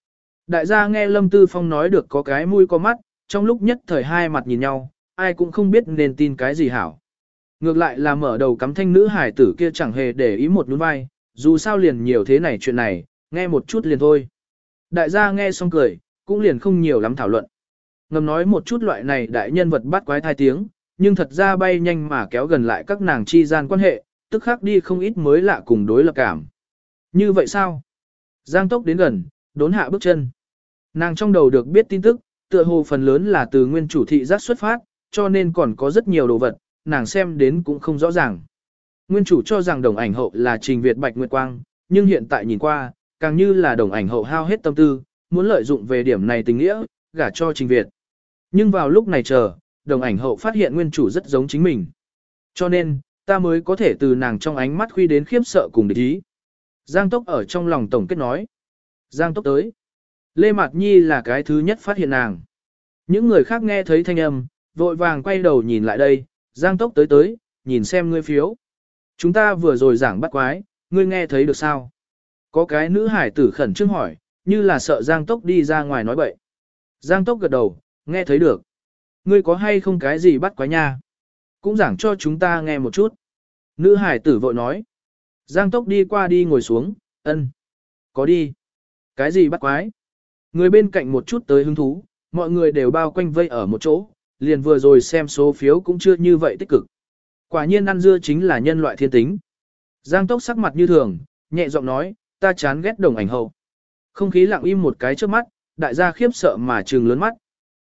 Đại gia nghe Lâm Tư Phong nói được có cái mũi có mắt, trong lúc nhất thời hai mặt nhìn nhau, ai cũng không biết nên tin cái gì hảo. Ngược lại là mở đầu cắm thanh nữ hải tử kia chẳng hề để ý một nhún vai, dù sao liền nhiều thế này chuyện này, nghe một chút liền thôi. Đại gia nghe xong cười, cũng liền không nhiều lắm thảo luận. Ngầm nói một chút loại này đại nhân vật bắt quái thai tiếng, nhưng thật ra bay nhanh mà kéo gần lại các nàng chi gian quan hệ, tức khắc đi không ít mới lạ cùng đối lập cảm. Như vậy sao? Giang Tốc đến gần, đốn hạ bước chân. Nàng trong đầu được biết tin tức, tựa hồ phần lớn là từ nguyên chủ thị giác xuất phát, cho nên còn có rất nhiều đồ vật, nàng xem đến cũng không rõ ràng. Nguyên chủ cho rằng đồng ảnh hậu là Trình Việt Bạch Nguyệt Quang, nhưng hiện tại nhìn qua, càng như là đồng ảnh hậu hao hết tâm tư, muốn lợi dụng về điểm này tình nghĩa, gả cho Trình Việt. Nhưng vào lúc này chờ, đồng ảnh hậu phát hiện nguyên chủ rất giống chính mình. Cho nên, ta mới có thể từ nàng trong ánh mắt khuy đến khiếp sợ cùng địch ý. Giang Tốc ở trong lòng tổng kết nói. Giang Tốc tới. Lê Mạt Nhi là cái thứ nhất phát hiện nàng. Những người khác nghe thấy thanh âm, vội vàng quay đầu nhìn lại đây. Giang Tốc tới, nhìn xem ngươi phiếu. Chúng ta vừa rồi giảng bắt quái, ngươi nghe thấy được sao? Có cái nữ hải tử khẩn trương hỏi, như là sợ Giang Tốc đi ra ngoài nói bậy. Giang Tốc gật đầu, nghe thấy được. Ngươi có hay không cái gì bắt quái nha? Cũng giảng cho chúng ta nghe một chút. Nữ hải tử vội nói. Giang Tốc đi qua đi ngồi xuống, ân. Có đi. Cái gì bắt quái? Người bên cạnh một chút tới hứng thú, mọi người đều bao quanh vây ở một chỗ, liền vừa rồi xem số phiếu cũng chưa như vậy tích cực. Quả nhiên ăn dưa chính là nhân loại thiên tính. Giang Tốc sắc mặt như thường, nhẹ giọng nói, ta chán ghét đồng ảnh hậu. Không khí lặng im một cái trước mắt, đại gia khiếp sợ mà trừng lớn mắt.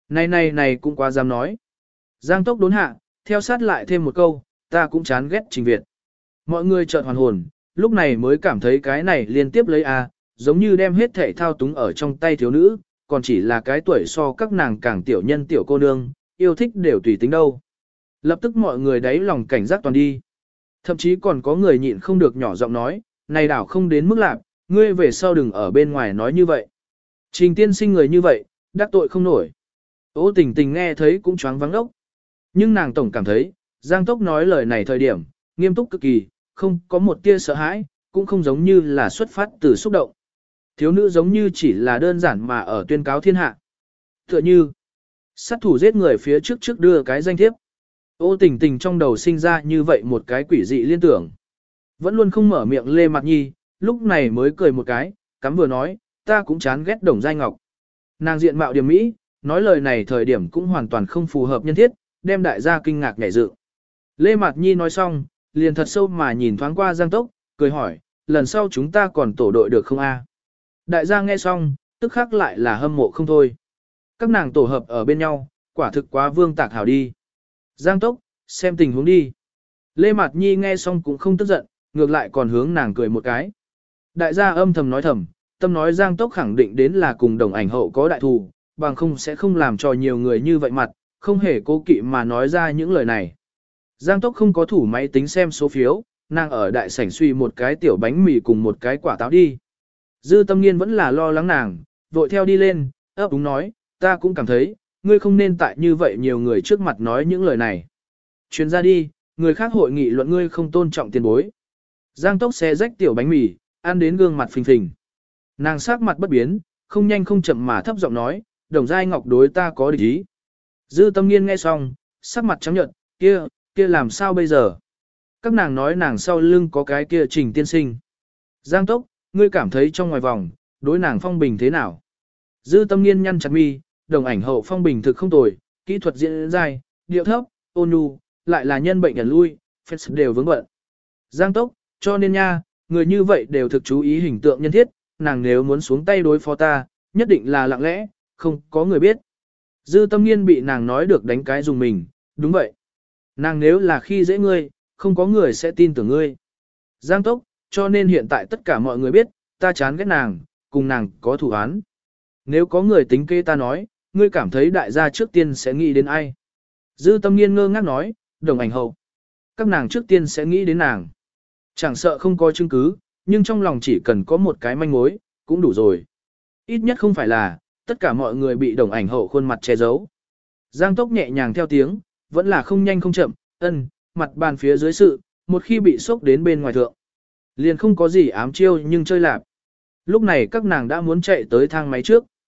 Này cũng quá dám nói. Giang Tốc đốn hạ, theo sát lại thêm một câu, ta cũng chán ghét Trình Việt. Mọi người chợt hoàn hồn, lúc này mới cảm thấy cái này liên tiếp lấy giống như đem hết thể thao túng ở trong tay thiếu nữ, còn chỉ là cái tuổi so các nàng càng tiểu nhân tiểu cô nương, yêu thích đều tùy tính đâu. Lập tức mọi người đáy lòng cảnh giác toàn đi. Thậm chí còn có người nhịn không được nhỏ giọng nói, này đảo không đến mức lạc, ngươi về sau đừng ở bên ngoài nói như vậy. Trình tiên sinh người như vậy, đắc tội không nổi. Ô Tình Tình nghe thấy cũng choáng váng ốc. Nhưng nàng tổng cảm thấy, Giang Tốc nói lời này thời điểm, nghiêm túc cực kỳ, không có một tia sợ hãi, cũng không giống như là xuất phát từ xúc động. Thiếu nữ giống như chỉ là đơn giản mà ở tuyên cáo thiên hạ. Tựa như, sát thủ giết người phía trước đưa cái danh thiếp. Ô Tình Tình trong đầu sinh ra như vậy một cái quỷ dị liên tưởng. Vẫn luôn không mở miệng Lê Mạt Nhi, lúc này mới cười một cái, cắm vừa nói, ta cũng chán ghét Đồng Giai Ngọc. Nàng diện mạo điểm mỹ, nói lời này thời điểm cũng hoàn toàn không phù hợp nhân thiết, đem đại gia kinh ngạc nhảy dựng. Lê Mạt Nhi nói xong, liền thật sâu mà nhìn thoáng qua Giang Tốc, cười hỏi, lần sau chúng ta còn tổ đội được không a? Đại gia nghe xong, tức khắc lại là hâm mộ không thôi. Các nàng tổ hợp ở bên nhau, quả thực quá vương tạc hảo đi. Giang Tốc, xem tình huống đi. Lê Mạt Nhi nghe xong cũng không tức giận, ngược lại còn hướng nàng cười một cái. Đại gia âm thầm nói thầm, tâm nói Giang Tốc khẳng định đến là cùng đồng ảnh hậu có đại thù, bằng không sẽ không làm cho nhiều người như vậy mặt, không hề cố kỵ mà nói ra những lời này. Giang Tốc không có thủ máy tính xem số phiếu, nàng ở đại sảnh suy một cái tiểu bánh mì cùng một cái quả táo đi. Dư Tâm Nghiên vẫn là lo lắng nàng, vội theo đi lên, ấp úng nói, ta cũng cảm thấy, ngươi không nên tại như vậy nhiều người trước mặt nói những lời này. Chuyến ra đi, người khác hội nghị luận ngươi không tôn trọng tiền bối. Giang Tốc xé rách tiểu bánh mì, ăn đến gương mặt phình phình. Nàng sắc mặt bất biến, không nhanh không chậm mà thấp giọng nói, Đồng Giai Ngọc đối ta có địch ý. Dư Tâm Nghiên nghe xong, sắc mặt trắng nhợt, kia làm sao bây giờ? Các nàng nói nàng sau lưng có cái kia Trình tiên sinh. Giang Tốc, ngươi cảm thấy trong ngoài vòng, đối nàng phong bình thế nào? Dư Tâm Nghiên nhăn chặt mi, đồng ảnh hậu phong bình thực không tồi, kỹ thuật diễn dài, điệu thấp, ôn nhu, lại là nhân bệnh ẩn lui, fans đều vướng bận. Giang Tốc, cho nên nha, người như vậy đều thực chú ý hình tượng nhân thiết, nàng nếu muốn xuống tay đối phó ta, nhất định là lặng lẽ, không có người biết. Dư Tâm Nghiên bị nàng nói được đánh cái dùng mình, đúng vậy. Nàng nếu là khi dễ ngươi, không có người sẽ tin tưởng ngươi. Giang Tốc, cho nên hiện tại tất cả mọi người biết, ta chán ghét nàng, cùng nàng có thủ án. Nếu có người tính kế ta nói, ngươi cảm thấy đại gia trước tiên sẽ nghĩ đến ai? Dư Tâm Nghiên ngơ ngác nói, đồng ảnh hậu. Các nàng trước tiên sẽ nghĩ đến nàng. Chẳng sợ không có chứng cứ, nhưng trong lòng chỉ cần có một cái manh mối, cũng đủ rồi. Ít nhất không phải là, tất cả mọi người bị đồng ảnh hậu khuôn mặt che giấu. Giang Tốc nhẹ nhàng theo tiếng, vẫn là không nhanh không chậm, mặt bàn phía dưới sự, một khi bị sốc đến bên ngoài thượng. Liền không có gì ám chiêu nhưng chơi lạp. Lúc này các nàng đã muốn chạy tới thang máy trước.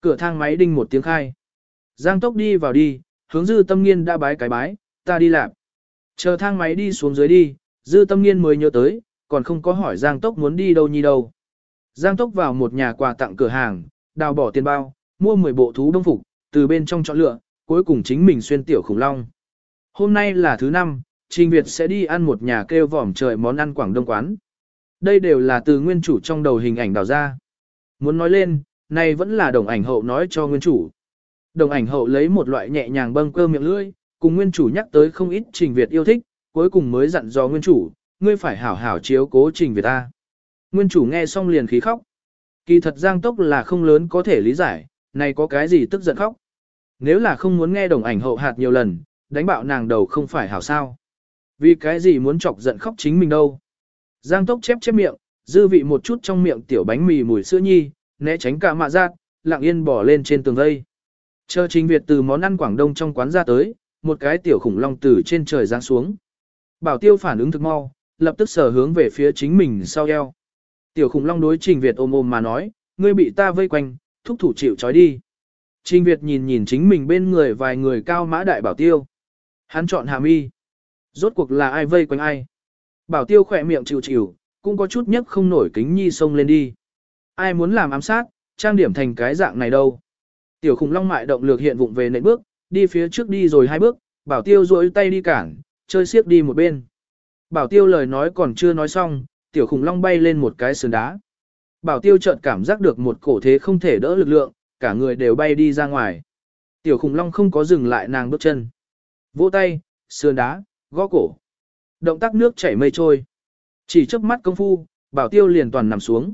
Cửa thang máy đinh một tiếng khai. Giang Tốc đi vào đi, hướng Dư Tâm Nghiên đã bái cái bái, ta đi làm. Chờ thang máy đi xuống dưới đi, Dư Tâm Nghiên mới nhớ tới, còn không có hỏi Giang Tốc muốn đi đâu nhi đâu. Giang Tốc vào một nhà quà tặng cửa hàng, đào bỏ tiền bao, mua 10 bộ thú đông phục, từ bên trong chọn lựa, cuối cùng chính mình xuyên tiểu khủng long. Hôm nay là thứ 5, Trình Việt sẽ đi ăn một nhà kêu vòm trời món ăn Quảng Đông quán. Đây đều là từ nguyên chủ trong đầu hình ảnh đào ra. Muốn nói lên, này vẫn là đồng ảnh hậu nói cho nguyên chủ. Đồng ảnh hậu lấy một loại nhẹ nhàng bâng cơ miệng lưỡi, cùng nguyên chủ nhắc tới không ít Trình Việt yêu thích, cuối cùng mới dặn dò nguyên chủ, ngươi phải hảo hảo chiếu cố Trình Việt ta. Nguyên chủ nghe xong liền khí khóc. Kỳ thật Giang Tốc là không lớn có thể lý giải, này có cái gì tức giận khóc. Nếu là không muốn nghe đồng ảnh hậu hạt nhiều lần, đánh bạo nàng đầu không phải hảo sao. Vì cái gì muốn chọc giận khóc chính mình đâu. Giang Tốc chép miệng, dư vị một chút trong miệng tiểu bánh mì mùi sữa nhi, né tránh cả mạ giác, lặng yên bỏ lên trên tường vây. Chờ Trình Việt từ món ăn Quảng Đông trong quán ra tới, một cái tiểu khủng long từ trên trời giáng xuống. Bảo Tiêu phản ứng thực mau, lập tức sở hướng về phía chính mình sau eo. Tiểu khủng long đối Trình Việt ôm ôm mà nói, ngươi bị ta vây quanh, thúc thủ chịu trói đi. Trình Việt nhìn nhìn chính mình bên người vài người cao mã đại Bảo Tiêu. Hắn chọn Hà Mi. Rốt cuộc là ai vây quanh ai? Bảo Tiêu khỏe miệng chịu chịu, cũng có chút nhấc không nổi kính nhi xông lên đi. Ai muốn làm ám sát, trang điểm thành cái dạng này đâu? Tiểu khủng long mại động lược hiện vụng về nện bước, đi phía trước đi rồi 2 bước, Bảo Tiêu duỗi tay đi cản, chơi xiếc đi một bên. Bảo Tiêu lời nói còn chưa nói xong, tiểu khủng long bay lên một cái sườn đá. Bảo Tiêu chợt cảm giác được một cổ thế không thể đỡ lực lượng, cả người đều bay đi ra ngoài. Tiểu khủng long không có dừng lại nàng bước chân. Vỗ tay, sườn đá, gõ cổ. Động tác nước chảy mây trôi. Chỉ chớp mắt công phu, Bảo Tiêu liền toàn nằm xuống.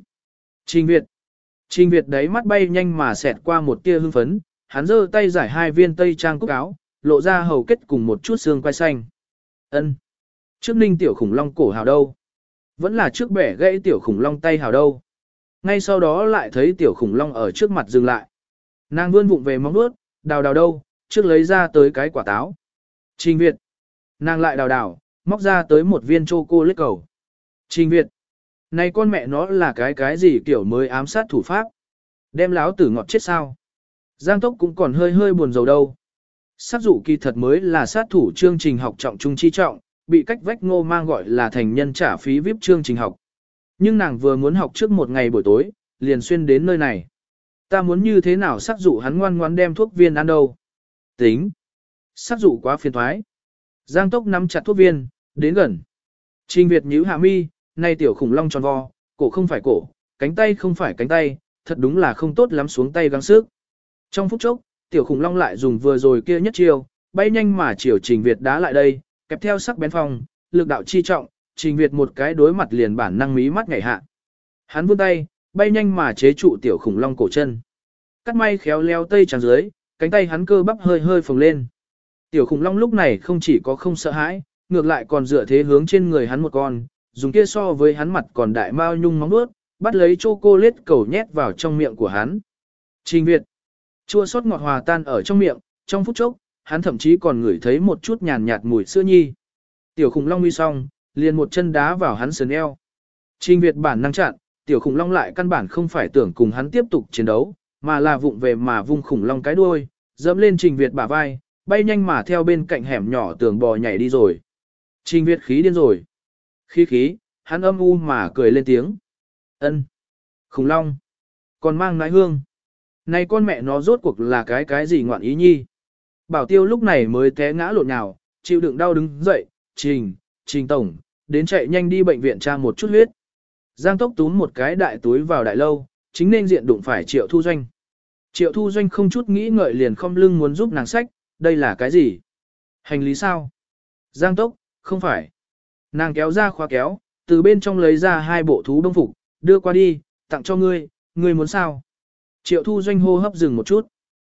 Trình Việt đấy mắt bay nhanh mà xẹt qua một tia hưng phấn, hắn giơ tay giải 2 viên tây trang cúc áo, lộ ra hầu kết cùng một chút xương quai xanh. Ân. Trước ninh tiểu khủng long cổ hào đâu? Vẫn là trước bẻ gãy tiểu khủng long tay hào đâu? Ngay sau đó lại thấy tiểu khủng long ở trước mặt dừng lại. Nàng vươn vụng về móng vuốt, đào đâu, trước lấy ra tới cái quả táo. Trình Việt. Nàng lại đào, móc ra tới một viên chocolate cầu. Trình Việt. Này con mẹ nó là cái gì kiểu mới ám sát thủ pháp? Đem láo tử ngọt chết sao? Giang Tốc cũng còn hơi buồn rầu đâu. Sát dụ kỳ thật mới là sát thủ chương trình học trọng trung chi trọng, bị cách vách Ngô Mang gọi là thành nhân trả phí VIP chương trình học. Nhưng nàng vừa muốn học trước một ngày buổi tối, liền xuyên đến nơi này. Ta muốn như thế nào sát dụ hắn ngoan ngoan đem thuốc viên ăn đâu? Tính. Sát dụ quá phiền thoái. Giang Tốc nắm chặt thuốc viên, đến gần. Trình Việt nhíu hạ mi, này tiểu khủng long tròn vo, cổ không phải cổ, cánh tay không phải cánh tay, thật đúng là không tốt lắm xuống tay gắng sức. Trong phút chốc, tiểu khủng long lại dùng vừa rồi kia nhất chiêu, bay nhanh mà chiều Trình Việt đá lại đây, kẹp theo sắc bén phong, lực đạo chi trọng, Trình Việt một cái đối mặt liền bản năng mí mắt nhảy hạ. Hắn vươn tay, bay nhanh mà chế trụ tiểu khủng long cổ chân. Cắt may khéo léo tây trắng dưới, cánh tay hắn cơ bắp hơi phồng lên. Tiểu khủng long lúc này không chỉ có không sợ hãi, ngược lại còn dựa thế hướng trên người hắn một con, dùng kia so với hắn mặt còn đại mao nhung móng nuốt, bắt lấy chocolate cầu nhét vào trong miệng của hắn. Trình Việt. Chua sót ngọt hòa tan ở trong miệng, trong phút chốc, hắn thậm chí còn ngửi thấy một chút nhàn nhạt mùi sữa nhi. Tiểu khủng long uy xong, liền một chân đá vào hắn sườn eo. Trình Việt bản năng chặn, tiểu khủng long lại căn bản không phải tưởng cùng hắn tiếp tục chiến đấu, mà là vụng về mà vung khủng long cái đuôi, dẫm lên Trình Việt bả vai, bay nhanh mà theo bên cạnh hẻm nhỏ tường bò nhảy đi rồi. Trình Việt khí điên rồi. Khí, hắn âm u mà cười lên tiếng. Ân, khủng long, còn mang nãi hương. Này con mẹ nó rốt cuộc là cái gì ngoạn ý nhi. Bảo Tiêu lúc này mới té ngã lộn nhào, chịu đựng đau đứng dậy, Trình tổng, đến chạy nhanh đi bệnh viện tra một chút huyết. Giang Tốc túm một cái đại túi vào đại lâu, chính nên diện đụng phải Triệu Thu Doanh. Triệu Thu Doanh không chút nghĩ ngợi liền khom lưng muốn giúp nàng xách, đây là cái gì? Hành lý sao? Giang Tốc, không phải. Nàng kéo ra khóa kéo, từ bên trong lấy ra 2 bộ thú đông phục, đưa qua đi, tặng cho ngươi, ngươi muốn sao? Triệu Thu Doanh hô hấp dừng một chút.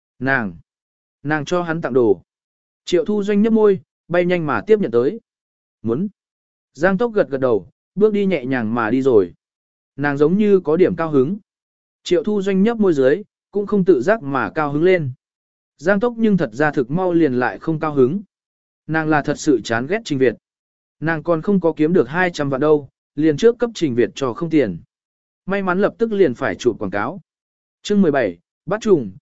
Nàng cho hắn tặng đồ. Triệu Thu Doanh nhấp môi, bay nhanh mà tiếp nhận tới. Muốn. Giang Tốc gật đầu, bước đi nhẹ nhàng mà đi rồi. Nàng giống như có điểm cao hứng. Triệu Thu Doanh nhấp môi dưới, cũng không tự giác mà cao hứng lên. Giang Tốc nhưng thật ra thực mau liền lại không cao hứng. Nàng là thật sự chán ghét Trình Việt. Nàng còn không có kiếm được 200 vạn đâu, liền trước cấp Trình Việt cho không tiền. May mắn lập tức liền phải chụp quảng cáo. Chương 17, bắt trùng,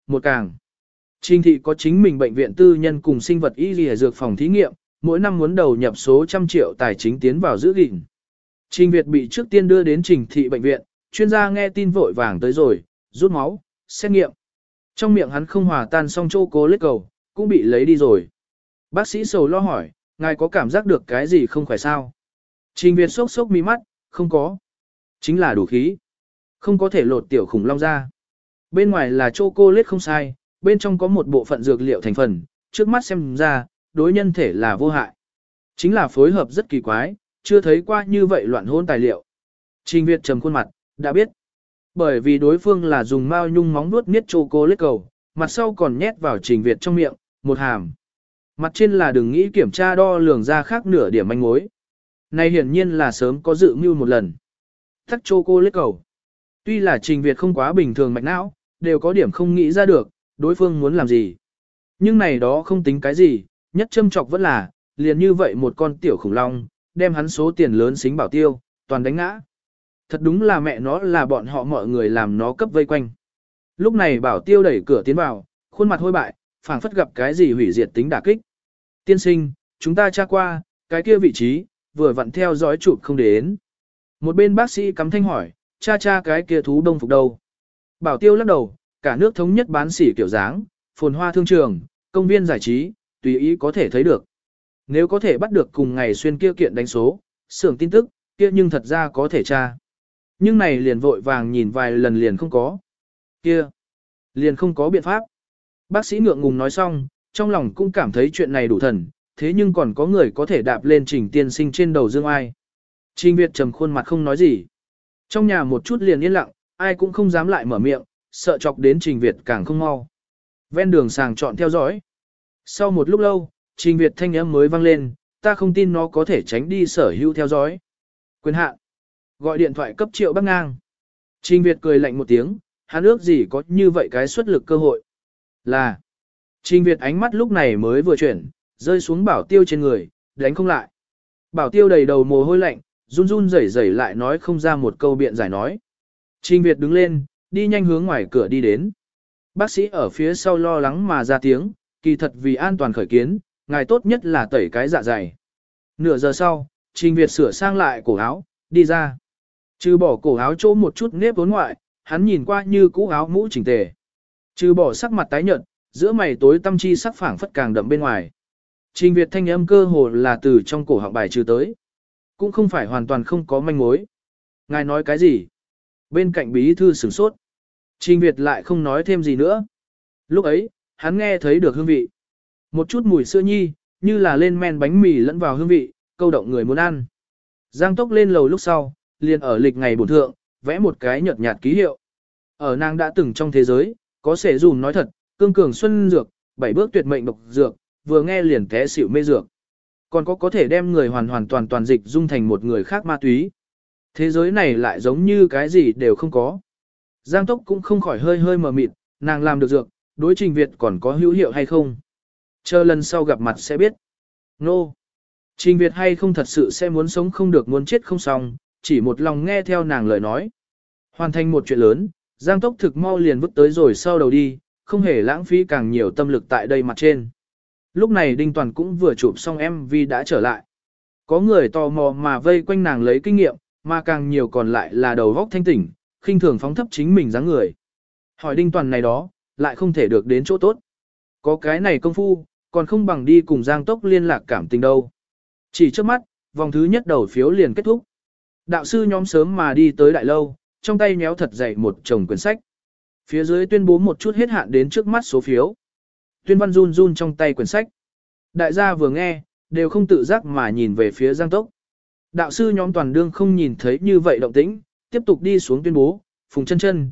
một càng. Trình thị có chính mình bệnh viện tư nhân cùng sinh vật y lìa dược phòng thí nghiệm, mỗi năm muốn đầu nhập số trăm triệu tài chính tiến vào giữ gìn. Trình Việt bị trước tiên đưa đến Trình thị bệnh viện, chuyên gia nghe tin vội vàng tới rồi, rút máu, xét nghiệm. Trong miệng hắn không hòa tan xong chocolate cầu, cũng bị lấy đi rồi. Bác sĩ sầu lo hỏi, ngài có cảm giác được cái gì không khỏe sao? Trình Việt sốc sốc mí mắt, không có. Chính là đủ khí. Không có thể lột tiểu khủng long ra. Bên ngoài là chocolate không sai, bên trong có một bộ phận dược liệu thành phần, trước mắt xem ra, đối nhân thể là vô hại. Chính là phối hợp rất kỳ quái, chưa thấy qua như vậy loạn hôn tài liệu. Trình Việt trầm khuôn mặt, đã biết. Bởi vì đối phương là dùng mao nhung móng nuốt niết chocolate cầu, mặt sau còn nhét vào Trình Việt trong miệng, một hàm. Mặt trên là đừng nghĩ kiểm tra đo lường ra khác nửa điểm manh mối. Này hiển nhiên là sớm có dự mưu một lần. Tắc chocolate cầu. Tuy là Trình Việt không quá bình thường mạch não, đều có điểm không nghĩ ra được, đối phương muốn làm gì. Nhưng này đó không tính cái gì, nhất châm trọc vẫn là, liền như vậy một con tiểu khủng long, đem hắn số tiền lớn xính bảo tiêu, toàn đánh ngã. Thật đúng là mẹ nó là bọn họ mọi người làm nó cấp vây quanh. Lúc này bảo tiêu đẩy cửa tiến vào, khuôn mặt hôi bại, phảng phất gặp cái gì hủy diệt tính đả kích. Tiên sinh, chúng ta tra qua, cái kia vị trí, vừa vặn theo dõi chụp không đến. Một bên bác sĩ cắm thanh hỏi, cha cái kia thú đông phục đâu. Bảo tiêu lắc đầu, cả nước thống nhất bán sỉ kiểu dáng, phồn hoa thương trường, công viên giải trí, tùy ý có thể thấy được. Nếu có thể bắt được cùng ngày xuyên kia kiện đánh số, xưởng tin tức, kia nhưng thật ra có thể tra. Nhưng này liền vội vàng nhìn vài lần liền không có. Kia, liền không có biện pháp. Bác sĩ ngượng ngùng nói xong, trong lòng cũng cảm thấy chuyện này đủ thần, thế nhưng còn có người có thể đạp lên Trình tiên sinh trên đầu dương ai. Trình Việt trầm khuôn mặt không nói gì. Trong nhà một chút liền yên lặng, ai cũng không dám lại mở miệng, sợ chọc đến Trình Việt càng không mau. Ven đường sàng chọn theo dõi. Sau một lúc lâu, Trình Việt thanh âm mới vang lên, ta không tin nó có thể tránh đi sở hữu theo dõi. Quyền hạn. Gọi điện thoại cấp Triệu Bắc Ngang. Trình Việt cười lạnh một tiếng, hắn ước gì có như vậy cái xuất lực cơ hội. Là. Trình Việt ánh mắt lúc này mới vừa chuyển, rơi xuống bảo tiêu trên người, đánh không lại. Bảo tiêu đầy đầu mồ hôi lạnh, run run rẩy rẩy lại nói không ra một câu biện giải nói. Trình Việt đứng lên, đi nhanh hướng ngoài cửa đi đến. Bác sĩ ở phía sau lo lắng mà ra tiếng, kỳ thật vì an toàn khởi kiến, ngài tốt nhất là tẩy cái dạ dày. Nửa giờ sau, Trình Việt sửa sang lại cổ áo, đi ra. Trừ bỏ cổ áo chỗ một chút nếp vốn ngoại, hắn nhìn qua như cũ áo mũ chỉnh tề. Trừ bỏ sắc mặt tái nhợt, giữa mày tối tâm chi sắc phảng phất càng đậm bên ngoài. Trình Việt thanh âm cơ hồ là từ trong cổ họng bài trừ tới. Cũng không phải hoàn toàn không có manh mối. Ngài nói cái gì? Bên cạnh bí thư sửng sốt. Trình Việt lại không nói thêm gì nữa. Lúc ấy, hắn nghe thấy được hương vị. Một chút mùi sữa nhi, như là lên men bánh mì lẫn vào hương vị, câu động người muốn ăn. Giang Tốc lên lầu lúc sau, liền ở lịch ngày bổn thượng, vẽ một cái nhợt nhạt ký hiệu. Ở nàng đã từng trong thế giới, có sẽ dùm nói thật, cương cường xuân dược, 7 bước tuyệt mệnh độc dược, vừa nghe liền té xỉu mê dược. Còn có thể đem người hoàn hoàn toàn toàn dịch dung thành một người khác ma túy. Thế giới này lại giống như cái gì đều không có. Giang Tốc cũng không khỏi hơi hơi mờ mịt, nàng làm được dược, đối Trình Việt còn có hữu hiệu hay không. Chờ lần sau gặp mặt sẽ biết. Nô! No. Trình Việt hay không thật sự sẽ muốn sống không được muốn chết không xong, chỉ một lòng nghe theo nàng lời nói. Hoàn thành một chuyện lớn, Giang Tốc thực mau liền vứt tới rồi sau đầu đi, không hề lãng phí càng nhiều tâm lực tại đây mặt trên. Lúc này Đinh Toàn cũng vừa chụp xong MV đã trở lại. Có người tò mò mà vây quanh nàng lấy kinh nghiệm, mà càng nhiều còn lại là đầu góc thanh tỉnh, khinh thường phóng thấp chính mình dáng người. Hỏi Đinh Toàn này đó, lại không thể được đến chỗ tốt. Có cái này công phu, còn không bằng đi cùng Giang Tốc liên lạc cảm tình đâu. Chỉ trước mắt, vòng thứ nhất đầu phiếu liền kết thúc. Đạo sư nhóm sớm mà đi tới đại lâu, trong tay nhéo thật dày một chồng quyển sách. Phía dưới tuyên bố một chút hết hạn đến trước mắt số phiếu. Tuyên văn run run trong tay quyển sách. Đại gia vừa nghe, đều không tự giác mà nhìn về phía Giang Tốc. Đạo sư nhóm toàn đương không nhìn thấy như vậy động tĩnh, tiếp tục đi xuống tuyên bố, Phùng Chân Chân,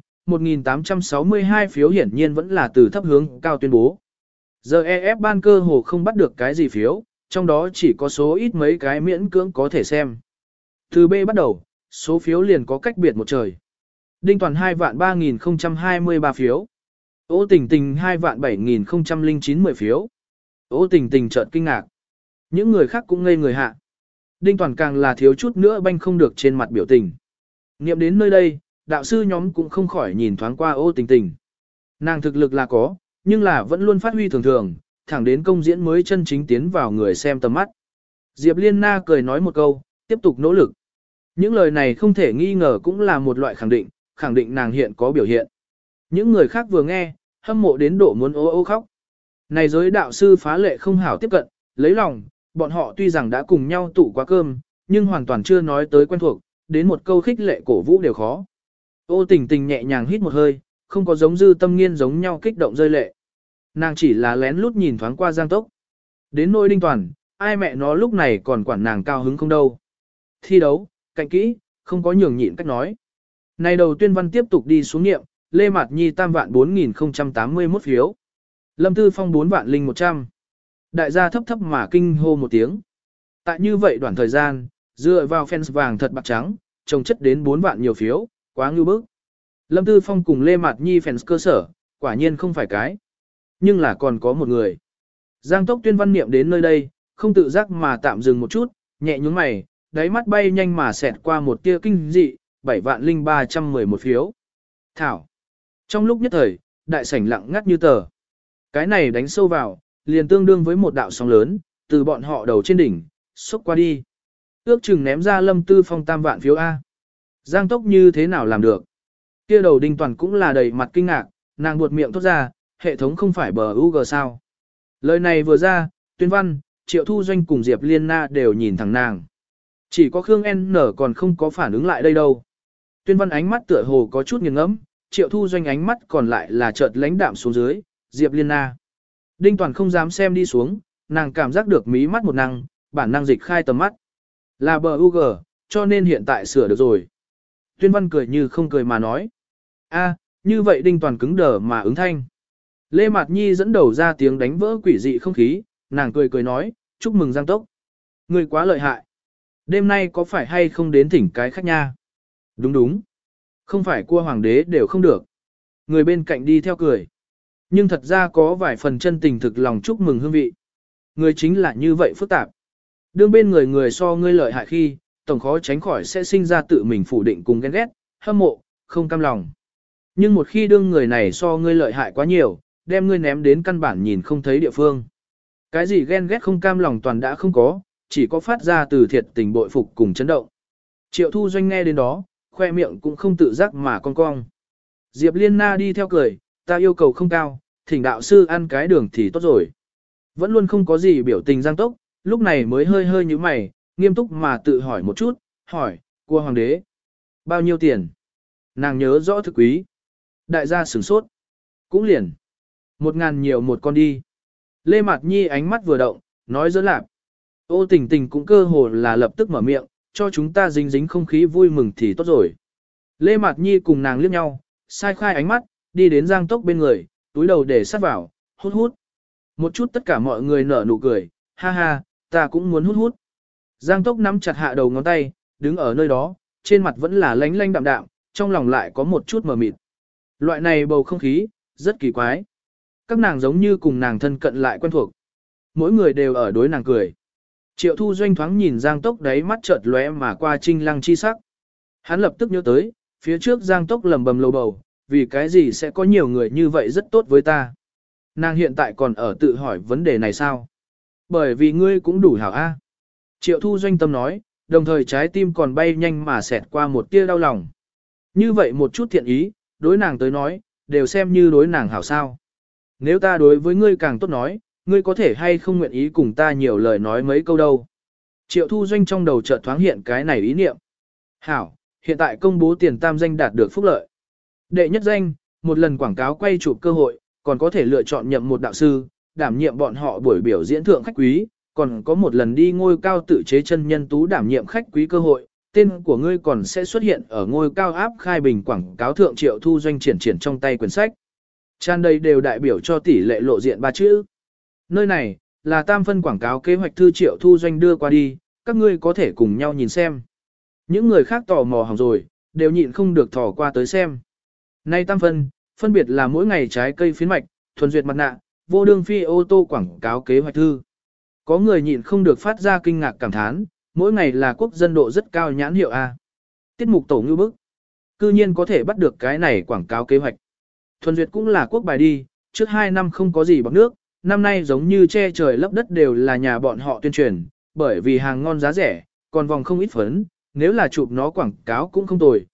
1862 phiếu hiển nhiên vẫn là từ thấp hướng cao tuyên bố. Giờ EF ban cơ hồ không bắt được cái gì phiếu, trong đó chỉ có số ít mấy cái miễn cưỡng có thể xem. Từ B bắt đầu, số phiếu liền có cách biệt một trời. Đinh Toàn 2.3023 phiếu. Ô Tình Tình 2.7009 phiếu. Ô Tình Tình chợt kinh ngạc. Những người khác cũng ngây người hạ. Đinh Toàn càng là thiếu chút nữa banh không được trên mặt biểu tình. Niệm đến nơi đây, đạo sư nhóm cũng không khỏi nhìn thoáng qua Ô Tình Tình. Nàng thực lực là có, nhưng là vẫn luôn phát huy thường thường, thẳng đến công diễn mới chân chính tiến vào người xem tầm mắt. Diệp Liên Na cười nói một câu, tiếp tục nỗ lực. Những lời này không thể nghi ngờ cũng là một loại khẳng định nàng hiện có biểu hiện. Những người khác vừa nghe, hâm mộ đến độ muốn ố ô khóc. Này giới đạo sư phá lệ không hảo tiếp cận, lấy lòng, bọn họ tuy rằng đã cùng nhau tụ quá cơm, nhưng hoàn toàn chưa nói tới quen thuộc, đến một câu khích lệ cổ vũ đều khó. Ô Tình Tình nhẹ nhàng hít một hơi, không có giống Dư Tâm Nghiên giống nhau kích động rơi lệ. Nàng chỉ là lén lút nhìn thoáng qua Giang Tốc. Đến nỗi Đinh Toàn, ai mẹ nó lúc này còn quản nàng cao hứng không đâu. Thi đấu, cạnh kỹ, không có nhường nhịn cách nói. Này đầu tuyên văn tiếp tục đi xuống nghiệm, Lê Mạt Nhi tam vạn 4081 phiếu. Lâm Tư Phong 4 vạn linh 100. Đại gia thấp thấp mà kinh hô một tiếng. Tại như vậy đoạn thời gian, dựa vào fans vàng thật bạc trắng, trồng chất đến 4 vạn nhiều phiếu, quá ngưu bức. Lâm Tư Phong cùng Lê Mạt Nhi fans cơ sở, quả nhiên không phải cái. Nhưng là còn có một người. Giang Tốc tuyên văn niệm đến nơi đây, không tự giác mà tạm dừng một chút, nhẹ nhướng mày, đáy mắt bay nhanh mà xẹt qua một tia kinh dị, 7 vạn linh 311 phiếu. Thảo. Trong lúc nhất thời, đại sảnh lặng ngắt như tờ. Cái này đánh sâu vào, liền tương đương với một đạo sóng lớn, từ bọn họ đầu trên đỉnh, xúc qua đi. Ước chừng ném ra Lâm Tư Phong tam vạn phiếu A. Giang Tốc như thế nào làm được? Kia đầu Đinh Toàn cũng là đầy mặt kinh ngạc, nàng buột miệng thốt ra, hệ thống không phải bờ UG sao. Lời này vừa ra, tuyên văn, Triệu Thu Doanh cùng Diệp Liên Na đều nhìn thẳng nàng. Chỉ có Khương N còn không có phản ứng lại đây đâu. Tuyên văn ánh mắt tựa hồ có chút nghiêng ngẫm, Triệu Thu Doanh ánh mắt còn lại là chợt lãnh đạm xuống dưới, Diệp Liên Na. Đinh Toàn không dám xem đi xuống, nàng cảm giác được mí mắt một năng, bản năng dịch khai tầm mắt. Là bờ UG, cho nên hiện tại sửa được rồi. Tuyên văn cười như không cười mà nói. A, như vậy Đinh Toàn cứng đờ mà ứng thanh. Lê Mạt Nhi dẫn đầu ra tiếng đánh vỡ quỷ dị không khí, nàng cười cười nói, chúc mừng Giang Tốc. Ngươi quá lợi hại. Đêm nay có phải hay không đến thỉnh cái khách nha? Đúng đúng. Không phải cua hoàng đế đều không được. Người bên cạnh đi theo cười. Nhưng thật ra có vài phần chân tình thực lòng chúc mừng hương vị. Người chính là như vậy phức tạp. Đương bên người so ngươi lợi hại khi, tổng khó tránh khỏi sẽ sinh ra tự mình phủ định cùng ghen ghét, hâm mộ, không cam lòng. Nhưng một khi đương người này so ngươi lợi hại quá nhiều, đem ngươi ném đến căn bản nhìn không thấy địa phương. Cái gì ghen ghét không cam lòng toàn đã không có, chỉ có phát ra từ thiệt tình bội phục cùng chấn động. Triệu Thu Doanh nghe đến đó, khoe miệng cũng không tự giác mà cong cong. Diệp Liên Na đi theo cười, ta yêu cầu không cao, thỉnh đạo sư ăn cái đường thì tốt rồi. Vẫn luôn không có gì biểu tình Giang Tốc, lúc này mới hơi hơi như mày, nghiêm túc mà tự hỏi một chút, hỏi, cua hoàng đế, bao nhiêu tiền? Nàng nhớ rõ thực quý. Đại gia sửng sốt. Cũng liền. 1.000 nhiều một con đi. Lê Mạt Nhi ánh mắt vừa động, nói dỡ lạp. Ô Tình Tình cũng cơ hồ là lập tức mở miệng, cho chúng ta dính dính không khí vui mừng thì tốt rồi. Lê Mạt Nhi cùng nàng liếc nhau, sai khai ánh mắt, đi đến Giang Tốc bên người, túi đầu để sát vào, hút hút. Một chút tất cả mọi người nở nụ cười, ha ha, ta cũng muốn hút hút. Giang Tốc nắm chặt hạ đầu ngón tay, đứng ở nơi đó, trên mặt vẫn là lánh lánh đạm đạm, trong lòng lại có một chút mờ mịt. Loại này bầu không khí, rất kỳ quái. Các nàng giống như cùng nàng thân cận lại quen thuộc. Mỗi người đều ở đối nàng cười. Triệu Thu Doanh thoáng nhìn Giang Tốc đáy mắt chợt lóe mà qua trinh lăng chi sắc. Hắn lập tức nhớ tới, phía trước Giang Tốc lầm bầm lầu bầu, vì cái gì sẽ có nhiều người như vậy rất tốt với ta. Nàng hiện tại còn ở tự hỏi vấn đề này sao? Bởi vì ngươi cũng đủ hảo a. Triệu Thu Doanh tâm nói, đồng thời trái tim còn bay nhanh mà xẹt qua một tia đau lòng. Như vậy một chút thiện ý, đối nàng tới nói, đều xem như đối nàng hảo sao. Nếu ta đối với ngươi càng tốt nói, ngươi có thể hay không nguyện ý cùng ta nhiều lời nói mấy câu đâu. Triệu Thu Doanh trong đầu chợt thoáng hiện cái này ý niệm. Hảo, hiện tại công bố tiền tam danh đạt được phúc lợi. Đệ nhất danh, một lần quảng cáo quay chụp cơ hội, còn có thể lựa chọn nhậm một đạo sư, đảm nhiệm bọn họ buổi biểu diễn thượng khách quý, còn có một lần đi ngôi cao tự chế chân nhân tú đảm nhiệm khách quý cơ hội, tên của ngươi còn sẽ xuất hiện ở ngôi cao áp khai bình quảng cáo thượng. Triệu Thu Doanh triển trong tay quyển sách. Tràn đầy đều đại biểu cho tỷ lệ lộ diện 3 chữ. Nơi này, là tam phân quảng cáo kế hoạch thư. Triệu Thu Doanh đưa qua đi, các ngươi có thể cùng nhau nhìn xem. Những người khác tò mò hỏng rồi, đều nhịn không được thò qua tới xem. Nay tam phân biệt là mỗi ngày trái cây phiến mạch, thuần duyệt mặt nạ, vô đương phi ô tô quảng cáo kế hoạch thư. Có người nhịn không được phát ra kinh ngạc cảm thán, mỗi ngày là quốc dân độ rất cao nhãn hiệu A. Tiết mục tổ ngưu bức. Cư nhiên có thể bắt được cái này quảng cáo kế hoạch. Thuần Duyệt cũng là quốc bài đi, trước 2 năm không có gì bằng nước, năm nay giống như che trời lấp đất đều là nhà bọn họ tuyên truyền, bởi vì hàng ngon giá rẻ, còn vòng không ít phấn, nếu là chụp nó quảng cáo cũng không tồi,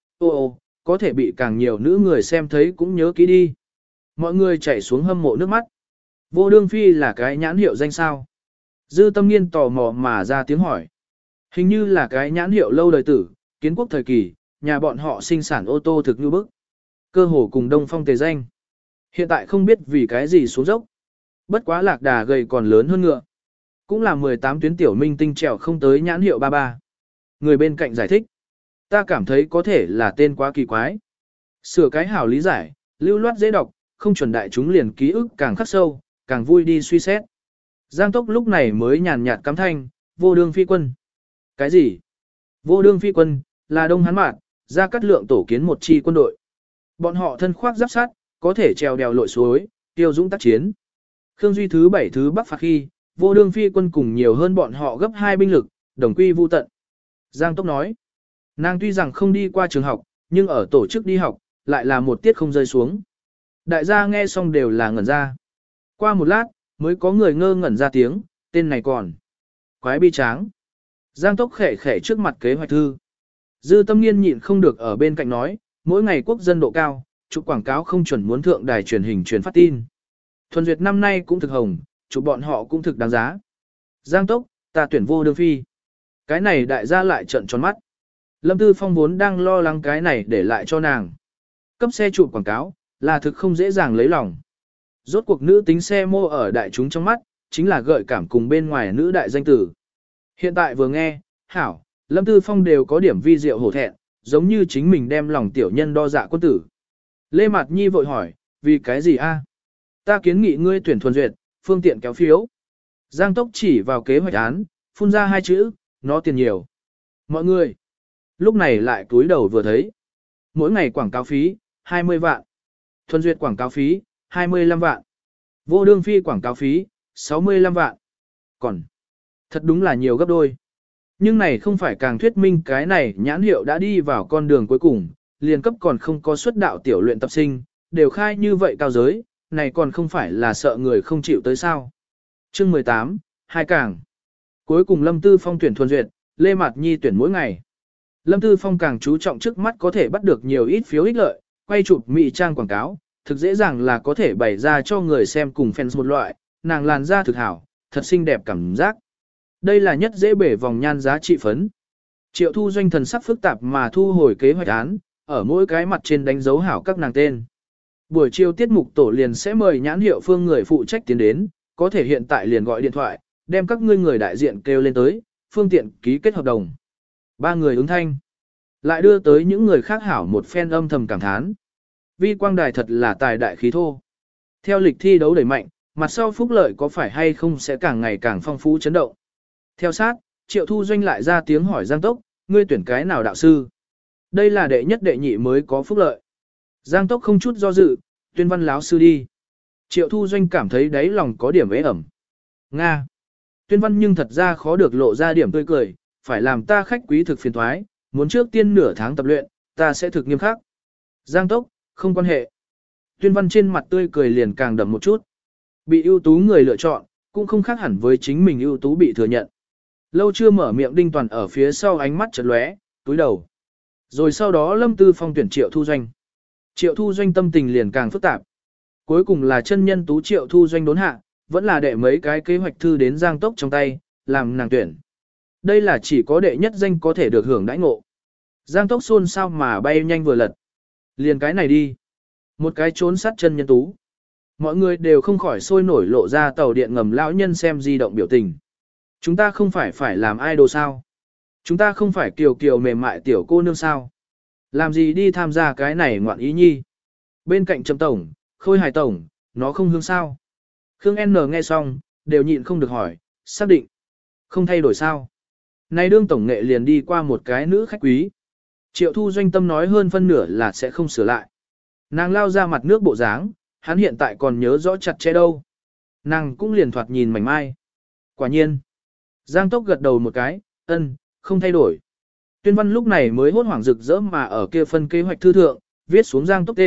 có thể bị càng nhiều nữ người xem thấy cũng nhớ kỹ đi. Mọi người chảy xuống hâm mộ nước mắt. Vô Đương Phi là cái nhãn hiệu danh sao? Dư Tâm Nghiên tò mò mà ra tiếng hỏi. Hình như là cái nhãn hiệu lâu đời tử, kiến quốc thời kỳ, nhà bọn họ sinh sản ô tô thực như bức. Cơ hồ cùng Đông Phong tề danh. Hiện tại không biết vì cái gì xuống dốc. Bất quá Lạc Đà gầy còn lớn hơn ngựa. Cũng là 18 tuyến tiểu minh tinh trèo không tới nhãn hiệu 33. Người bên cạnh giải thích. Ta cảm thấy có thể là tên quá kỳ quái. Sửa cái hảo lý giải, lưu loát dễ đọc, không chuẩn đại chúng liền ký ức càng khắc sâu, càng vui đi suy xét. Giang Tốc lúc này mới nhàn nhạt cắm thanh, Vô Đương Phi quân. Cái gì? Vô Đương Phi quân, là Đông Hán Mạn, ra cắt lượng tổ kiến một chi quân đội. Bọn họ thân khoác giáp sát, có thể trèo đèo lội suối, tiêu dũng tác chiến. Khương Duy thứ 7 thứ Bắc phạt khi, Vô Đương Phi quân cùng nhiều hơn bọn họ gấp 2 binh lực, đồng quy vu tận. Giang Tốc nói, nàng tuy rằng không đi qua trường học, nhưng ở tổ chức đi học, lại là một tiết không rơi xuống. Đại gia nghe xong đều là ngẩn ra. Qua một lát, mới có người ngơ ngẩn ra tiếng, tên này còn. Quái bi tráng. Giang Tốc khẽ khẽ trước mặt kế hoạch thư. Dư Tâm Nghiên nhịn không được ở bên cạnh nói, mỗi ngày quốc dân độ cao, chụp quảng cáo không chuẩn muốn thượng đài truyền hình truyền phát tin. Thuần Duyệt năm nay cũng thực hồng, chụp bọn họ cũng thực đáng giá. Giang Tốc, ta tuyển Vô Đương Phi. Cái này đại gia lại trợn tròn mắt. Lâm Tư Phong vốn đang lo lắng cái này để lại cho nàng. Cấp xe chụp quảng cáo, là thực không dễ dàng lấy lòng. Rốt cuộc nữ tính xe mô ở đại chúng trong mắt, chính là gợi cảm cùng bên ngoài nữ đại danh tử. Hiện tại vừa nghe, hảo, Lâm Tư Phong đều có điểm vi diệu hổ thẹn, giống như chính mình đem lòng tiểu nhân đo dạ quân tử. Lê Mạt Nhi vội hỏi, vì cái gì a? Ta kiến nghị ngươi tuyển Thuần Duyệt, phương tiện kéo phiếu. Giang Tốc chỉ vào kế hoạch án, phun ra 2 chữ, nó tiền nhiều. Mọi người, lúc này lại túi đầu vừa thấy. Mỗi ngày quảng cáo phí, 20 vạn. Thuần Duyệt quảng cáo phí, 25 vạn. Vô Đương Phi quảng cáo phí, 65 vạn. Còn, thật đúng là nhiều gấp đôi. Nhưng này không phải càng thuyết minh cái này nhãn hiệu đã đi vào con đường cuối cùng, liền cấp còn không có xuất đạo tiểu luyện tập sinh, đều khai như vậy cao giới, này còn không phải là sợ người không chịu tới sao. Chương 18, hai càng. Cuối cùng Lâm Tư Phong tuyển Thuần Duyệt, Lê Mạt Nhi tuyển mỗi ngày. Lâm Tư Phong càng chú trọng trước mắt có thể bắt được nhiều ít phiếu ích lợi, quay chụp mỹ trang quảng cáo, thực dễ dàng là có thể bày ra cho người xem cùng fans một loại, nàng làn da thực hảo, thật xinh đẹp cảm giác. Đây là nhất dễ bể vòng nhan giá trị phấn. Triệu Thu Doanh thần sắc phức tạp mà thu hồi kế hoạch án, ở mỗi cái mặt trên đánh dấu hảo các nàng tên. Buổi chiều tiết mục tổ liền sẽ mời nhãn hiệu phương người phụ trách tiến đến, có thể hiện tại liền gọi điện thoại, đem các ngươi người đại diện kêu lên tới, phương tiện ký kết hợp đồng. 3 người ứng thanh. Lại đưa tới những người khác hảo một phen âm thầm cảm thán. Vi Quang Đài thật là tài đại khí thô. Theo lịch thi đấu đẩy mạnh, mặt sau phúc lợi có phải hay không sẽ càng ngày càng phong phú chấn động. Theo sát, Triệu Thu Doanh lại ra tiếng hỏi Giang Tốc, ngươi tuyển cái nào đạo sư? Đây là đệ nhất đệ nhị mới có phúc lợi. Giang Tốc không chút do dự, tuyên văn láo sư đi. Triệu Thu Doanh cảm thấy đáy lòng có điểm ế ẩm. Nga. Tuyên văn nhưng thật ra khó được lộ ra điểm tươi cười, phải làm ta khách quý thực phiền thoái, muốn trước tiên nửa tháng tập luyện, ta sẽ thực nghiêm khắc. Giang Tốc, không quan hệ. Tuyên văn trên mặt tươi cười liền càng đậm một chút. Bị ưu tú người lựa chọn, cũng không khác hẳn với chính mình ưu tú bị thừa nhận. Lâu chưa mở miệng Đinh Toàn ở phía sau ánh mắt chợt lóe, túi đầu. Rồi sau đó Lâm Tư Phong tuyển Triệu Thu Doanh. Triệu Thu Doanh tâm tình liền càng phức tạp. Cuối cùng là chân nhân tú Triệu Thu Doanh đốn hạ, vẫn là đệ mấy cái kế hoạch thư đến Giang Tốc trong tay, làm nàng tuyển. Đây là chỉ có đệ nhất danh có thể được hưởng đãi ngộ. Giang Tốc xôn xao mà bay nhanh vừa lật. Liền cái này đi. Một cái trốn sát chân nhân tú. Mọi người đều không khỏi sôi nổi lộ ra tàu điện ngầm lão nhân xem di động biểu tình. Chúng ta không phải làm idol sao? Chúng ta không phải kiều kiều mềm mại tiểu cô nương sao? Làm gì đi tham gia cái này ngoạn ý nhi? Bên cạnh Trầm Tổng, Khôi Hải Tổng, nó không hương sao? Khương N nghe xong, đều nhịn không được hỏi, xác định. Không thay đổi sao? Này đương tổng nghệ liền đi qua một cái nữ khách quý. Triệu Thu Doanh tâm nói hơn phân nửa là sẽ không sửa lại. Nàng lao ra mặt nước bộ dáng, hắn hiện tại còn nhớ rõ chặt chẽ đâu. Nàng cũng liền thoạt nhìn mảnh mai. Quả nhiên. Giang Tốc gật đầu một cái, không thay đổi. Tuyên văn lúc này mới hốt hoảng rực rỡ mà ở kia phân kế hoạch thư thượng, viết xuống Giang Tốc tên,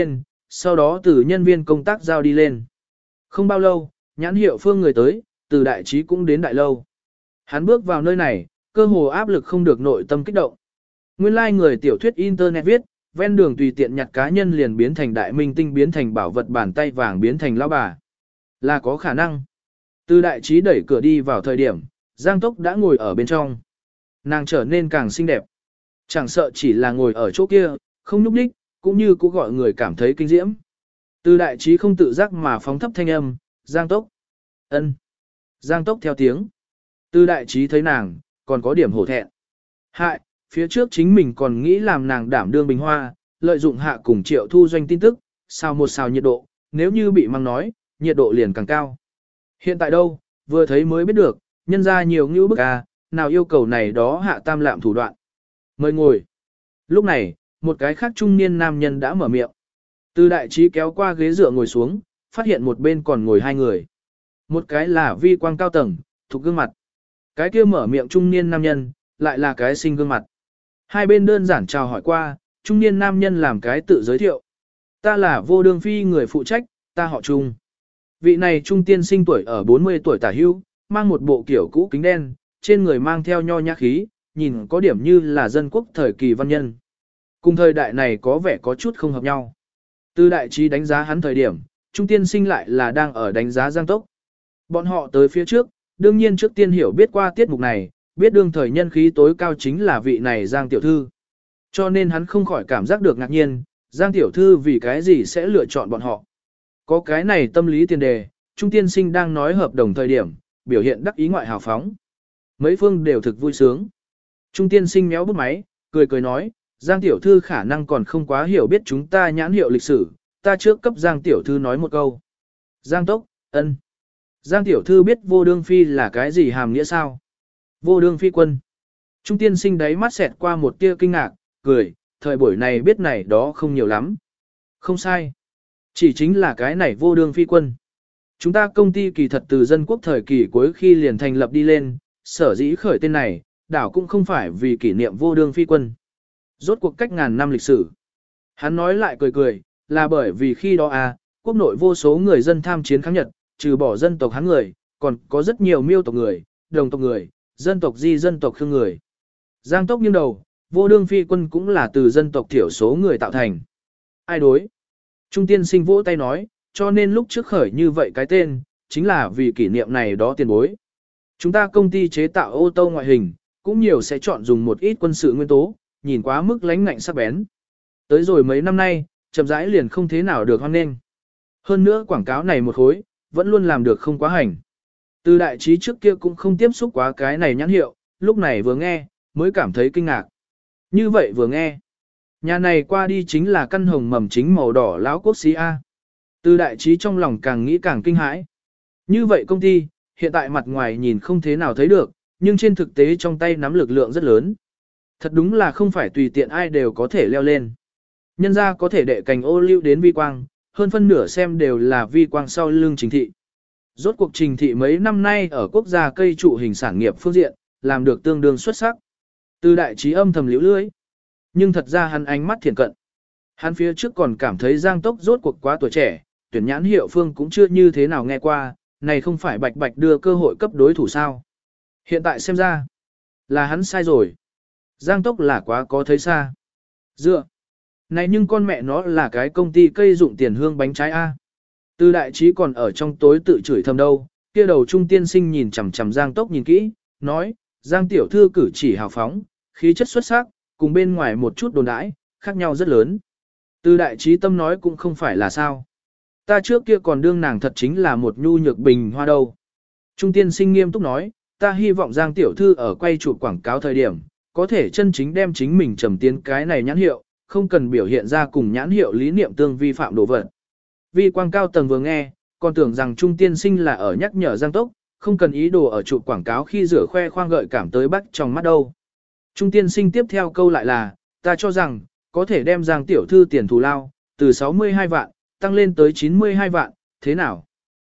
sau đó từ nhân viên công tác giao đi lên. Không bao lâu, nhãn hiệu Phương người tới, từ đại trí cũng đến đại lâu. Hắn bước vào nơi này, cơ hồ áp lực không được nội tâm kích động. Nguyên lai người tiểu thuyết internet viết, ven đường tùy tiện nhặt cá nhân liền biến thành đại minh tinh, biến thành bảo vật bàn tay vàng, biến thành lão bà. Là có khả năng. Từ đại trí đẩy cửa đi vào thời điểm, Giang Tốc đã ngồi ở bên trong. Nàng trở nên càng xinh đẹp. Chẳng sợ chỉ là ngồi ở chỗ kia, không nhúc nhích, cũng như cũng gọi người cảm thấy kinh diễm. Từ đại trí không tự giác mà phóng thấp thanh âm, Giang Tốc. Ân. Giang Tốc theo tiếng. Từ đại trí thấy nàng, còn có điểm hổ thẹn. Hại, phía trước chính mình còn nghĩ làm nàng đảm đương bình hoa, lợi dụng hạ cùng Triệu Thu Doanh tin tức, sao một sao nhiệt độ, nếu như bị mang nói, nhiệt độ liền càng cao. Hiện tại đâu, vừa thấy mới biết được, nhân ra nhiều ngữ bức nào yêu cầu này đó hạ tam lạm thủ đoạn. Mời ngồi. Lúc này, một cái khác trung niên nam nhân đã mở miệng. Từ đại trí kéo qua ghế dựa ngồi xuống, phát hiện một bên còn ngồi hai người. Một cái là vi quang cao tầng, thuộc gương mặt. Cái kia mở miệng trung niên nam nhân, lại là cái sinh gương mặt. Hai bên đơn giản chào hỏi qua, trung niên nam nhân làm cái tự giới thiệu. Ta là vô đương phi người phụ trách, ta họ Trung. Vị này trung tiên sinh tuổi ở 40 tuổi tả hưu, mang một bộ kiểu cũ kính đen, trên người mang theo nho nhã khí, nhìn có điểm như là dân quốc thời kỳ văn nhân. Cùng thời đại này có vẻ có chút không hợp nhau. Từ đại trí đánh giá hắn thời điểm, trung tiên sinh lại là đang ở đánh giá Giang Tốc. Bọn họ tới phía trước, đương nhiên trước tiên hiểu biết qua tiết mục này, biết đương thời nhân khí tối cao chính là vị này Giang tiểu thư. Cho nên hắn không khỏi cảm giác được ngạc nhiên, Giang tiểu thư vì cái gì sẽ lựa chọn bọn họ. Có cái này tâm lý tiền đề, trung tiên sinh đang nói hợp đồng thời điểm, biểu hiện đắc ý ngoại hào phóng. Mấy phương đều thực vui sướng. Trung tiên sinh méo bút máy, cười cười nói, Giang tiểu thư khả năng còn không quá hiểu biết chúng ta nhãn hiệu lịch sử, ta trước cấp Giang tiểu thư nói một câu. Giang Tốc, ân. Giang tiểu thư biết vô đương phi là cái gì hàm nghĩa sao? Vô đương phi quân. Trung tiên sinh đáy mắt xẹt qua một tia kinh ngạc, cười, thời buổi này biết này đó không nhiều lắm. Không sai. Chỉ chính là cái này vô đương phi quân. Chúng ta công ty kỳ thật từ dân quốc thời kỳ cuối khi liền thành lập đi lên, sở dĩ khởi tên này, đảo cũng không phải vì kỷ niệm vô đương phi quân. Rốt cuộc cách ngàn năm lịch sử. Hắn nói lại cười cười, là bởi vì khi đó quốc nội vô số người dân tham chiến kháng Nhật, trừ bỏ dân tộc Hán người, còn có rất nhiều miêu tộc người, đồng tộc người, dân tộc Di, dân tộc Khương người. Giang Tốc nghiêng đầu, vô đương phi quân cũng là từ dân tộc thiểu số người tạo thành. Ai đối? Trung tiên sinh vỗ tay nói, cho nên lúc trước khởi như vậy cái tên, chính là vì kỷ niệm này đó tiền bối. Chúng ta công ty chế tạo ô tô ngoại hình, cũng nhiều sẽ chọn dùng một ít quân sự nguyên tố, nhìn quá mức lánh ngạnh sắc bén. Tới rồi mấy năm nay, chậm rãi liền không thế nào được hoan nghênh. Hơn nữa quảng cáo này một khối, vẫn luôn làm được không quá hành. Từ đại trí trước kia cũng không tiếp xúc quá cái này nhãn hiệu, lúc này vừa nghe, mới cảm thấy kinh ngạc. Như vậy vừa nghe, nhà này qua đi chính là căn hồng mầm chính màu đỏ lão quốc sĩ A. Từ đại trí trong lòng càng nghĩ càng kinh hãi. Như vậy công ty, hiện tại mặt ngoài nhìn không thế nào thấy được, nhưng trên thực tế trong tay nắm lực lượng rất lớn. Thật đúng là không phải tùy tiện ai đều có thể leo lên. Nhân ra có thể đệ cành ô liu đến vi quang, hơn phân nửa xem đều là vi quang sau lưng Trình Thị. Rốt cuộc Trình Thị mấy năm nay ở quốc gia cây trụ hình sản nghiệp phương diện, làm được tương đương xuất sắc. Từ đại trí âm thầm liễu lưới. Nhưng thật ra hắn ánh mắt thiện cận. Hắn phía trước còn cảm thấy Giang Tốc rốt cuộc quá tuổi trẻ, tuyển nhãn hiệu phương cũng chưa như thế nào nghe qua, này không phải bạch bạch đưa cơ hội cấp đối thủ sao. Hiện tại xem ra, là hắn sai rồi. Giang Tốc là quá có thấy xa. Dựa. Này nhưng con mẹ nó là cái công ty cây dụng tiền hương bánh trái A. Từ đại trí còn ở trong tối tự chửi thầm đâu, kia đầu trung tiên sinh nhìn chằm chằm Giang Tốc nhìn kỹ, nói, Giang tiểu thư cử chỉ hào phóng, khí chất xuất sắc, cùng bên ngoài một chút đồn đãi, khác nhau rất lớn. Từ đại trí tâm nói cũng không phải là sao. Ta trước kia còn đương nàng thật chính là một nhu nhược bình hoa đâu. Trung tiên sinh nghiêm túc nói, ta hy vọng Giang tiểu thư ở quay chụp quảng cáo thời điểm, có thể chân chính đem chính mình trầm tiến cái này nhãn hiệu, không cần biểu hiện ra cùng nhãn hiệu lý niệm tương vi phạm đồ vật. Vi quang cao tầng vừa nghe, còn tưởng rằng Trung tiên sinh là ở nhắc nhở Giang Tốc, không cần ý đồ ở chụp quảng cáo khi rửa khoe khoang gợi cảm tới bắt trong mắt đâu. Trung tiên sinh tiếp theo câu lại là, ta cho rằng, có thể đem Giang tiểu thư tiền thù lao, từ 62 vạn, tăng lên tới 92 vạn, thế nào?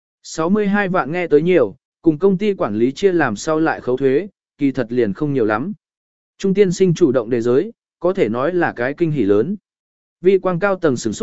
62 vạn nghe tới nhiều, cùng công ty quản lý chia làm sao lại khấu thuế, kỳ thật liền không nhiều lắm. Trung tiên sinh chủ động đề giới, có thể nói là cái kinh hỉ lớn. Vi quang cao tầng sửng sốt,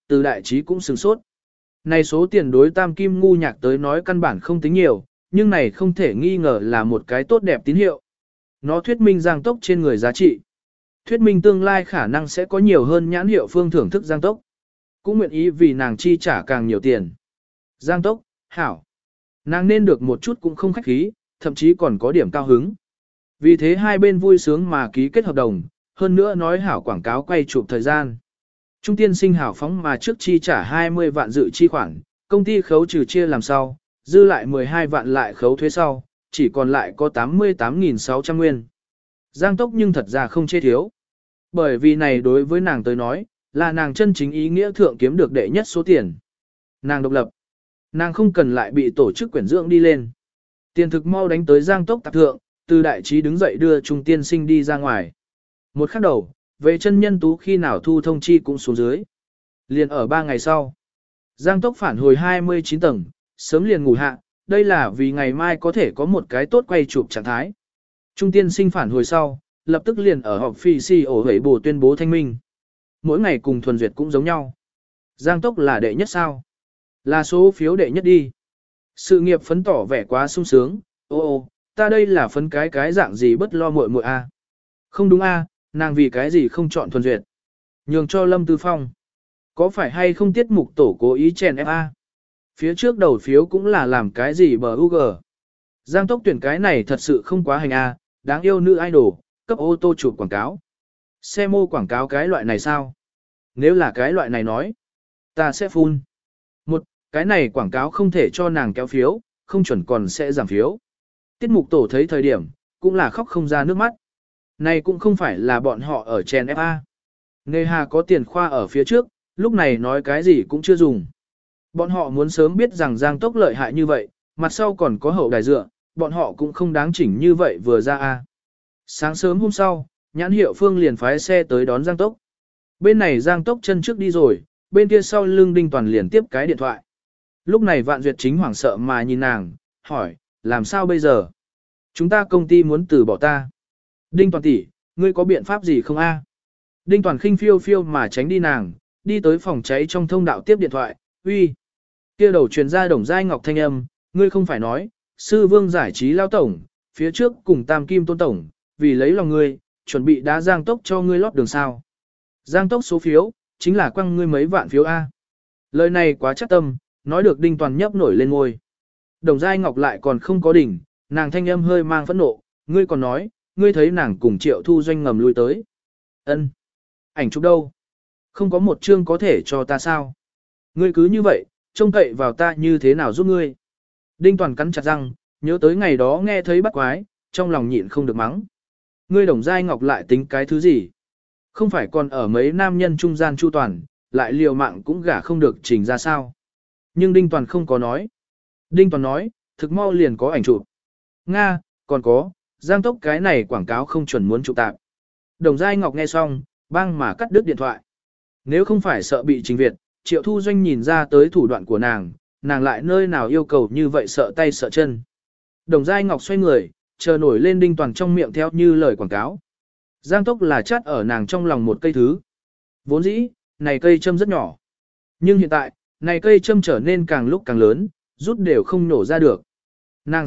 Từ đại trí cũng sửng sốt. Này số tiền đối tam kim ngu nhạc tới nói căn bản không tính nhiều, nhưng này không thể nghi ngờ là một cái tốt đẹp tín hiệu. Nó thuyết minh Giang Tốc trên người giá trị. Thuyết minh tương lai khả năng sẽ có nhiều hơn nhãn hiệu phương thưởng thức Giang Tốc. Cũng nguyện ý vì nàng chi trả càng nhiều tiền. Giang Tốc, hảo. Nàng nên được một chút cũng không khách khí, thậm chí còn có điểm cao hứng. Vì thế hai bên vui sướng mà ký kết hợp đồng, hơn nữa nói hảo quảng cáo quay chụp thời gian. Trung tiên sinh hảo phóng mà trước chi trả 20 vạn dự chi khoản, công ty khấu trừ chia làm sau, dư lại 12 vạn lại khấu thuế sau, chỉ còn lại có 88.600 nguyên. Giang Tốc nhưng thật ra không chê thiếu. Bởi vì này đối với nàng tới nói, là nàng chân chính ý nghĩa thượng kiếm được đệ nhất số tiền. Nàng độc lập. Nàng không cần lại bị tổ chức quyển dưỡng đi lên. Tiền thực mau đánh tới Giang Tốc tạp thượng, từ đại trí đứng dậy đưa Trung tiên sinh đi ra ngoài. Một khắc đầu, về chân nhân tú khi nào thu thông chi cũng xuống dưới. Liền ở 3 ngày sau. Giang Tốc phản hồi 29 tầng, sớm liền ngủ hạ, đây là vì ngày mai có thể có một cái tốt quay chụp trạng thái. Trung tiên sinh phản hồi sau, lập tức liền ở họp phi si ổ hẩy bổ tuyên bố thanh minh. Mỗi ngày cùng thuần duyệt cũng giống nhau. Giang Tốc là đệ nhất sao? Là số phiếu đệ nhất đi. Sự nghiệp phấn tỏ vẻ quá sung sướng, ô ta đây là phấn cái dạng gì bất lo muội muội a. Không đúng a, nàng vì cái gì không chọn thuần duyệt. Nhường cho Lâm Tư Phong. Có phải hay không tiết mục tổ cố ý chèn ép a? Phía trước đầu phiếu cũng là làm cái gì bờ UG. Giang Tốc tuyển cái này thật sự không quá hành a, đáng yêu nữ idol, cấp ô tô chụp quảng cáo. Xe mô quảng cáo cái loại này sao? Nếu là cái loại này nói, ta sẽ phun. Một, cái này quảng cáo không thể cho nàng kéo phiếu, không chuẩn còn sẽ giảm phiếu. Tiết mục tổ thấy thời điểm, cũng là khóc không ra nước mắt. Này cũng không phải là bọn họ ở chèn FA. Nghề hà có tiền khoa ở phía trước, lúc này nói cái gì cũng chưa dùng. Bọn họ muốn sớm biết rằng Giang Tốc lợi hại như vậy, mặt sau còn có hậu đài dựa, bọn họ cũng không đáng chỉnh như vậy vừa ra a. Sáng sớm hôm sau, nhãn hiệu Phương liền phái xe tới đón Giang Tốc. Bên này Giang Tốc chân trước đi rồi, bên kia sau lưng Đinh Toàn liền tiếp cái điện thoại. Lúc này Vạn Duyệt chính hoảng sợ mà nhìn nàng, hỏi, làm sao bây giờ? Chúng ta công ty muốn từ bỏ ta. Đinh Toàn tỷ, ngươi có biện pháp gì không a? Đinh Toàn khinh phiêu phiêu mà tránh đi nàng, đi tới phòng cháy trong thông đạo tiếp điện thoại, uy. Kia đầu truyền ra Đồng Giai Ngọc thanh âm, ngươi không phải nói, Sư Vương giải trí lao tổng, phía trước cùng Tam Kim Tôn tổng, vì lấy lòng ngươi, chuẩn bị đá Giang Tốc cho ngươi lót đường sao. Giang Tốc số phiếu, chính là quăng ngươi mấy vạn phiếu A. Lời này quá chắc tâm, nói được Đinh Toàn nhấp nổi lên ngôi. Đồng Giai Ngọc lại còn không có đỉnh, nàng thanh âm hơi mang phẫn nộ, ngươi còn nói, ngươi thấy nàng cùng Triệu Thu Doanh ngầm lui tới. Ân, ảnh chụp đâu? Không có một chương có thể cho ta sao? Ngươi cứ như vậy, trông cậy vào ta như thế nào giúp ngươi? Đinh Toàn cắn chặt răng, nhớ tới ngày đó nghe thấy bắt quái, trong lòng nhịn không được mắng. Ngươi Đồng Giai Ngọc lại tính cái thứ gì? Không phải còn ở mấy nam nhân trung gian chu toàn, lại liều mạng cũng gả không được trình ra sao? Nhưng Đinh Toàn không có nói. Đinh Toàn nói, thực mau liền có ảnh chụp. Nga, còn có, Giang Tốc cái này quảng cáo không chuẩn muốn chụp tạp. Đồng Giai Ngọc nghe xong, bang mà cắt đứt điện thoại. Nếu không phải sợ bị Trình Việt, Triệu Thu Doanh nhìn ra tới thủ đoạn của nàng lại nơi nào yêu cầu như vậy sợ tay sợ chân. Đồng Giai Ngọc xoay người, chờ nổi lên Đinh Toàn trong miệng theo như lời quảng cáo. Giang Tốc là chát ở nàng trong lòng một cây thứ. Vốn dĩ, này cây châm rất nhỏ. Nhưng hiện tại, này cây châm trở nên càng lúc càng lớn, rút đều không nổ ra được. Nàng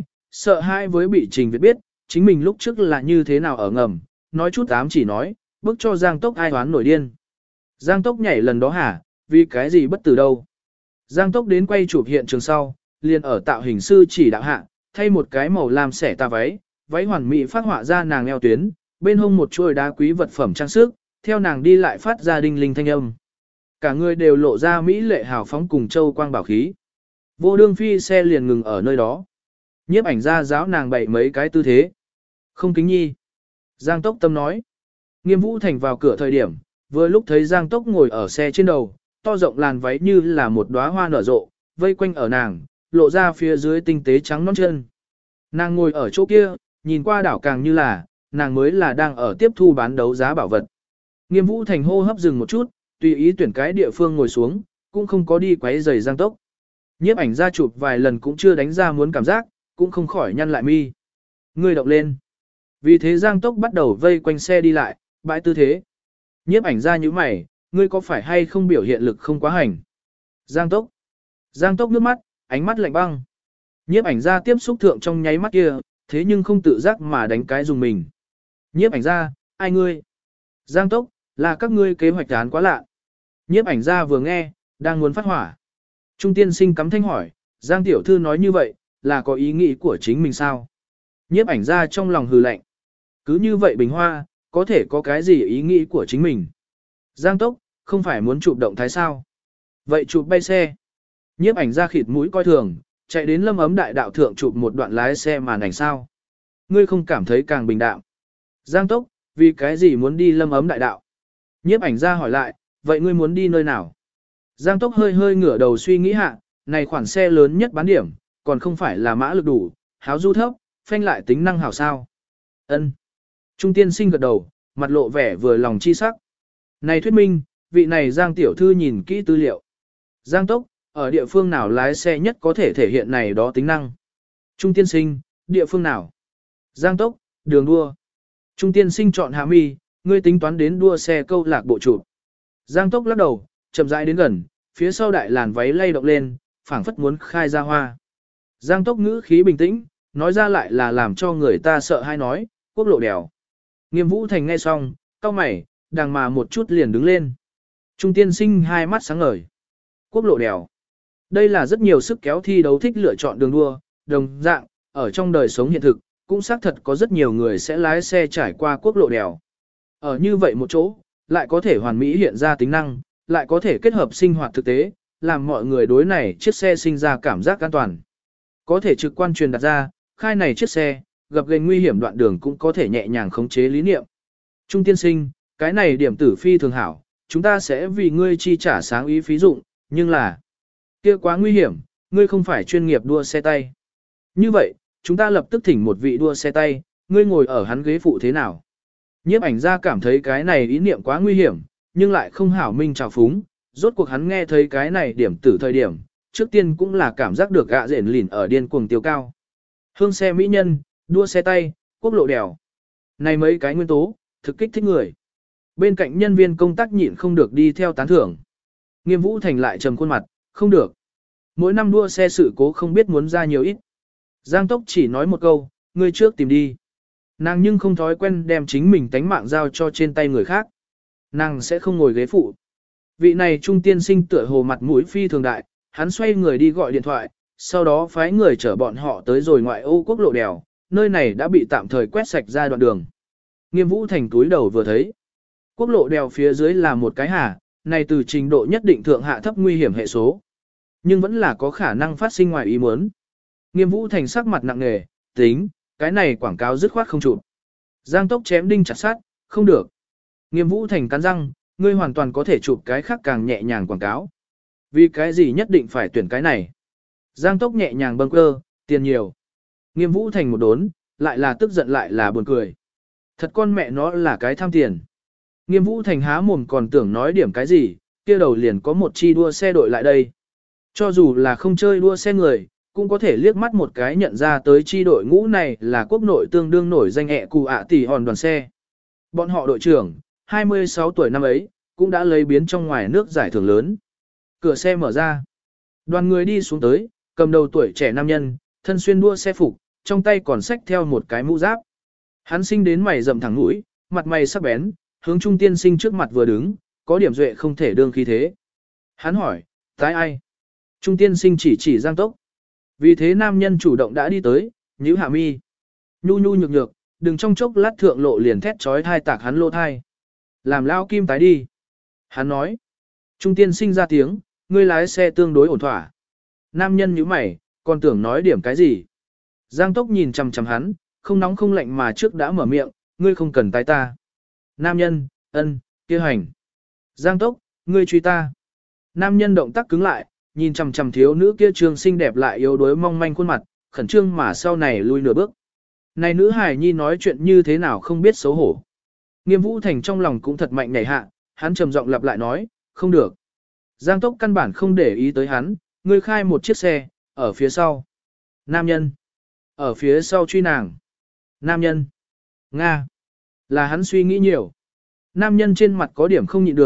sợ hãi với bị Trình Việt biết, chính mình lúc trước là như thế nào ở ngầm, nói chút ám chỉ nói, bức cho Giang Tốc ai hoán nổi điên. Giang Tốc nhảy lần đó hả, vì cái gì bất tử đâu. Giang Tốc đến quay chụp hiện trường sau, liền ở tạo hình sư chỉ đạo hạ, thay một cái màu lam xẻ tà váy hoàn mỹ phát họa ra nàng eo tuyến, bên hông một chuôi đá quý vật phẩm trang sức, theo nàng đi lại phát ra đinh linh thanh âm. Cả người đều lộ ra mỹ lệ hào phóng cùng châu quang bảo khí. Vô đương phi xe liền ngừng ở nơi đó. Nhiếp ảnh ra giáo nàng bày mấy cái tư thế. Không kính nhi. Giang Tốc tâm nói. Nghiêm Vũ Thành vào cửa thời điểm, vừa lúc thấy Giang Tốc ngồi ở xe trên đầu, to rộng làn váy như là một đóa hoa nở rộ, vây quanh ở nàng, lộ ra phía dưới tinh tế trắng nõn chân. Nàng ngồi ở chỗ kia, nhìn qua đảo càng như là, nàng mới là đang ở tiếp thu bán đấu giá bảo vật. Nghiêm Vũ Thành hô hấp dừng một chút, tùy ý tuyển cái địa phương ngồi xuống, cũng không có đi quấy rầy Giang Tốc. Nhiếp ảnh ra chụp vài lần cũng chưa đánh ra muốn cảm giác, cũng không khỏi nhăn lại mi. Người động lên. Vì thế Giang Tốc bắt đầu vây quanh xe đi lại, bãi tư thế. Nhiếp ảnh ra như mày, ngươi có phải hay không biểu hiện lực không quá hành? Giang Tốc nước mắt, ánh mắt lạnh băng. Nhiếp ảnh gia tiếp xúc thượng trong nháy mắt kia, thế nhưng không tự giác mà đánh cái dùng mình. Nhiếp ảnh gia, ai ngươi? Giang Tốc, là các ngươi kế hoạch án quá lạ. Nhiếp ảnh gia vừa nghe, đang muốn phát hỏa. Trung tiên sinh cắm thanh hỏi, Giang tiểu thư nói như vậy, là có ý nghĩ của chính mình sao? Nhiếp ảnh gia trong lòng hừ lạnh. Cứ như vậy Bình Hoa, có thể có cái gì ý nghĩ của chính mình? Giang Tốc, không phải muốn chụp động thái sao? Vậy chụp bay xe. Nhiếp ảnh gia khịt mũi coi thường, chạy đến Lâm Ấm Đại Đạo thượng chụp một đoạn lái xe màn ảnh sao? Ngươi không cảm thấy càng bình đạm? Giang Tốc, vì cái gì muốn đi Lâm Ấm Đại Đạo? Nhiếp ảnh gia hỏi lại, vậy ngươi muốn đi nơi nào? Giang Tốc hơi hơi ngửa đầu suy nghĩ hạ, này khoản xe lớn nhất bán điểm, còn không phải là mã lực đủ, háo du thấp, phanh lại tính năng hảo sao. Ân. Trung tiên sinh gật đầu, mặt lộ vẻ vừa lòng chi sắc. Này thuyết minh, vị này Giang tiểu thư nhìn kỹ tư liệu. Giang Tốc, ở địa phương nào lái xe nhất có thể thể hiện này đó tính năng? Trung tiên sinh, địa phương nào? Giang Tốc, đường đua. Trung tiên sinh chọn hạ mi, ngươi tính toán đến đua xe câu lạc bộ chụp. Giang Tốc lắc đầu, chậm rãi đến gần, phía sau đại làn váy lay động lên, phảng phất muốn khai ra hoa. Giang Tốc ngữ khí bình tĩnh, nói ra lại là làm cho người ta sợ hay nói, quốc lộ đèo. Nghiêm Vũ Thành nghe xong, cau mày, đằng mà một chút liền đứng lên. Trung tiên sinh hai mắt sáng ngời. Quốc lộ đèo. Đây là rất nhiều sức kéo thi đấu thích lựa chọn đường đua, đồng dạng, ở trong đời sống hiện thực, cũng xác thật có rất nhiều người sẽ lái xe trải qua quốc lộ đèo. Ở như vậy một chỗ, lại có thể hoàn mỹ hiện ra tính năng, lại có thể kết hợp sinh hoạt thực tế, làm mọi người đối này chiếc xe sinh ra cảm giác an toàn. Có thể trực quan truyền đặt ra, khai này chiếc xe, gặp gây nguy hiểm đoạn đường cũng có thể nhẹ nhàng khống chế lý niệm. Trung tiên sinh, cái này điểm tử phi thường hảo, chúng ta sẽ vì ngươi chi trả sáng ý phí dụng, nhưng là kia quá nguy hiểm, ngươi không phải chuyên nghiệp đua xe tay. Như vậy, chúng ta lập tức thỉnh một vị đua xe tay, ngươi ngồi ở hắn ghế phụ thế nào? Nhiếp ảnh gia cảm thấy cái này ý niệm quá nguy hiểm, nhưng lại không hảo minh trào phúng, rốt cuộc hắn nghe thấy cái này điểm tử thời điểm, trước tiên cũng là cảm giác được gạ rển lìn ở điên cuồng tiêu cao. Hương xe mỹ nhân, đua xe tay, quốc lộ đèo. Này mấy cái nguyên tố, thực kích thích người. Bên cạnh nhân viên công tác nhịn không được đi theo tán thưởng. Nghiêm Vũ Thành lại trầm khuôn mặt, không được. Mỗi năm đua xe sự cố không biết muốn ra nhiều ít. Giang Tốc chỉ nói một câu, ngươi trước tìm đi. Nàng nhưng không thói quen đem chính mình tánh mạng giao cho trên tay người khác. Nàng sẽ không ngồi ghế phụ. Vị này trung tiên sinh tựa hồ mặt mũi phi thường đại, hắn xoay người đi gọi điện thoại, sau đó phái người chở bọn họ tới rồi ngoại ô quốc lộ đèo, nơi này đã bị tạm thời quét sạch ra đoạn đường. Nghiêm Vũ Thành túi đầu vừa thấy. Quốc lộ đèo phía dưới là một cái hà, này từ trình độ nhất định thượng hạ thấp nguy hiểm hệ số. Nhưng vẫn là có khả năng phát sinh ngoài ý muốn. Nghiêm Vũ Thành sắc mặt nặng nề, tính, cái này quảng cáo dứt khoát không chụp. Giang Tốc chém đinh chặt sắt, không được. Nghiêm Vũ Thành cắn răng, ngươi hoàn toàn có thể chụp cái khác càng nhẹ nhàng quảng cáo. Vì cái gì nhất định phải tuyển cái này? Giang Tốc nhẹ nhàng bâng cơ, tiền nhiều. Nghiêm Vũ Thành một đốn, lại là tức giận lại là buồn cười. Thật con mẹ nó là cái tham tiền. Nghiêm Vũ Thành há mồm còn tưởng nói điểm cái gì, kia đầu liền có một chi đua xe đội lại đây. Cho dù là không chơi đua xe người, cũng có thể liếc mắt một cái nhận ra tới chi đội ngũ này là quốc nội tương đương nổi danh ẹ cụ ạ tỷ hòn đoàn xe. Bọn họ đội trưởng, 26 tuổi năm ấy, cũng đã lấy biến trong ngoài nước giải thưởng lớn. Cửa xe mở ra. Đoàn người đi xuống tới, cầm đầu tuổi trẻ nam nhân, thân xuyên đua xe phục, trong tay còn xách theo một cái mũ giáp. Hắn sinh đến mày rậm thẳng mũi, mặt mày sắc bén, hướng trung tiên sinh trước mặt vừa đứng, có điểm duệ không thể đương khí thế. Hắn hỏi, tái ai? Trung tiên sinh chỉ Giang Tốc. Vì thế nam nhân chủ động đã đi tới, nhíu hạ mi. Nhu nhu nhược nhược, đừng trong chốc lát thượng lộ liền thét trói thai tạc hắn lô thai. Làm lao kim tái đi. Hắn nói. Trung tiên sinh ra tiếng, ngươi lái xe tương đối ổn thỏa. Nam nhân nhíu mày, còn tưởng nói điểm cái gì. Giang Tốc nhìn chằm chằm hắn, không nóng không lạnh mà trước đã mở miệng, ngươi không cần tái ta. Nam nhân, ân, kia hành. Giang Tốc, ngươi truy ta. Nam nhân động tác cứng lại, nhìn chằm chằm thiếu nữ kia trương xinh đẹp lại yếu đuối mong manh khuôn mặt, khẩn trương mà sau này lui nửa bước. Này nữ hài nhi nói chuyện như thế nào không biết xấu hổ. Nghiêm Vũ Thành trong lòng cũng thật mạnh nhảy hạ, hắn trầm giọng lặp lại nói, không được. Giang Tốc căn bản không để ý tới hắn, ngươi khai một chiếc xe, ở phía sau. Nam nhân. Ở phía sau truy nàng. Nam nhân. Nga. Là hắn suy nghĩ nhiều. Nam nhân trên mặt có điểm không nhịn được,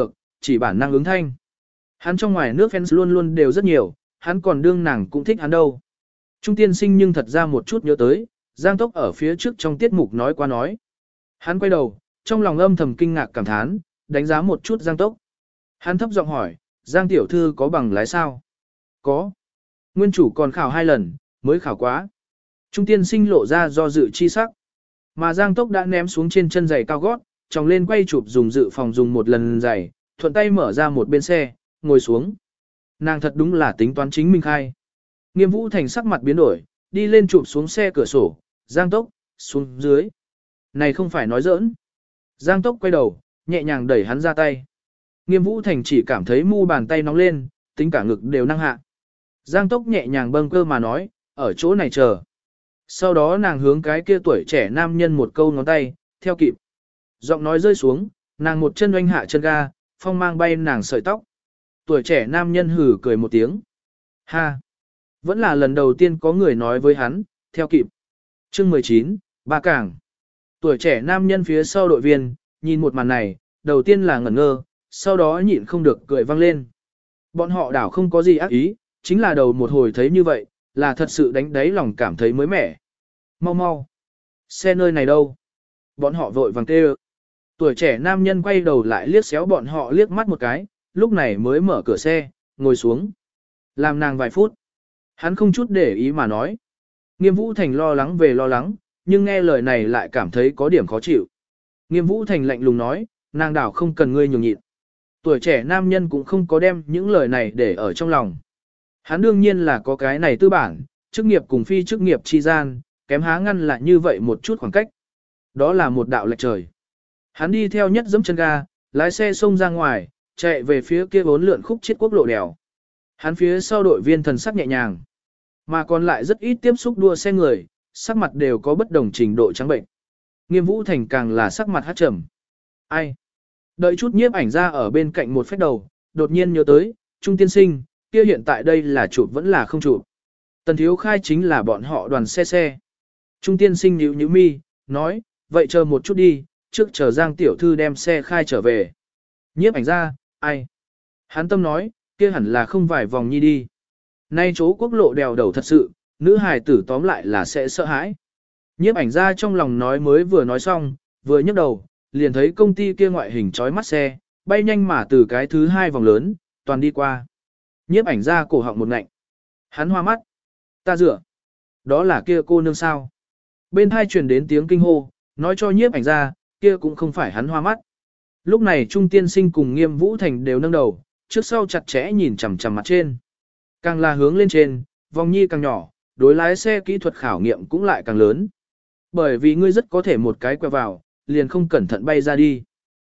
chỉ bản năng ứng thanh. Hắn trong ngoài nước fans luôn luôn đều rất nhiều, hắn còn đương nàng cũng thích hắn đâu. Trung tiên sinh nhưng thật ra một chút nhớ tới, Giang Tốc ở phía trước trong tiết mục nói qua nói. Hắn quay đầu, trong lòng âm thầm kinh ngạc cảm thán, đánh giá một chút Giang Tốc. Hắn thấp giọng hỏi, Giang tiểu thư có bằng lái sao? Có. Nguyên chủ còn khảo 2 lần, mới khảo quá. Trung tiên sinh lộ ra do dự chi sắc. Mà Giang Tốc đã ném xuống trên chân giày cao gót, tròng lên quay chụp dùng dự phòng dùng một lần giày, thuận tay mở ra một bên xe, ngồi xuống. Nàng thật đúng là tính toán chính mình khai. Nghiêm Vũ Thành sắc mặt biến đổi, đi lên chụp xuống xe cửa sổ, Giang Tốc, xuống dưới. Này không phải nói giỡn. Giang Tốc quay đầu, nhẹ nhàng đẩy hắn ra tay. Nghiêm Vũ Thành chỉ cảm thấy mu bàn tay nóng lên, tính cả ngực đều năng hạ. Giang Tốc nhẹ nhàng bâng cơ mà nói, ở chỗ này chờ. Sau đó nàng hướng cái kia tuổi trẻ nam nhân một câu ngón tay, theo kịp. Giọng nói rơi xuống, nàng một chân oanh hạ chân ga, phong mang bay nàng sợi tóc. Tuổi trẻ nam nhân hử cười một tiếng. Ha! Vẫn là lần đầu tiên có người nói với hắn, theo kịp. Chương 19, Ba Cảng. Tuổi trẻ nam nhân phía sau đội viên, nhìn một màn này, đầu tiên là ngẩn ngơ, sau đó nhịn không được cười vang lên. Bọn họ đảo không có gì ác ý, chính là đầu một hồi thấy như vậy, là thật sự đánh đáy lòng cảm thấy mới mẻ. Mau mau! Xe nơi này đâu? Bọn họ vội vàng kêu. Tuổi trẻ nam nhân quay đầu lại liếc xéo bọn họ liếc mắt một cái, lúc này mới mở cửa xe, ngồi xuống. Làm nàng vài phút. Hắn không chút để ý mà nói. Nghiêm Vũ Thành lo lắng về lo lắng, nhưng nghe lời này lại cảm thấy có điểm khó chịu. Nghiêm Vũ Thành lạnh lùng nói, nàng đảo không cần ngươi nhường nhịn. Tuổi trẻ nam nhân cũng không có đem những lời này để ở trong lòng. Hắn đương nhiên là có cái này tư bản, chức nghiệp cùng phi chức nghiệp chi gian, kém há ngăn lại như vậy một chút khoảng cách. Đó là một đạo lệch trời. Hắn đi theo nhất giẫm chân ga, lái xe xông ra ngoài, chạy về phía kia 4 lượn khúc chết quốc lộ đèo. Hắn phía sau đội viên thần sắc nhẹ nhàng, mà còn lại rất ít tiếp xúc đua xe người, sắc mặt đều có bất đồng trình độ trắng bệnh. Nghiêm Vũ Thành càng là sắc mặt hát trầm. Ai? Đợi chút nhiếp ảnh ra ở bên cạnh một phép đầu, đột nhiên nhớ tới, Trung tiên sinh, kia hiện tại đây là chụp vẫn là không chụp. Tần Thiếu Khai chính là bọn họ đoàn xe. Trung tiên sinh nhíu mi, nói, vậy chờ một chút đi, trước chờ Giang tiểu thư đem xe khai trở về. Nhiếp ảnh ra, ai? Hắn tâm nói, kia hẳn là không vài vòng nhi đi. Nay chỗ quốc lộ đèo đầu thật sự, nữ hài tử tóm lại là sẽ sợ hãi. Nhiếp ảnh ra trong lòng nói mới vừa nói xong, vừa nhấc đầu, liền thấy công ty kia ngoại hình chói mắt xe, bay nhanh mà từ cái thứ 2 vòng lớn, toàn đi qua. Nhiếp ảnh ra cổ họng một ngạnh. Hắn hoa mắt. Ta dựa. Đó là kia cô nương sao. Bên hai truyền đến tiếng kinh hô, nói cho nhiếp ảnh ra, kia cũng không phải hắn hoa mắt. Lúc này Trung tiên sinh cùng Nghiêm Vũ Thành đều nâng đầu, trước sau chặt chẽ nhìn chằm chằm mặt trên. Càng là hướng lên trên, vòng nhi càng nhỏ, đối lái xe kỹ thuật khảo nghiệm cũng lại càng lớn. Bởi vì ngươi rất có thể một cái quẹo vào, liền không cẩn thận bay ra đi.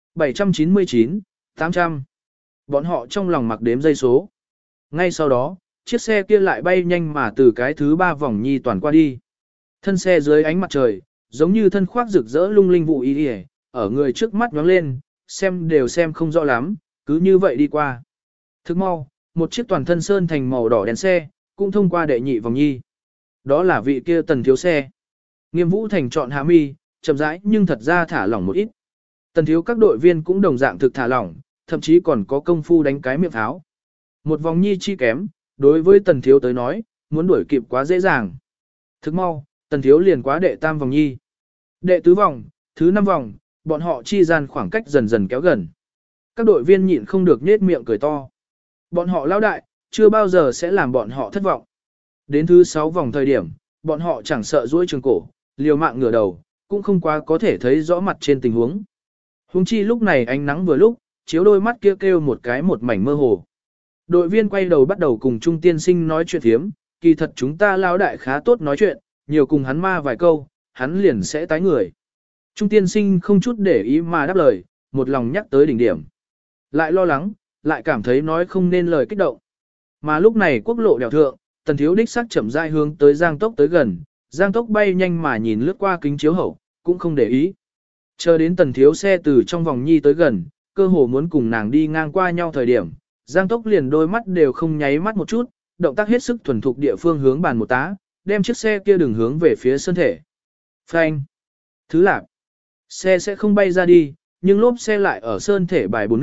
799, 800. Bọn họ trong lòng mặc đếm dây số. Ngay sau đó, chiếc xe kia lại bay nhanh mà từ cái thứ 3 vòng nhi toàn qua đi. Thân xe dưới ánh mặt trời, giống như thân khoác rực rỡ lung linh vụ y ở người trước mắt nhoáng lên, xem đều xem không rõ lắm, cứ như vậy đi qua. Thức mau, một chiếc toàn thân sơn thành màu đỏ đèn xe, cũng thông qua đệ nhị vòng nhi. Đó là vị kia Tần Thiếu xe. Nghiêm Vũ Thành chọn hạ mi, chậm rãi nhưng thật ra thả lỏng một ít. Tần Thiếu các đội viên cũng đồng dạng thực thả lỏng, thậm chí còn có công phu đánh cái miệng tháo. Một vòng nhi chi kém, đối với Tần Thiếu tới nói, muốn đuổi kịp quá dễ dàng. Thức mau, Tần Thiếu liền quá đệ tam vòng nhi. Đệ tứ vòng, thứ 5 vòng, bọn họ chi gian khoảng cách dần dần kéo gần. Các đội viên nhịn không được nết miệng cười to. Bọn họ lão đại, chưa bao giờ sẽ làm bọn họ thất vọng. Đến thứ 6 vòng thời điểm, bọn họ chẳng sợ duỗi trường cổ, liều mạng ngửa đầu, cũng không quá có thể thấy rõ mặt trên tình huống. Huống chi lúc này ánh nắng vừa lúc, chiếu đôi mắt kia kêu một cái một mảnh mơ hồ. Đội viên quay đầu bắt đầu cùng Trung tiên sinh nói chuyện thiếm, kỳ thật chúng ta lão đại khá tốt nói chuyện, nhiều cùng hắn ma vài câu, hắn liền sẽ tái người. Trung tiên sinh không chút để ý mà đáp lời, một lòng nhắc tới đỉnh điểm. Lại lo lắng, lại cảm thấy nói không nên lời kích động. Mà lúc này quốc lộ đèo thượng, Tần Thiếu đích sắc chậm rãi hướng tới Giang Tốc tới gần, Giang Tốc bay nhanh mà nhìn lướt qua kính chiếu hậu, cũng không để ý. Chờ đến Tần Thiếu xe từ trong vòng nhi tới gần, cơ hồ muốn cùng nàng đi ngang qua nhau thời điểm, Giang Tốc liền đôi mắt đều không nháy mắt một chút, động tác hết sức thuần thục địa phương hướng bàn một tá, đem chiếc xe kia đường hướng về phía sơn thể. Phanh. Thứ lạp. Xe sẽ không bay ra đi, nhưng lốp xe lại ở sơn thể bài bồn nước,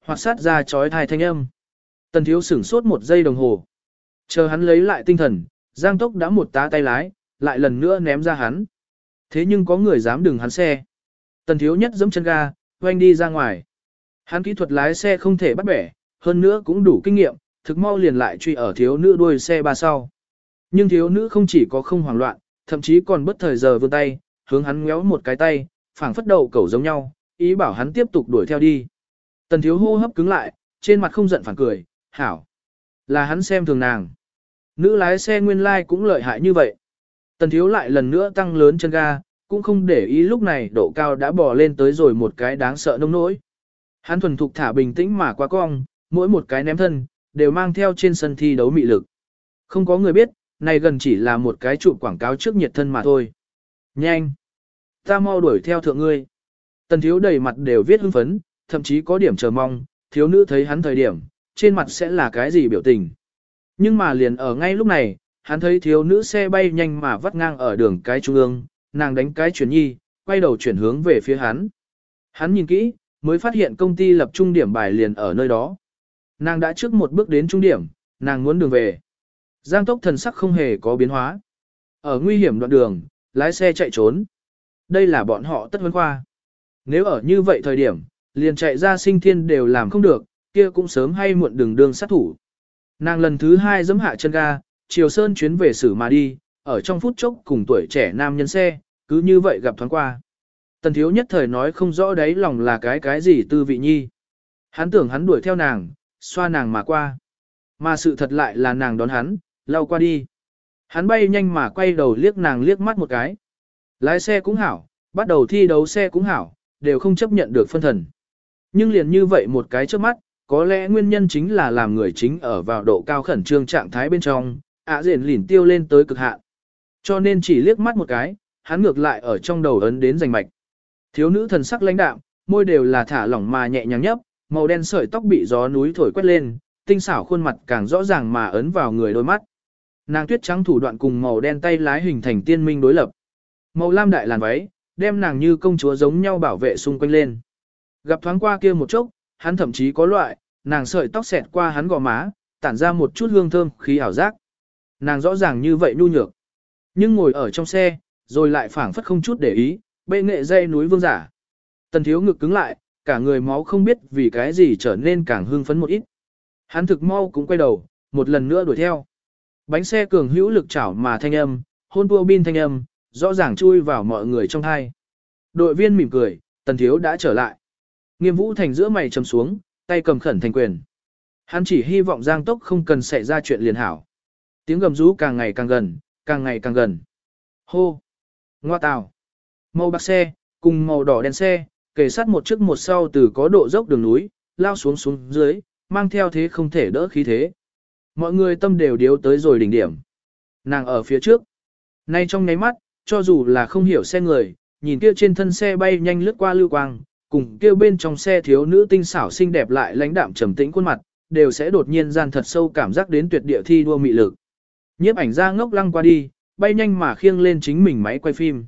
hoặc sát ra chói tai thanh âm. Tần thiếu sửng sốt một giây đồng hồ. Chờ hắn lấy lại tinh thần, Giang Tốc đã một tá tay lái, lại lần nữa ném ra hắn. Thế nhưng có người dám đừng hắn xe. Tần thiếu nhất giẫm chân ga, oanh đi ra ngoài. Hắn kỹ thuật lái xe không thể bắt bẻ, hơn nữa cũng đủ kinh nghiệm, thực mau liền lại truy ở thiếu nữ đuôi xe ba sau. Nhưng thiếu nữ không chỉ có không hoảng loạn, thậm chí còn bất thời giờ vươn tay, hướng hắn ngéo một cái tay, phảng phất đầu cẩu giống nhau, ý bảo hắn tiếp tục đuổi theo đi. Tần thiếu hô hấp cứng lại, trên mặt không giận phản cười, hảo. Là hắn xem thường nàng. Nữ lái xe nguyên lai cũng lợi hại như vậy. Tần thiếu lại lần nữa tăng lớn chân ga, cũng không để ý lúc này độ cao đã bò lên tới rồi một cái đáng sợ nông nỗi. Hắn thuần thục thả bình tĩnh mà qua cong, mỗi một cái ném thân, đều mang theo trên sân thi đấu mị lực. Không có người biết, này gần chỉ là một cái trụ quảng cáo trước nhiệt thân mà thôi. Nhanh! Ta mau đuổi theo thượng ngươi. Tần thiếu đầy mặt đều viết hưng phấn, thậm chí có điểm chờ mong, thiếu nữ thấy hắn thời điểm, trên mặt sẽ là cái gì biểu tình. Nhưng mà liền ở ngay lúc này, hắn thấy thiếu nữ xe bay nhanh mà vắt ngang ở đường cái trung ương, nàng đánh cái chuyển nhi, quay đầu chuyển hướng về phía hắn. Hắn nhìn kỹ, mới phát hiện công ty lập trung điểm bài liền ở nơi đó. Nàng đã trước một bước đến trung điểm, nàng muốn đường về. Giang Tốc thần sắc không hề có biến hóa. Ở nguy hiểm đoạn đường, lái xe chạy trốn. Đây là bọn họ tất vấn khoa. Nếu ở như vậy thời điểm, liền chạy ra sinh thiên đều làm không được, kia cũng sớm hay muộn đường đường sát thủ. Nàng lần thứ hai giẫm hạ chân ga, chiều sơn chuyến về xử mà đi, ở trong phút chốc cùng tuổi trẻ nam nhân xe, cứ như vậy gặp thoáng qua. Tần thiếu nhất thời nói không rõ đấy lòng là cái gì tư vị nhi. Hắn tưởng hắn đuổi theo nàng, xoa nàng mà qua. Mà sự thật lại là nàng đón hắn, lao qua đi. Hắn bay nhanh mà quay đầu liếc nàng liếc mắt một cái. Lái xe cũng hảo, bắt đầu thi đấu xe cũng hảo, đều không chấp nhận được phân thần. Nhưng liền như vậy một cái trước mắt, có lẽ nguyên nhân chính là làm người chính ở vào độ cao khẩn trương trạng thái bên trong, rền lỉn tiêu lên tới cực hạn. Cho nên chỉ liếc mắt một cái, hắn ngược lại ở trong đầu ấn đến rành mạch. Thiếu nữ thần sắc lãnh đạm, môi đều là thả lỏng mà nhẹ nhàng nhấp, màu đen sợi tóc bị gió núi thổi quét lên, tinh xảo khuôn mặt càng rõ ràng mà ấn vào người đôi mắt. Nàng tuyết trắng thủ đoạn cùng màu đen tay lái hình thành tiên minh đối lập. Màu lam đại làn váy, đem nàng như công chúa giống nhau bảo vệ xung quanh lên. Gặp thoáng qua kia một chốc, hắn thậm chí có loại, nàng sợi tóc xẹt qua hắn gò má, tản ra một chút hương thơm khí ảo giác. Nàng rõ ràng như vậy nhu nhược. Nhưng ngồi ở trong xe, rồi lại phảng phất không chút để ý, bệ nghệ dây núi vương giả. Tần thiếu ngực cứng lại, cả người máu không biết vì cái gì trở nên càng hưng phấn một ít. Hắn thực mau cũng quay đầu, một lần nữa đuổi theo. Bánh xe cường hữu lực chảo mà thanh âm, hôn tua bin thanh âm, rõ ràng chui vào mọi người trong thai. Đội viên mỉm cười, tần thiếu đã trở lại. Nghiêm Vũ Thành giữa mày trầm xuống, tay cầm khẩn thành quyền. Hắn chỉ hy vọng Giang Tốc không cần xảy ra chuyện liền hảo. Tiếng gầm rú càng ngày càng gần, càng ngày càng gần. Hô! Ngoa tào! Màu bạc xe, cùng màu đỏ đen xe, kề sát một trước một sau từ có độ dốc đường núi, lao xuống xuống dưới, mang theo thế không thể đỡ khí thế. Mọi người tâm đều điếu tới rồi đỉnh điểm. Nàng ở phía trước. Nay trong nháy mắt, cho dù là không hiểu xe người, nhìn kia trên thân xe bay nhanh lướt qua lưu quang, cùng kia bên trong xe thiếu nữ tinh xảo xinh đẹp lại lãnh đạm trầm tĩnh khuôn mặt, đều sẽ đột nhiên gian thật sâu cảm giác đến tuyệt địa thi đua mị lực. Nhiếp ảnh ra ngốc lăng qua đi, bay nhanh mà khiêng lên chính mình máy quay phim.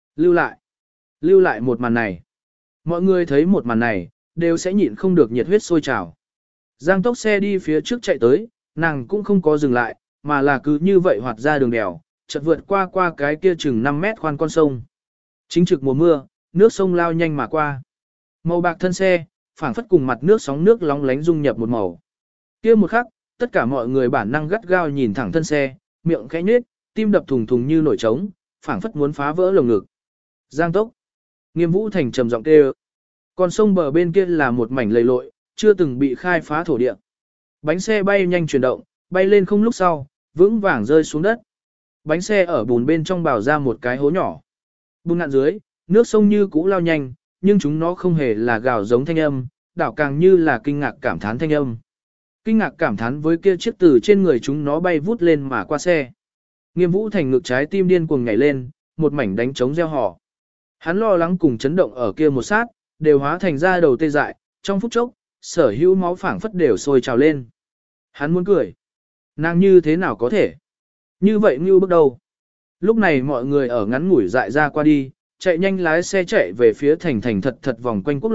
Lưu lại một màn này. Mọi người thấy một màn này, đều sẽ nhịn không được nhiệt huyết sôi trào. Giang Tốc xe đi phía trước chạy tới, nàng cũng không có dừng lại, mà là cứ như vậy hoạt ra đường đèo, chợt vượt qua cái kia chừng 5 mét khoan con sông. Chính trực mùa mưa, nước sông lao nhanh mà qua. Màu bạc thân xe, phảng phất cùng mặt nước sóng nước lóng lánh dung nhập một màu. Kia một khắc, tất cả mọi người bản năng gắt gao nhìn thẳng thân xe, miệng khẽ nhếch, tim đập thùng thùng như nổi trống, phảng phất muốn phá vỡ lồng ngực. Giang Tốc. Nghiêm Vũ Thành trầm giọng kêu. Con sông bờ bên kia là một mảnh lầy lội, chưa từng bị khai phá thổ địa. Bánh xe bay nhanh chuyển động, bay lên không lúc sau, vững vàng rơi xuống đất. Bánh xe ở bùn bên trong bào ra một cái hố nhỏ. Bùn ngạn dưới, nước sông như cũ lao nhanh, nhưng chúng nó không hề là gào giống thanh âm, đảo càng như là kinh ngạc cảm thán thanh âm. Kinh ngạc cảm thán với kia chiếc từ trên người chúng nó bay vút lên mà qua xe. Nghiêm Vũ Thành ngực trái tim điên cuồng nhảy lên, một mảnh đánh trống reo hò. Hắn lo lắng cùng chấn động ở kia một sát, đều hóa thành ra đầu tê dại, trong phút chốc, sở hữu máu phảng phất đều sôi trào lên. Hắn muốn cười. Nàng như thế nào có thể? Như vậy như bước đầu. Lúc này mọi người ở ngắn ngủi dại ra qua đi, chạy nhanh lái xe chạy về phía thành thật thật vòng quanh quốc lộ,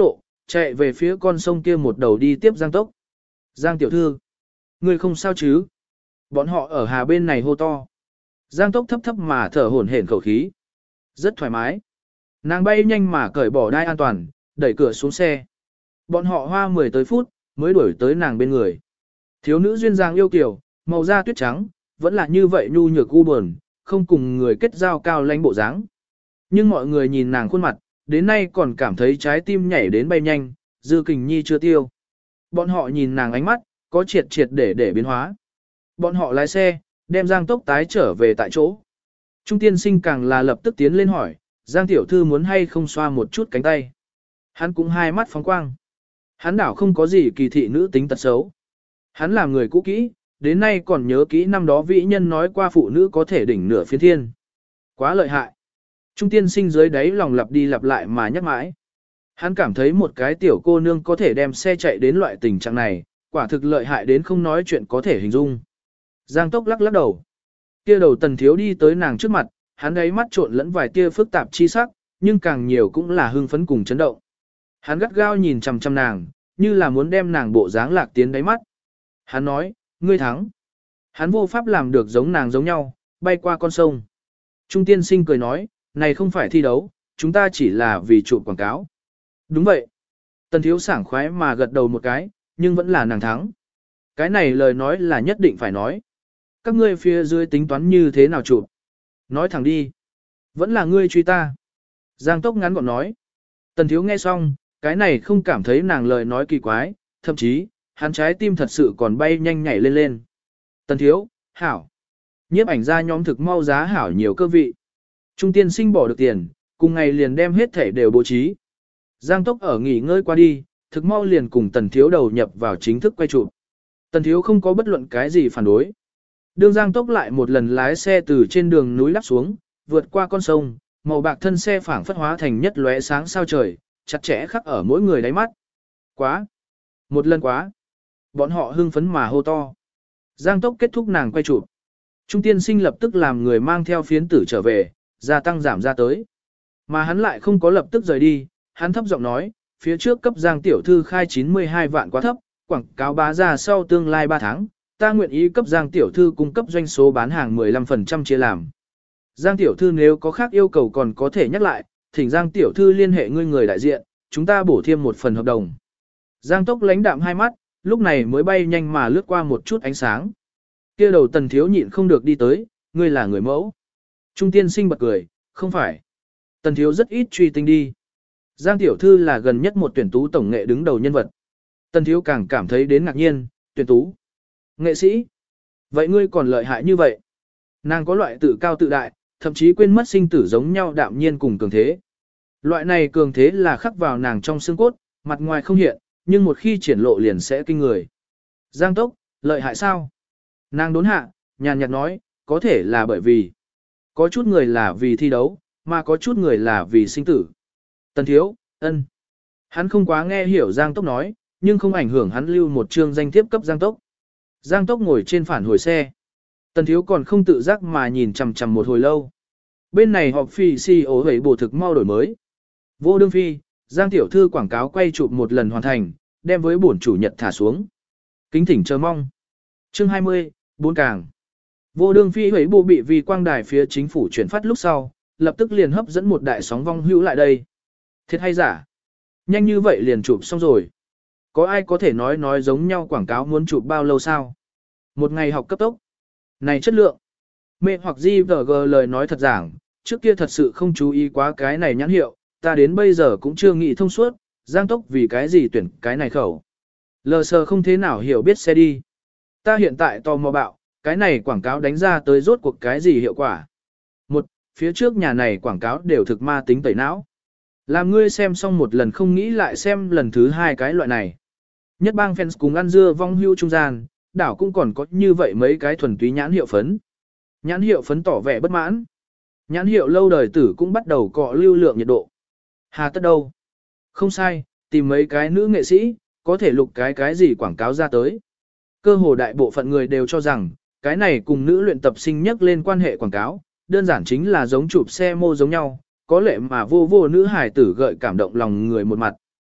chạy về phía con sông kia một đầu đi tiếp Giang Tốc. Giang tiểu thư, ngươi không sao chứ? Bọn họ ở hà bên này hô to. Giang Tốc thấp thấp mà thở hổn hển khẩu khí. Rất thoải mái. Nàng bay nhanh mà cởi bỏ đai an toàn, đẩy cửa xuống xe. Bọn họ hoa 10 tới phút, mới đuổi tới nàng bên người. Thiếu nữ duyên dáng yêu kiều, màu da tuyết trắng, vẫn là như vậy nhu nhược u buồn, không cùng người kết giao cao lãnh bộ dáng. Nhưng mọi người nhìn nàng khuôn mặt, đến nay còn cảm thấy trái tim nhảy đến bay nhanh, dư kình nhi chưa tiêu. Bọn họ nhìn nàng ánh mắt, có triệt triệt để biến hóa. Bọn họ lái xe, đem Giang Tốc tái trở về tại chỗ. Trung tiên sinh càng là lập tức tiến lên hỏi, Giang tiểu thư muốn hay không xoa một chút cánh tay. Hắn cũng hai mắt phóng quang. Hắn đảo không có gì kỳ thị nữ tính tật xấu. Hắn là người cũ kỹ, đến nay còn nhớ kỹ năm đó vĩ nhân nói qua phụ nữ có thể đỉnh nửa phiến thiên. Quá lợi hại. Trung tiên sinh dưới đáy lòng lặp đi lặp lại mà nhắc mãi. Hắn cảm thấy một cái tiểu cô nương có thể đem xe chạy đến loại tình trạng này, quả thực lợi hại đến không nói chuyện có thể hình dung. Giang Tốc lắc lắc đầu. Kia đầu Tần Thiếu đi tới nàng trước mặt, hắn ấy mắt trộn lẫn vài tia phức tạp chi sắc, nhưng càng nhiều cũng là hưng phấn cùng chấn động. Hắn gắt gao nhìn chằm chằm nàng, như là muốn đem nàng bộ dáng lạc tiến đáy mắt. Hắn nói, ngươi thắng. Hắn vô pháp làm được giống nàng giống nhau, bay qua con sông. Trung tiên sinh cười nói, này không phải thi đấu, chúng ta chỉ là vì chụp quảng cáo. Đúng vậy. Tần Thiếu sảng khoái mà gật đầu một cái, nhưng vẫn là nàng thắng. Cái này lời nói là nhất định phải nói. Các ngươi phía dưới tính toán như thế nào chụp? Nói thẳng đi. Vẫn là ngươi truy ta. Giang Tốc ngắn gọn nói. Tần Thiếu nghe xong, cái này không cảm thấy nàng lời nói kỳ quái, thậm chí, hắn trái tim thật sự còn bay nhanh nhảy lên lên. Tần Thiếu, hảo. Nhiếp ảnh ra nhóm thực mau giá hảo nhiều cơ vị. Trung tiên sinh bỏ được tiền, cùng ngày liền đem hết thể đều bố trí. Giang Tốc ở nghỉ ngơi qua đi, thực mau liền cùng Tần Thiếu đầu nhập vào chính thức quay chụp. Tần Thiếu không có bất luận cái gì phản đối. Đường Giang Tốc lại một lần lái xe từ trên đường núi lắp xuống, vượt qua con sông, màu bạc thân xe phảng phất hóa thành nhất lóe sáng sao trời, chặt chẽ khắc ở mỗi người đáy mắt. Quá! Một lần quá! Bọn họ hưng phấn mà hô to. Giang Tốc kết thúc nàng quay chụp. Trung tiên sinh lập tức làm người mang theo phiến tử trở về, gia tăng giảm ra tới. Mà hắn lại không có lập tức rời đi, hắn thấp giọng nói, phía trước cấp Giang tiểu thư khai 92 vạn quá thấp, quảng cáo bá ra sau tương lai 3 tháng, ta nguyện ý cấp Giang tiểu thư cung cấp doanh số bán hàng 15% chia làm. Giang tiểu thư nếu có khác yêu cầu còn có thể nhắc lại, thỉnh Giang tiểu thư liên hệ ngươi người đại diện, chúng ta bổ thêm một phần hợp đồng. Giang Tốc lãnh đạm hai mắt, lúc này mới bay nhanh mà lướt qua một chút ánh sáng. Kia đầu Tần Thiếu nhịn không được đi tới, ngươi là người mẫu. Trung tiên sinh bật cười, không phải. Tần Thiếu rất ít truy tinh đi. Giang tiểu thư là gần nhất một tuyển tú tổng nghệ đứng đầu nhân vật. Tần Thiếu càng cảm thấy đến ngạc nhiên, tuyển tú. Nghệ sĩ. Vậy ngươi còn lợi hại như vậy. Nàng có loại tự cao tự đại, thậm chí quên mất sinh tử giống nhau đạm nhiên cùng cường thế. Loại này cường thế là khắc vào nàng trong xương cốt, mặt ngoài không hiện, nhưng một khi triển lộ liền sẽ kinh người. Giang Tốc, lợi hại sao? Nàng đốn hạ, nhàn nhạt nói, có thể là bởi vì có chút người là vì thi đấu, mà có chút người là vì sinh tử. Tần Thiếu, ân. Hắn không quá nghe hiểu Giang Tốc nói, nhưng không ảnh hưởng hắn lưu một chương danh thiếp cấp Giang Tốc. Giang Tốc ngồi trên phản hồi xe. Tần Thiếu còn không tự giác mà nhìn chằm chằm một hồi lâu. Bên này họp phi CEO hủy bổ thực mau đổi mới. Vô đương phi, Giang tiểu thư quảng cáo quay chụp một lần hoàn thành, đem với bổn chủ nhật thả xuống. Kính thỉnh chờ mong. Chương 20, 4 càng. Vô đương phi hủy bộ bị vì quang đài phía chính phủ chuyển phát lúc sau, lập tức liền hấp dẫn một đại sóng vong hữu lại đây. Thiệt hay giả? Nhanh như vậy liền chụp xong rồi. Có ai có thể nói giống nhau quảng cáo muốn chụp bao lâu sao? Một ngày học cấp tốc. Này chất lượng. Mẹ hoặc GVG lời nói thật giảng, trước kia thật sự không chú ý quá cái này nhãn hiệu, ta đến bây giờ cũng chưa nghĩ thông suốt, Giang Tốc vì cái gì tuyển cái này khẩu. Lờ sờ không thế nào hiểu biết xe đi. Ta hiện tại tò mò bạo, cái này quảng cáo đánh ra tới rốt cuộc cái gì hiệu quả. Một, phía trước nhà này quảng cáo đều thực ma tính tẩy não. Làm ngươi xem xong một lần không nghĩ lại xem lần thứ hai cái loại này. Nhất bang fans cùng ăn dưa vong hưu trung gian, đảo cũng còn có như vậy mấy cái thuần túy nhãn hiệu phấn. Nhãn hiệu phấn tỏ vẻ bất mãn. Nhãn hiệu lâu đời tử cũng bắt đầu cọ lưu lượng nhiệt độ. Hà tất đâu? Không sai, tìm mấy cái nữ nghệ sĩ, có thể lục cái gì quảng cáo ra tới. Cơ hồ đại bộ phận người đều cho rằng, cái này cùng nữ luyện tập sinh nhắc lên quan hệ quảng cáo, đơn giản chính là giống chụp xe mô giống nhau, có lẽ mà vô nữ hài tử gợi cảm động lòng người một mặt.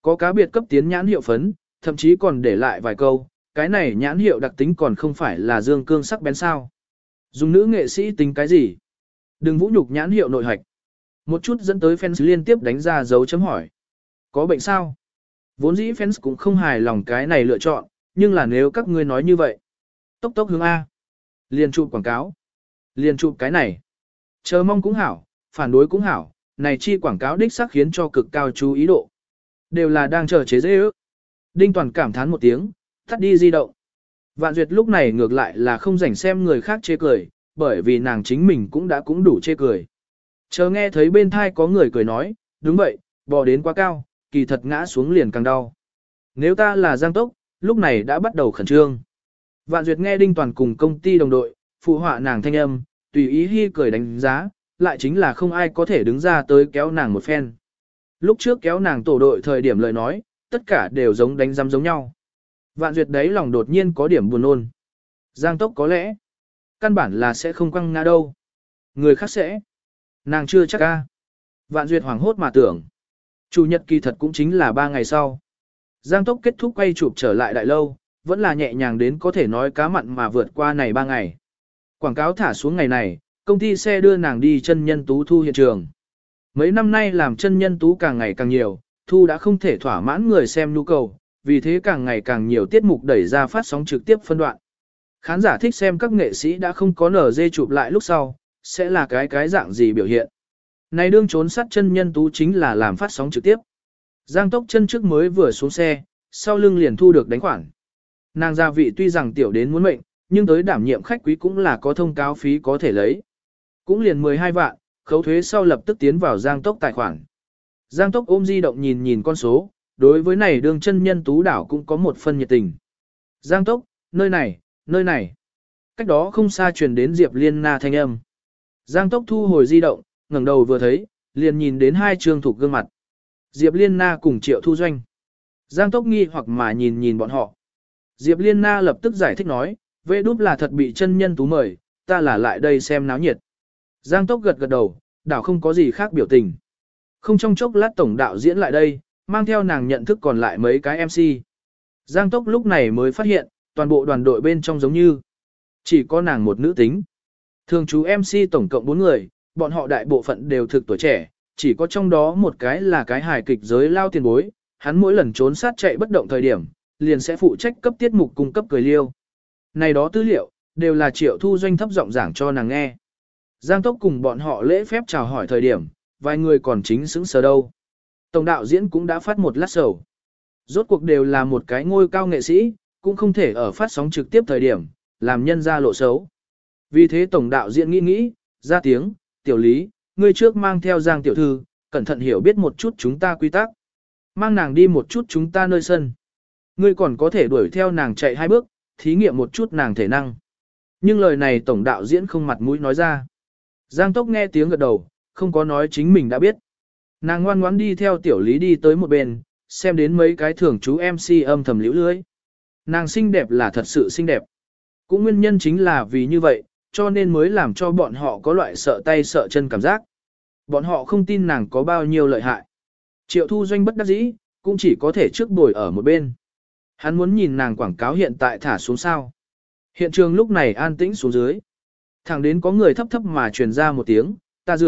Có cá biệt cấp tiến nhãn hiệu phấn, thậm chí còn để lại vài câu, cái này nhãn hiệu đặc tính còn không phải là dương cương sắc bén sao. Dùng nữ nghệ sĩ tính cái gì? Đừng vũ nhục nhãn hiệu nội hạch. Một chút dẫn tới fans liên tiếp đánh ra dấu chấm hỏi. Có bệnh sao? Vốn dĩ fans cũng không hài lòng cái này lựa chọn, nhưng là nếu các ngươi nói như vậy. Tốc tốc hướng A. Liền chụp quảng cáo. Liền chụp cái này. Chờ mong cũng hảo, phản đối cũng hảo, này chi quảng cáo đích xác khiến cho cực cao chú ý độ. Đều là đang chờ chế dễ ước. Đinh Toàn cảm thán một tiếng, tắt đi di động. Vạn Duyệt lúc này ngược lại là không rảnh xem người khác chê cười, bởi vì nàng chính mình cũng đã đủ chê cười. Chờ nghe thấy bên thai có người cười nói, đúng vậy, bò đến quá cao, kỳ thật ngã xuống liền càng đau. Nếu ta là Giang Tốc, lúc này đã bắt đầu khẩn trương. Vạn Duyệt nghe Đinh Toàn cùng công ty đồng đội, phụ họa nàng thanh âm, tùy ý hi cười đánh giá, lại chính là không ai có thể đứng ra tới kéo nàng một phen. Lúc trước kéo nàng tổ đội thời điểm lời nói, tất cả đều giống đánh giam giống nhau. Vạn Duyệt đấy lòng đột nhiên có điểm buồn nôn. Giang Tốc có lẽ, căn bản là sẽ không quăng ngã đâu. Người khác sẽ. Nàng chưa chắc ca. Vạn Duyệt hoảng hốt mà tưởng. Chủ nhật kỳ thật cũng chính là 3 ngày sau. Giang Tốc kết thúc quay chụp trở lại đại lâu, vẫn là nhẹ nhàng đến có thể nói cá mặn mà vượt qua này 3 ngày. Quảng cáo thả xuống ngày này, công ty xe đưa nàng đi chân nhân tú thu hiện trường. Mấy năm nay làm chân nhân tú càng ngày càng nhiều, thu đã không thể thỏa mãn người xem nhu cầu, vì thế càng ngày càng nhiều tiết mục đẩy ra phát sóng trực tiếp phân đoạn. Khán giả thích xem các nghệ sĩ đã không có nở dê chụp lại lúc sau, sẽ là cái dạng gì biểu hiện. Này đương trốn sát chân nhân tú chính là làm phát sóng trực tiếp. Giang Tốc chân trước mới vừa xuống xe, sau lưng liền thu được đánh khoản. Nàng gia vị tuy rằng tiểu đến muốn mệnh, nhưng tới đảm nhiệm khách quý cũng là có thông cáo phí có thể lấy. Cũng liền 12 vạn, khấu thuế sau lập tức tiến vào Giang Tốc tài khoản. Giang Tốc ôm di động nhìn con số, đối với này đương chân nhân tú đảo cũng có một phần nhiệt tình. Giang Tốc, nơi này. Cách đó không xa truyền đến Diệp Liên Na thanh âm. Giang Tốc thu hồi di động, ngẩng đầu vừa thấy, liền nhìn đến hai trương thục gương mặt. Diệp Liên Na cùng Triệu Thu Doanh. Giang Tốc nghi hoặc mà nhìn bọn họ. Diệp Liên Na lập tức giải thích nói, vệ đúp là thật bị chân nhân tú mời, ta là lại đây xem náo nhiệt. Giang Tốc gật đầu, đảo không có gì khác biểu tình. Không trong chốc lát tổng đạo diễn lại đây, mang theo nàng nhận thức còn lại mấy cái MC. Giang Tốc lúc này mới phát hiện, toàn bộ đoàn đội bên trong giống như chỉ có nàng một nữ tính. Thường chú MC tổng cộng 4 người, bọn họ đại bộ phận đều thực tuổi trẻ, chỉ có trong đó một cái là cái hài kịch giới lao tiền bối, hắn mỗi lần trốn sát chạy bất động thời điểm, liền sẽ phụ trách cấp tiết mục cung cấp cười liêu. Này đó tư liệu, đều là Triệu Thu Doanh thấp giọng giảng cho nàng nghe. Giang Tốc cùng bọn họ lễ phép chào hỏi thời điểm, vài người còn chính xứng sờ đâu. Tổng đạo diễn cũng đã phát một lát sầu. Rốt cuộc đều là một cái ngôi cao nghệ sĩ, cũng không thể ở phát sóng trực tiếp thời điểm, làm nhân ra lộ xấu. Vì thế tổng đạo diễn nghĩ, ra tiếng, tiểu lý, ngươi trước mang theo Giang tiểu thư, cẩn thận hiểu biết một chút chúng ta quy tắc. Mang nàng đi một chút chúng ta nơi sân. Ngươi còn có thể đuổi theo nàng chạy 2 bước, thí nghiệm một chút nàng thể năng. Nhưng lời này tổng đạo diễn không mặt mũi nói ra. Giang Tốc nghe tiếng gật đầu, không có nói chính mình đã biết. Nàng ngoan ngoãn đi theo tiểu lý đi tới một bên, xem đến mấy cái thường chú MC âm thầm liễu lưới. Nàng xinh đẹp là thật sự xinh đẹp. Cũng nguyên nhân chính là vì như vậy, cho nên mới làm cho bọn họ có loại sợ tay sợ chân cảm giác. Bọn họ không tin nàng có bao nhiêu lợi hại. Triệu Thu Doanh bất đắc dĩ, cũng chỉ có thể trước bồi ở một bên. Hắn muốn nhìn nàng quảng cáo hiện tại thả xuống sao. Hiện trường lúc này an tĩnh xuống dưới. Thẳng đến có người thấp thấp mà truyền ra một tiếng, ta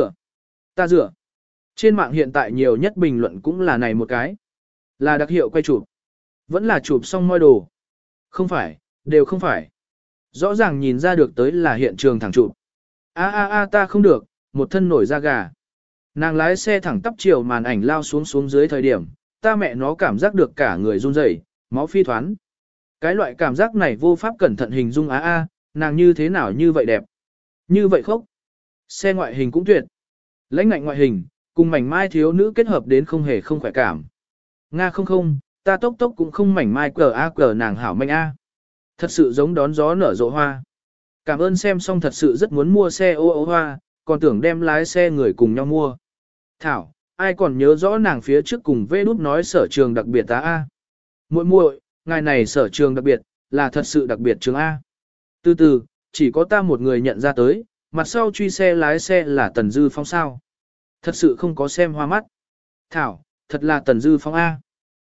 dựa. Trên mạng hiện tại nhiều nhất bình luận cũng là này một cái. Là đặc hiệu quay chụp. Vẫn là chụp xong moi đồ. Không phải, đều không phải. Rõ ràng nhìn ra được tới là hiện trường thẳng chụp. Ta không được, một thân nổi da gà. Nàng lái xe thẳng tắp chiều màn ảnh lao xuống dưới thời điểm, ta mẹ nó cảm giác được cả người run rẩy, máu phi thoán. Cái loại cảm giác này vô pháp cẩn thận hình dung nàng như thế nào như vậy đẹp. Như vậy khốc. Xe ngoại hình cũng tuyệt. Lãnh ngạnh ngoại hình, cùng mảnh mai thiếu nữ kết hợp đến không hề không khỏe cảm. Nga không, ta tốc cũng không mảnh mai cờ nàng hảo manh Thật sự giống đón gió nở rộ hoa. Cảm ơn xem xong thật sự rất muốn mua xe ô hoa, còn tưởng đem lái xe người cùng nhau mua. Thảo, ai còn nhớ rõ nàng phía trước cùng vê đút nói sở trường đặc biệt muội, ngài này sở trường đặc biệt, là thật sự đặc biệt trường A. Từ từ, chỉ có ta một người nhận ra tới, mặt sau truy xe lái xe là Tần Dư Phong sao. Thật sự không có xem hoa mắt. Thảo, thật là Tần Dư Phong A.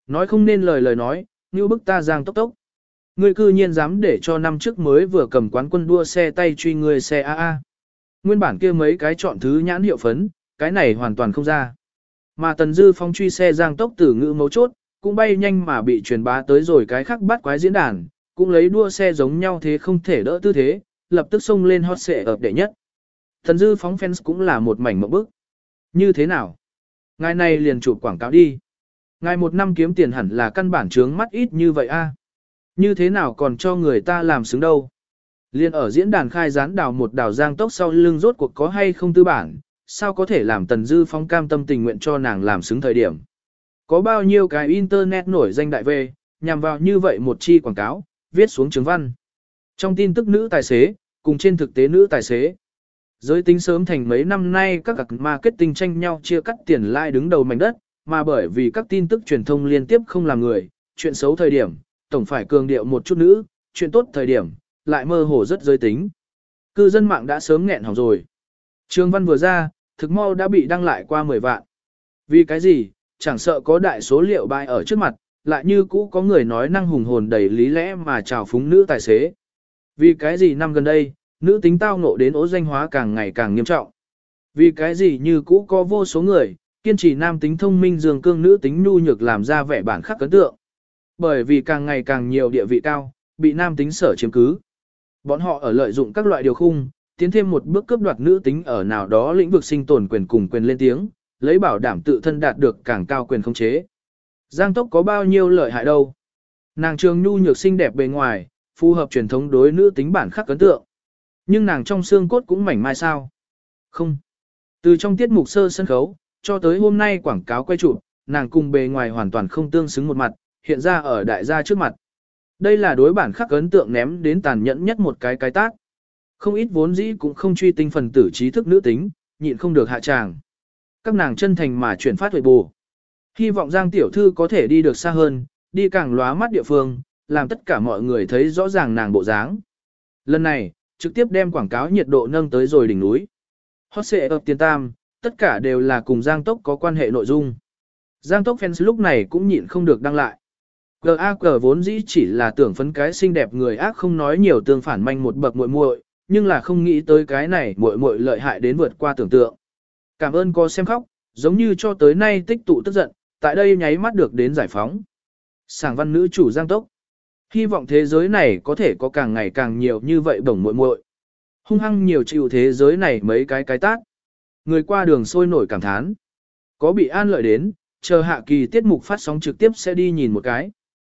Nói không nên lời lời nói, như bức ta Giang Tốc Tốc. Ngươi cư nhiên dám để cho năm trước mới vừa cầm quán quân đua xe tay truy ngươi xe AA. Nguyên bản kia mấy cái chọn thứ nhãn hiệu phấn, cái này hoàn toàn không ra. Mà Tần Dư Phong truy xe Giang Tốc từ ngữ mấu chốt, cũng bay nhanh mà bị truyền bá tới rồi cái khác bắt quái diễn đàn, cũng lấy đua xe giống nhau thế không thể đỡ tư thế, lập tức xông lên hot xệ ập đệ nhất. Tần Dư Phong fans cũng là một mảnh mộng bức. Như thế nào? Ngài này liền chụp quảng cáo đi. Ngài một năm kiếm tiền hẳn là căn bản trướng mắt ít như vậy a. Như thế nào còn cho người ta làm xứng đâu? Liên ở diễn đàn khai gián đào một đào Giang Tốc sau lưng rốt cuộc có hay không tư bản, sao có thể làm Tần Dư Phong cam tâm tình nguyện cho nàng làm xứng thời điểm. Có bao nhiêu cái internet nổi danh đại về, nhằm vào như vậy một chi quảng cáo, viết xuống chứng văn. Trong tin tức nữ tài xế, cùng trên thực tế nữ tài xế. Giới tính sớm thành mấy năm nay các marketing tranh nhau chia cắt tiền like đứng đầu mảnh đất, mà bởi vì các tin tức truyền thông liên tiếp không làm người, chuyện xấu thời điểm, tổng phải cường điệu một chút nữ, chuyện tốt thời điểm, lại mơ hồ rất giới tính. Cư dân mạng đã sớm nghẹn hỏng rồi. Trường văn vừa ra, thực mau đã bị đăng lại qua 10 vạn. Vì cái gì, chẳng sợ có đại số liệu bài ở trước mặt, lại như cũ có người nói năng hùng hồn đầy lý lẽ mà chào phúng nữ tài xế. Vì cái gì năm gần đây, nữ tính tao ngộ đến ố danh hóa càng ngày càng nghiêm trọng. Vì cái gì như cũ có vô số người, kiên trì nam tính thông minh dường cương nữ tính nhu nhược làm ra vẻ bản khắc ấn tượng. Bởi vì càng ngày càng nhiều địa vị cao, bị nam tính sở chiếm cứ. Bọn họ ở lợi dụng các loại điều khung, tiến thêm một bước cướp đoạt nữ tính ở nào đó lĩnh vực sinh tồn quyền cùng quyền lên tiếng, lấy bảo đảm tự thân đạt được càng cao quyền khống chế. Giang Tốc có bao nhiêu lợi hại đâu? Nàng trường nhu nhược xinh đẹp bề ngoài, phù hợp truyền thống đối nữ tính bản khắc ấn tượng. Nhưng nàng trong xương cốt cũng mảnh mai sao? Không. Từ trong tiết mục sơ sân khấu, cho tới hôm nay quảng cáo quay chụp, nàng cùng bề ngoài hoàn toàn không tương xứng một mặt, hiện ra ở đại gia trước mặt. Đây là đối bản khắc ấn tượng ném đến tàn nhẫn nhất một cái tác. Không ít vốn dĩ cũng không truy tinh phần tử trí thức nữ tính, nhịn không được hạ tràng. Các nàng chân thành mà chuyển phát huệ bù. Hy vọng Giang tiểu thư có thể đi được xa hơn, đi càng lóa mắt địa phương, làm tất cả mọi người thấy rõ ràng nàng bộ dáng. Lần này, trực tiếp đem quảng cáo nhiệt độ nâng tới rồi đỉnh núi. Hot xệ ập tiền tam, tất cả đều là cùng Giang Tốc có quan hệ nội dung. Giang Tốc fans lúc này cũng nhịn không được đăng lại. GAG vốn dĩ chỉ là tưởng phấn cái xinh đẹp người ác không nói nhiều tương phản manh một bậc muội muội, nhưng là không nghĩ tới cái này muội muội lợi hại đến vượt qua tưởng tượng. Cảm ơn có xem khóc, giống như cho tới nay tích tụ tức giận, tại đây nháy mắt được đến giải phóng. Sảng văn nữ chủ Giang Tốc. Hy vọng thế giới này có thể có càng ngày càng nhiều như vậy bổng muội muội. Hung hăng nhiều chịu thế giới này mấy cái tác. Người qua đường sôi nổi cảm thán. Có bị an lợi đến, chờ hạ kỳ tiết mục phát sóng trực tiếp sẽ đi nhìn một cái.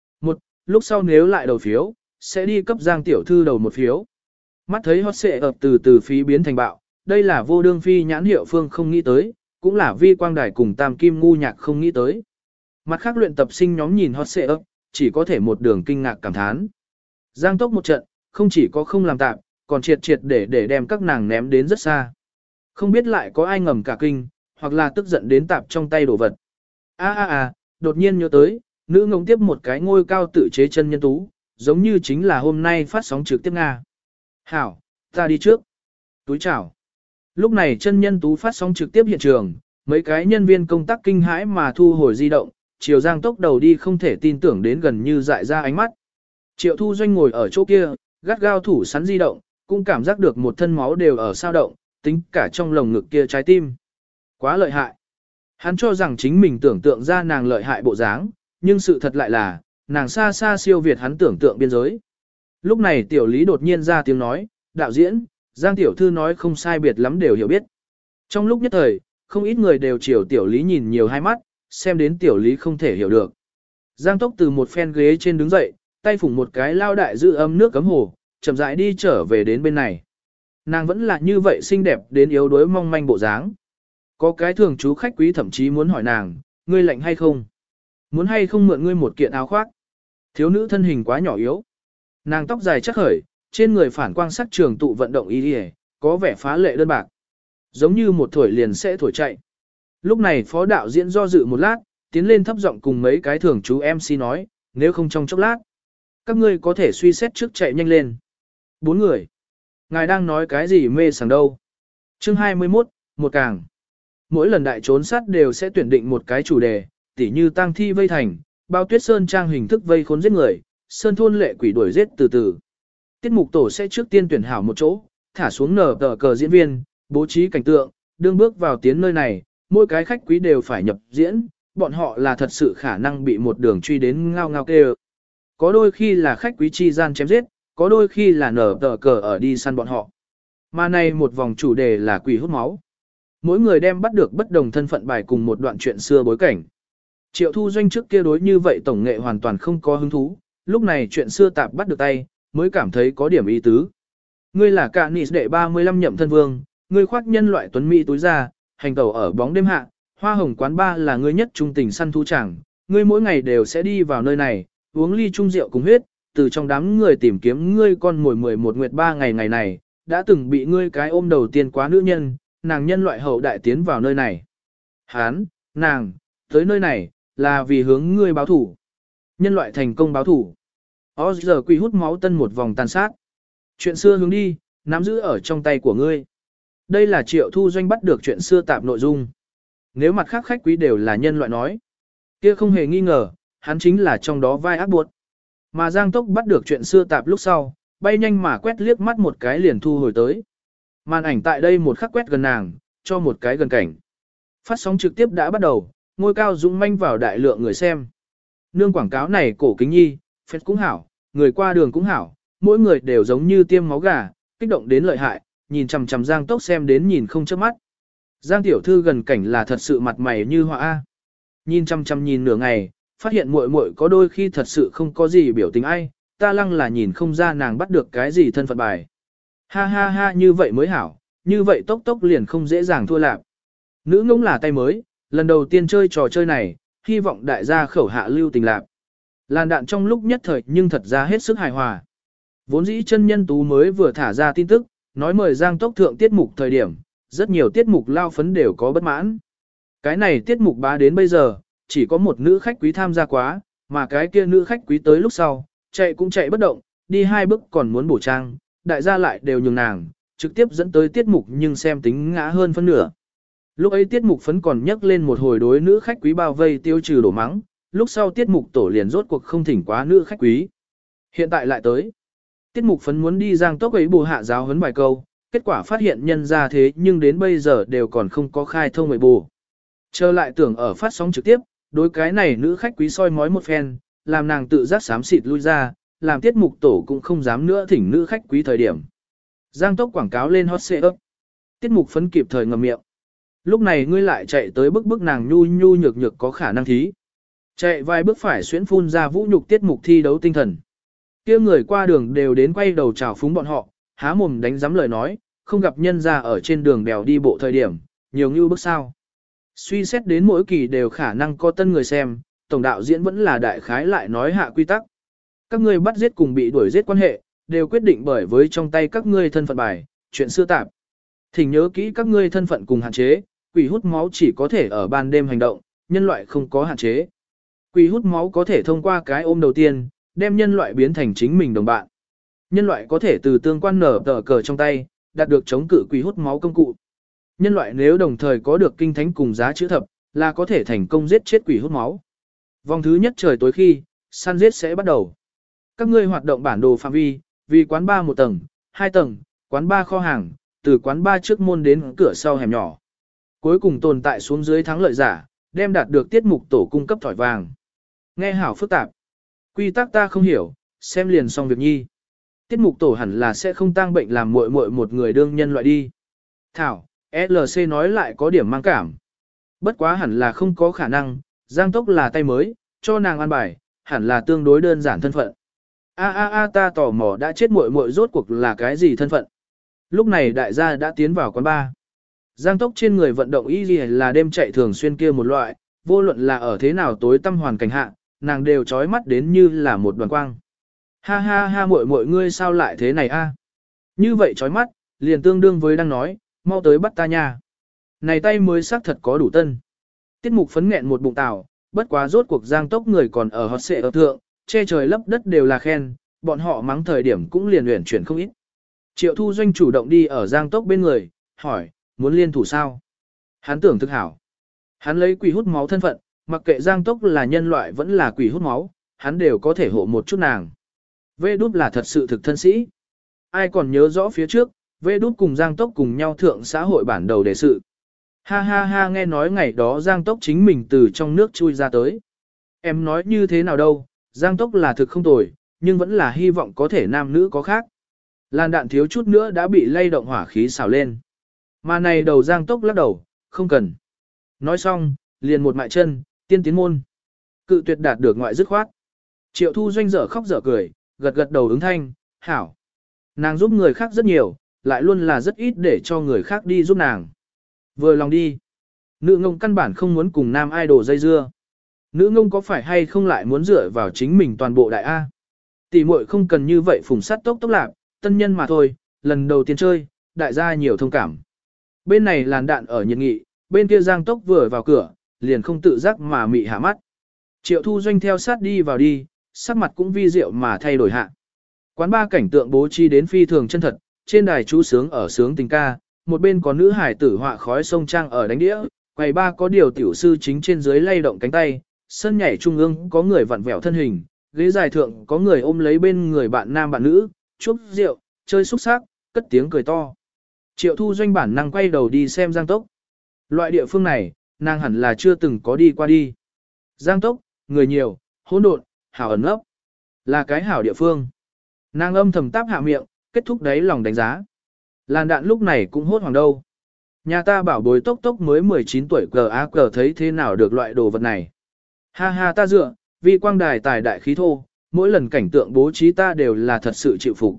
Lúc sau nếu lại đầu phiếu, sẽ đi cấp Giang tiểu thư đầu một phiếu. Mắt thấy hot xệ ập từ phí biến thành bạo, đây là vô đương phi nhãn hiệu phương không nghĩ tới, cũng là vi quang đài cùng tam kim ngu nhạc không nghĩ tới. Mặt khác luyện tập sinh nhóm nhìn hot xệ ập, chỉ có thể một đường kinh ngạc cảm thán. Giang Tốc một trận, không chỉ có không làm tạm, còn triệt để đem các nàng ném đến rất xa. Không biết lại có ai ngầm cả kinh, hoặc là tức giận đến tạp trong tay đồ vật. Đột nhiên nhớ tới, nữ ngông tiếp một cái ngôi cao tự chế chân nhân tú, giống như chính là hôm nay phát sóng trực tiếp Nga. Hảo, ta đi trước. Túi chào. Lúc này chân nhân tú phát sóng trực tiếp hiện trường, mấy cái nhân viên công tác kinh hãi mà thu hồi di động, chiều Giang Tốc đầu đi không thể tin tưởng đến gần như dại ra ánh mắt. Triệu Thu Doanh ngồi ở chỗ kia, gắt gao thủ sắn di động, cũng cảm giác được một thân máu đều ở sao động, tính cả trong lồng ngực kia trái tim. Quá lợi hại. Hắn cho rằng chính mình tưởng tượng ra nàng lợi hại bộ dáng, nhưng sự thật lại là, nàng xa xa siêu việt hắn tưởng tượng biên giới. Lúc này tiểu lý đột nhiên ra tiếng nói, đạo diễn, Giang tiểu thư nói không sai biệt lắm đều hiểu biết. Trong lúc nhất thời, không ít người đều chiều tiểu lý nhìn nhiều hai mắt, xem đến tiểu lý không thể hiểu được. Giang Tốc từ một phen ghế trên đứng dậy, tay phủng một cái lao đại giữ âm nước cấm hồ, chậm rãi đi trở về đến bên này. Nàng vẫn là như vậy xinh đẹp đến yếu đuối mong manh bộ dáng. Có cái thường chú khách quý thậm chí muốn hỏi nàng, ngươi lạnh hay không? Muốn hay không mượn ngươi một kiện áo khoác? Thiếu nữ thân hình quá nhỏ yếu. Nàng tóc dài chắc khởi, trên người phản quang sắc trường tụ vận động y điề, có vẻ phá lệ đơn bạc. Giống như một thổi liền sẽ thổi chạy. Lúc này phó đạo diễn do dự một lát, tiến lên thấp giọng cùng mấy cái thường chú MC nói, nếu không trong chốc lát, các ngươi có thể suy xét trước chạy nhanh lên. 4 người. Ngài đang nói cái gì mê sảng đâu? Chương 21, một càng. Mỗi lần đại trốn sát đều sẽ tuyển định một cái chủ đề, tỉ như tang thi vây thành, Bao Tuyết Sơn trang hình thức vây khốn giết người, sơn thôn lệ quỷ đuổi giết từ từ. Tiết mục tổ sẽ trước tiên tuyển hảo một chỗ, thả xuống nở tờ cờ diễn viên, bố trí cảnh tượng, đương bước vào tiến nơi này, mỗi cái khách quý đều phải nhập diễn, bọn họ là thật sự khả năng bị một đường truy đến ngao ngao kêu. Có đôi khi là khách quý chi gian chém giết, có đôi khi là nở tờ cờ ở đi săn bọn họ. Mà này một vòng chủ đề là quỷ hút máu. Mỗi người đem bắt được bất đồng thân phận bài cùng một đoạn chuyện xưa bối cảnh. Triệu Thu Doanh trước kia đối như vậy tổng nghệ hoàn toàn không có hứng thú, lúc này chuyện xưa tạp bắt được tay, mới cảm thấy có điểm ý tứ. Ngươi là cả nị đệ 35 nhậm thân vương, ngươi khoác nhân loại tuấn mỹ túi ra, hành tẩu ở bóng đêm hạ, hoa hồng quán ba là ngươi nhất trung tình săn thu chẳng, ngươi mỗi ngày đều sẽ đi vào nơi này, uống ly chung rượu cùng huyết, từ trong đám người tìm kiếm ngươi con mồi 11 nguyệt 3 ngày ngày này, đã từng bị ngươi cái ôm đầu tiên quá nữ nhân, nàng nhân loại hậu đại tiến vào nơi này. Hán, nàng, tới nơi này, là vì hướng ngươi báo thủ. Nhân loại thành công báo thủ. Giờ quỷ hút máu tân một vòng tàn sát. Chuyện xưa hướng đi, nắm giữ ở trong tay của ngươi. Đây là Triệu Thu Doanh bắt được chuyện xưa tạp nội dung. Nếu mặt khác khách quý đều là nhân loại nói, kia không hề nghi ngờ, hắn chính là trong đó vai ác buộc. Mà Giang Tốc bắt được chuyện xưa tạp lúc sau, bay nhanh mà quét liếc mắt một cái liền thu hồi tới. Màn ảnh tại đây một khắc quét gần nàng, cho một cái gần cảnh. Phát sóng trực tiếp đã bắt đầu, ngôi cao dũng manh vào đại lượng người xem. Nương quảng cáo này cổ kính nhi, phết cũng hảo, người qua đường cũng hảo, mỗi người đều giống như tiêm máu gà, kích động đến lợi hại, nhìn chằm chằm Giang Tốc xem đến nhìn không chớp mắt. Giang tiểu thư gần cảnh là thật sự mặt mày như họa a. Nhìn chằm chằm nhìn nửa ngày, phát hiện muội muội có đôi khi thật sự không có gì biểu tình ai, ta lăng là nhìn không ra nàng bắt được cái gì thân phận bài. Ha ha ha, như vậy mới hảo, như vậy Tốc Tốc liền không dễ dàng thua lạc. Nữ ngỗng là tay mới, lần đầu tiên chơi trò chơi này, hy vọng đại gia khẩu hạ lưu tình lạc. Làn đạn trong lúc nhất thời nhưng thật ra hết sức hài hòa. Vốn dĩ chân nhân tú mới vừa thả ra tin tức, nói mời Giang Tốc thượng tiết mục thời điểm, rất nhiều tiết mục lao phấn đều có bất mãn. Cái này tiết mục bá đến bây giờ, chỉ có một nữ khách quý tham gia quá, mà cái kia nữ khách quý tới lúc sau, chạy cũng chạy bất động, đi 2 bước còn muốn bổ trang, đại gia lại đều nhường nàng, trực tiếp dẫn tới tiết mục nhưng xem tính ngã hơn phân nửa. Lúc ấy tiết mục phấn còn nhắc lên một hồi đối nữ khách quý bao vây tiêu trừ đổ mắng, lúc sau tiết mục tổ liền rốt cuộc không thỉnh quá nữ khách quý. Hiện tại lại tới. Tiết mục phấn muốn đi Giang Tốc ấy bù hạ giáo huấn vài câu, kết quả phát hiện nhân ra thế nhưng đến bây giờ đều còn không có khai thông ấy bù. Trở lại tưởng ở phát sóng trực tiếp, đối cái này nữ khách quý soi mói một phen, làm nàng tự giác xám xịt lui ra, làm tiết mục tổ cũng không dám nữa thỉnh nữ khách quý thời điểm. Giang Tốc quảng cáo lên hot search. Tiết mục phấn kịp thời ngậm miệng. Lúc này ngươi lại chạy tới bức nàng nhu nhu nhược nhược có khả năng thí. Chạy vài bước phải xuyến phun ra vũ nhục tiết mục thi đấu tinh thần. Kia người qua đường đều đến quay đầu chào phúng bọn họ, há mồm đánh giám lời nói, không gặp nhân ra ở trên đường bèo đi bộ thời điểm, nhiều như bước sao. Suy xét đến mỗi kỳ đều khả năng có tân người xem, tổng đạo diễn vẫn là đại khái lại nói hạ quy tắc. Các ngươi bắt giết cùng bị đuổi giết quan hệ, đều quyết định bởi với trong tay các ngươi thân phận bài, chuyện xưa tạp. Thỉnh nhớ kỹ các ngươi thân phận cùng hạn chế, quỷ hút máu chỉ có thể ở ban đêm hành động, nhân loại không có hạn chế. Quỷ hút máu có thể thông qua cái ôm đầu tiên, đem nhân loại biến thành chính mình đồng bạn. Nhân loại có thể từ tương quan nở tờ cờ trong tay, đạt được chống cự quỷ hút máu công cụ. Nhân loại nếu đồng thời có được kinh thánh cùng giá chữ thập, là có thể thành công giết chết quỷ hút máu. Vòng thứ nhất trời tối khi, săn giết sẽ bắt đầu. Các ngươi hoạt động bản đồ phạm vi, vì quán bar 1 tầng, 2 tầng, quán bar kho hàng, từ quán bar trước môn đến cửa sau hẻm nhỏ. Cuối cùng tồn tại xuống dưới thắng lợi giả, đem đạt được tiết mục tổ cung cấp thỏi vàng. Nghe hảo phức tạp. Quy tắc ta không hiểu, xem liền xong việc nhi. Tiết mục tổ hẳn là sẽ không tang bệnh làm muội muội một người đương nhân loại đi. Thảo, LC nói lại có điểm mang cảm. Bất quá hẳn là không có khả năng, Giang Tốc là tay mới, cho nàng ăn bài, hẳn là tương đối đơn giản thân phận. Ta tò mò đã chết muội muội rốt cuộc là cái gì thân phận. Lúc này đại gia đã tiến vào quán bar. Giang Tốc trên người vận động y là đêm chạy thường xuyên kia một loại, vô luận là ở thế nào tối tăm hoàn cảnh hạ, nàng đều trói mắt đến như là một đoàn quang. Ha ha ha, muội muội ngươi sao lại thế này a? Như vậy trói mắt, liền tương đương với đang nói, mau tới bắt ta nha. Này tay mới xác thật có đủ tân. Tiết mục phấn nghẹn một bụng tảo, bất quá rốt cuộc Giang Tốc người còn ở hot xệ ở thượng, che trời lấp đất đều là khen, bọn họ mắng thời điểm cũng liền luyện chuyển không ít. Triệu Thu Doanh chủ động đi ở Giang Tốc bên người, hỏi, muốn liên thủ sao? Hắn tưởng thực hảo. Hắn lấy quỷ hút máu thân phận, Mặc kệ Giang Tốc là nhân loại vẫn là quỷ hút máu, hắn đều có thể hộ một chút nàng. Vê đút là thật sự thực thân sĩ. Ai còn nhớ rõ phía trước, Vê đút cùng Giang Tốc cùng nhau thượng xã hội bản đầu đề sự. Ha ha ha, nghe nói ngày đó Giang Tốc chính mình từ trong nước chui ra tới. Em nói như thế nào đâu, Giang Tốc là thực không tồi, nhưng vẫn là hy vọng có thể nam nữ có khác. Làn đạn thiếu chút nữa đã bị lay động hỏa khí xào lên. Mà này đầu Giang Tốc lắc đầu, không cần. Nói xong, liền một mại chân, tiên tiến môn. Cự tuyệt đạt được ngoại dứt khoát. Triệu Thu Doanh dở khóc dở cười, gật gật đầu ứng thanh, hảo. Nàng giúp người khác rất nhiều, lại luôn là rất ít để cho người khác đi giúp nàng. Vừa lòng đi. Nữ ngông căn bản không muốn cùng nam idol dây dưa. Nữ ngông có phải hay không lại muốn dựa vào chính mình toàn bộ đại A. Tỷ muội không cần như vậy phùng sát tốc tốc lạc, tân nhân mà thôi, lần đầu tiên chơi, đại gia nhiều thông cảm. Bên này làn đạn ở nhiệt nghị, bên kia Giang Tốc vừa vào cửa, liền không tự giác mà mị hạ mắt. Triệu Thu Doanh theo sát đi vào đi, sắc mặt cũng vi diệu mà thay đổi hạ. Quán ba cảnh tượng bố trí đến phi thường chân thật, trên đài chú sướng ở sướng tình ca, một bên có nữ hải tử họa khói sông trang ở đánh đĩa, quầy ba có điều tiểu sư chính trên dưới lay động cánh tay, sân nhảy trung ương có người vặn vẹo thân hình, ghế dài thượng có người ôm lấy bên người bạn nam bạn nữ, chúc rượu, chơi xúc sắc, cất tiếng cười to. Triệu Thu Doanh bản năng quay đầu đi xem Giang Tốc. Loại địa phương này, nàng hẳn là chưa từng có đi qua đi. Giang Tốc, người nhiều, hỗn độn, hảo ẩn ấp. Là cái hảo địa phương. Nàng âm thầm táp hạ miệng, kết thúc đấy lòng đánh giá. Làn đạn lúc này cũng hốt hoảng đâu. Nhà ta bảo bối Tốc Tốc mới 19 tuổi cờ thấy thế nào được loại đồ vật này. Ha ha, ta dựa, vì quang đài tài đại khí thô, mỗi lần cảnh tượng bố trí ta đều là thật sự chịu phục.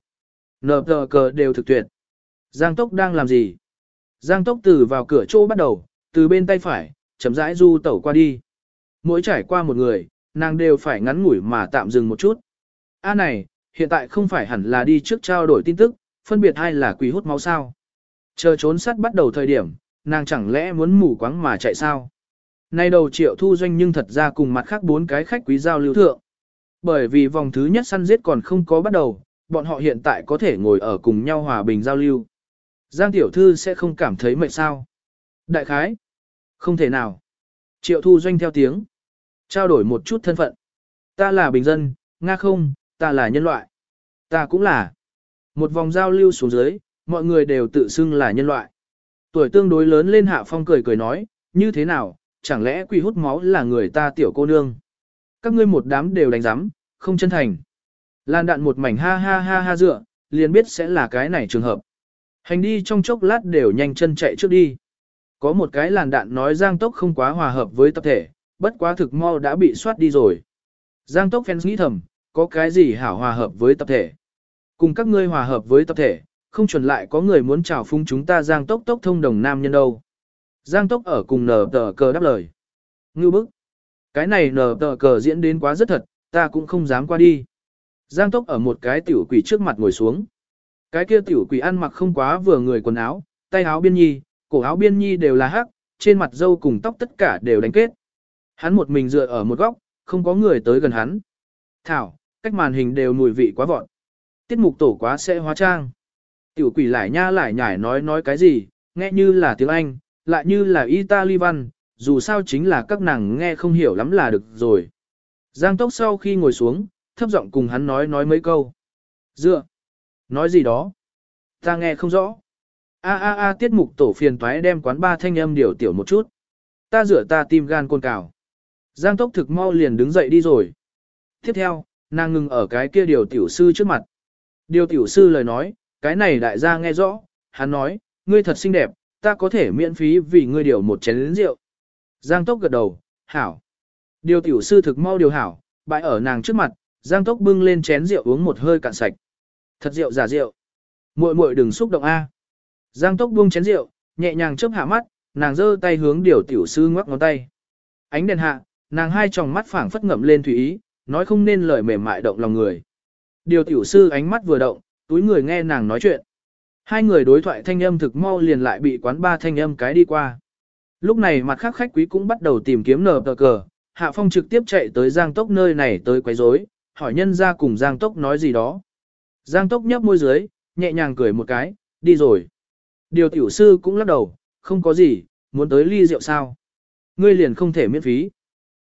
Nờ cờ đều thực tuyệt. Giang Tốc đang làm gì? Giang Tốc từ vào cửa chỗ bắt đầu, từ bên tay phải, chậm rãi du tẩu qua đi. Mỗi trải qua một người, nàng đều phải ngắn ngủi mà tạm dừng một chút. A này, hiện tại không phải hẳn là đi trước trao đổi tin tức, phân biệt hay là quỷ hút máu sao? Chờ trốn sát bắt đầu thời điểm, nàng chẳng lẽ muốn mù quáng mà chạy sao? Nay đầu Triệu Thu Doanh nhưng thật ra cùng mặt khác 4 cái khách quý giao lưu thượng. Bởi vì vòng thứ nhất săn giết còn không có bắt đầu, bọn họ hiện tại có thể ngồi ở cùng nhau hòa bình giao lưu. Giang tiểu thư sẽ không cảm thấy mệt sao? Đại khái. Không thể nào. Triệu Thu Doanh theo tiếng. Trao đổi một chút thân phận. Ta là bình dân, Nga không, ta là nhân loại. Ta cũng là. Một vòng giao lưu xuống dưới, mọi người đều tự xưng là nhân loại. Tuổi tương đối lớn lên Hạ Phong cười cười nói, như thế nào, chẳng lẽ quỷ hút máu là người ta tiểu cô nương? Các ngươi một đám đều đánh giám, không chân thành. Lan đạn một mảnh ha ha ha ha dựa, liền biết sẽ là cái này trường hợp. Hành đi trong chốc lát đều nhanh chân chạy trước đi. Có một cái làn đạn nói Giang Tốc không quá hòa hợp với tập thể, bất quá thực mau đã bị soát đi rồi. Giang Tốc fans nghĩ thầm, có cái gì hảo hòa hợp với tập thể. Cùng các ngươi hòa hợp với tập thể, không chuẩn lại có người muốn chào phúng chúng ta Giang Tốc Tốc thông đồng nam nhân đâu. Giang Tốc ở cùng nở tờ cờ đáp lời. Ngưu bức. Cái này nở tờ cờ diễn đến quá rất thật, ta cũng không dám qua đi. Giang Tốc ở một cái tiểu quỷ trước mặt ngồi xuống. Cái kia tiểu quỷ ăn mặc không quá vừa người quần áo, tay áo biên nhi, cổ áo biên nhi đều là hắc, trên mặt râu cùng tóc tất cả đều đánh kết. Hắn một mình dựa ở một góc, không có người tới gần hắn. Thảo, cách màn hình đều mùi vị quá vọt. Tiết mục tổ quá sẽ hóa trang. Tiểu quỷ lại nha lại nhải nói cái gì, nghe như là tiếng Anh, lại như là Italy văn, dù sao chính là các nàng nghe không hiểu lắm là được rồi. Giang Tốc sau khi ngồi xuống, thấp giọng cùng hắn nói mấy câu. Dựa. Nói gì đó? Ta nghe không rõ. Tiết mục tổ phiền toái đem quán ba thanh âm điều tiểu một chút. Ta rửa ta tim gan côn cào. Giang Tốc thực mau liền đứng dậy đi rồi. Tiếp theo, nàng ngừng ở cái kia điều tiểu sư trước mặt. Điều tiểu sư lời nói, cái này đại gia nghe rõ, hắn nói, ngươi thật xinh đẹp, ta có thể miễn phí vì ngươi điều một chén rượu. Giang Tốc gật đầu, hảo. Điều tiểu sư thực mau điều hảo, bãi ở nàng trước mặt, Giang Tốc bưng lên chén rượu uống một hơi cạn sạch. Thật rượu giả rượu. Muội muội đừng xúc động a. Giang Tốc buông chén rượu, nhẹ nhàng chớp hạ mắt, nàng giơ tay hướng điều tiểu sư ngoắc ngón tay. Ánh đèn hạ, nàng hai tròng mắt phảng phất ngậm lên thủy ý, nói không nên lời mềm mại động lòng người. Điều tiểu sư ánh mắt vừa động, túi người nghe nàng nói chuyện. Hai người đối thoại thanh âm thực mau liền lại bị quán ba thanh âm cái đi qua. Lúc này mặt khác khách quý cũng bắt đầu tìm kiếm nở tờ cờ, Hạ Phong trực tiếp chạy tới Giang Tốc nơi này tới quấy rối, hỏi nhân ra cùng Giang Tốc nói gì đó. Giang Tốc nhấp môi dưới, nhẹ nhàng cười một cái, đi rồi. Điều tiểu sư cũng lắc đầu, không có gì, muốn tới ly rượu sao? Ngươi liền không thể miễn phí.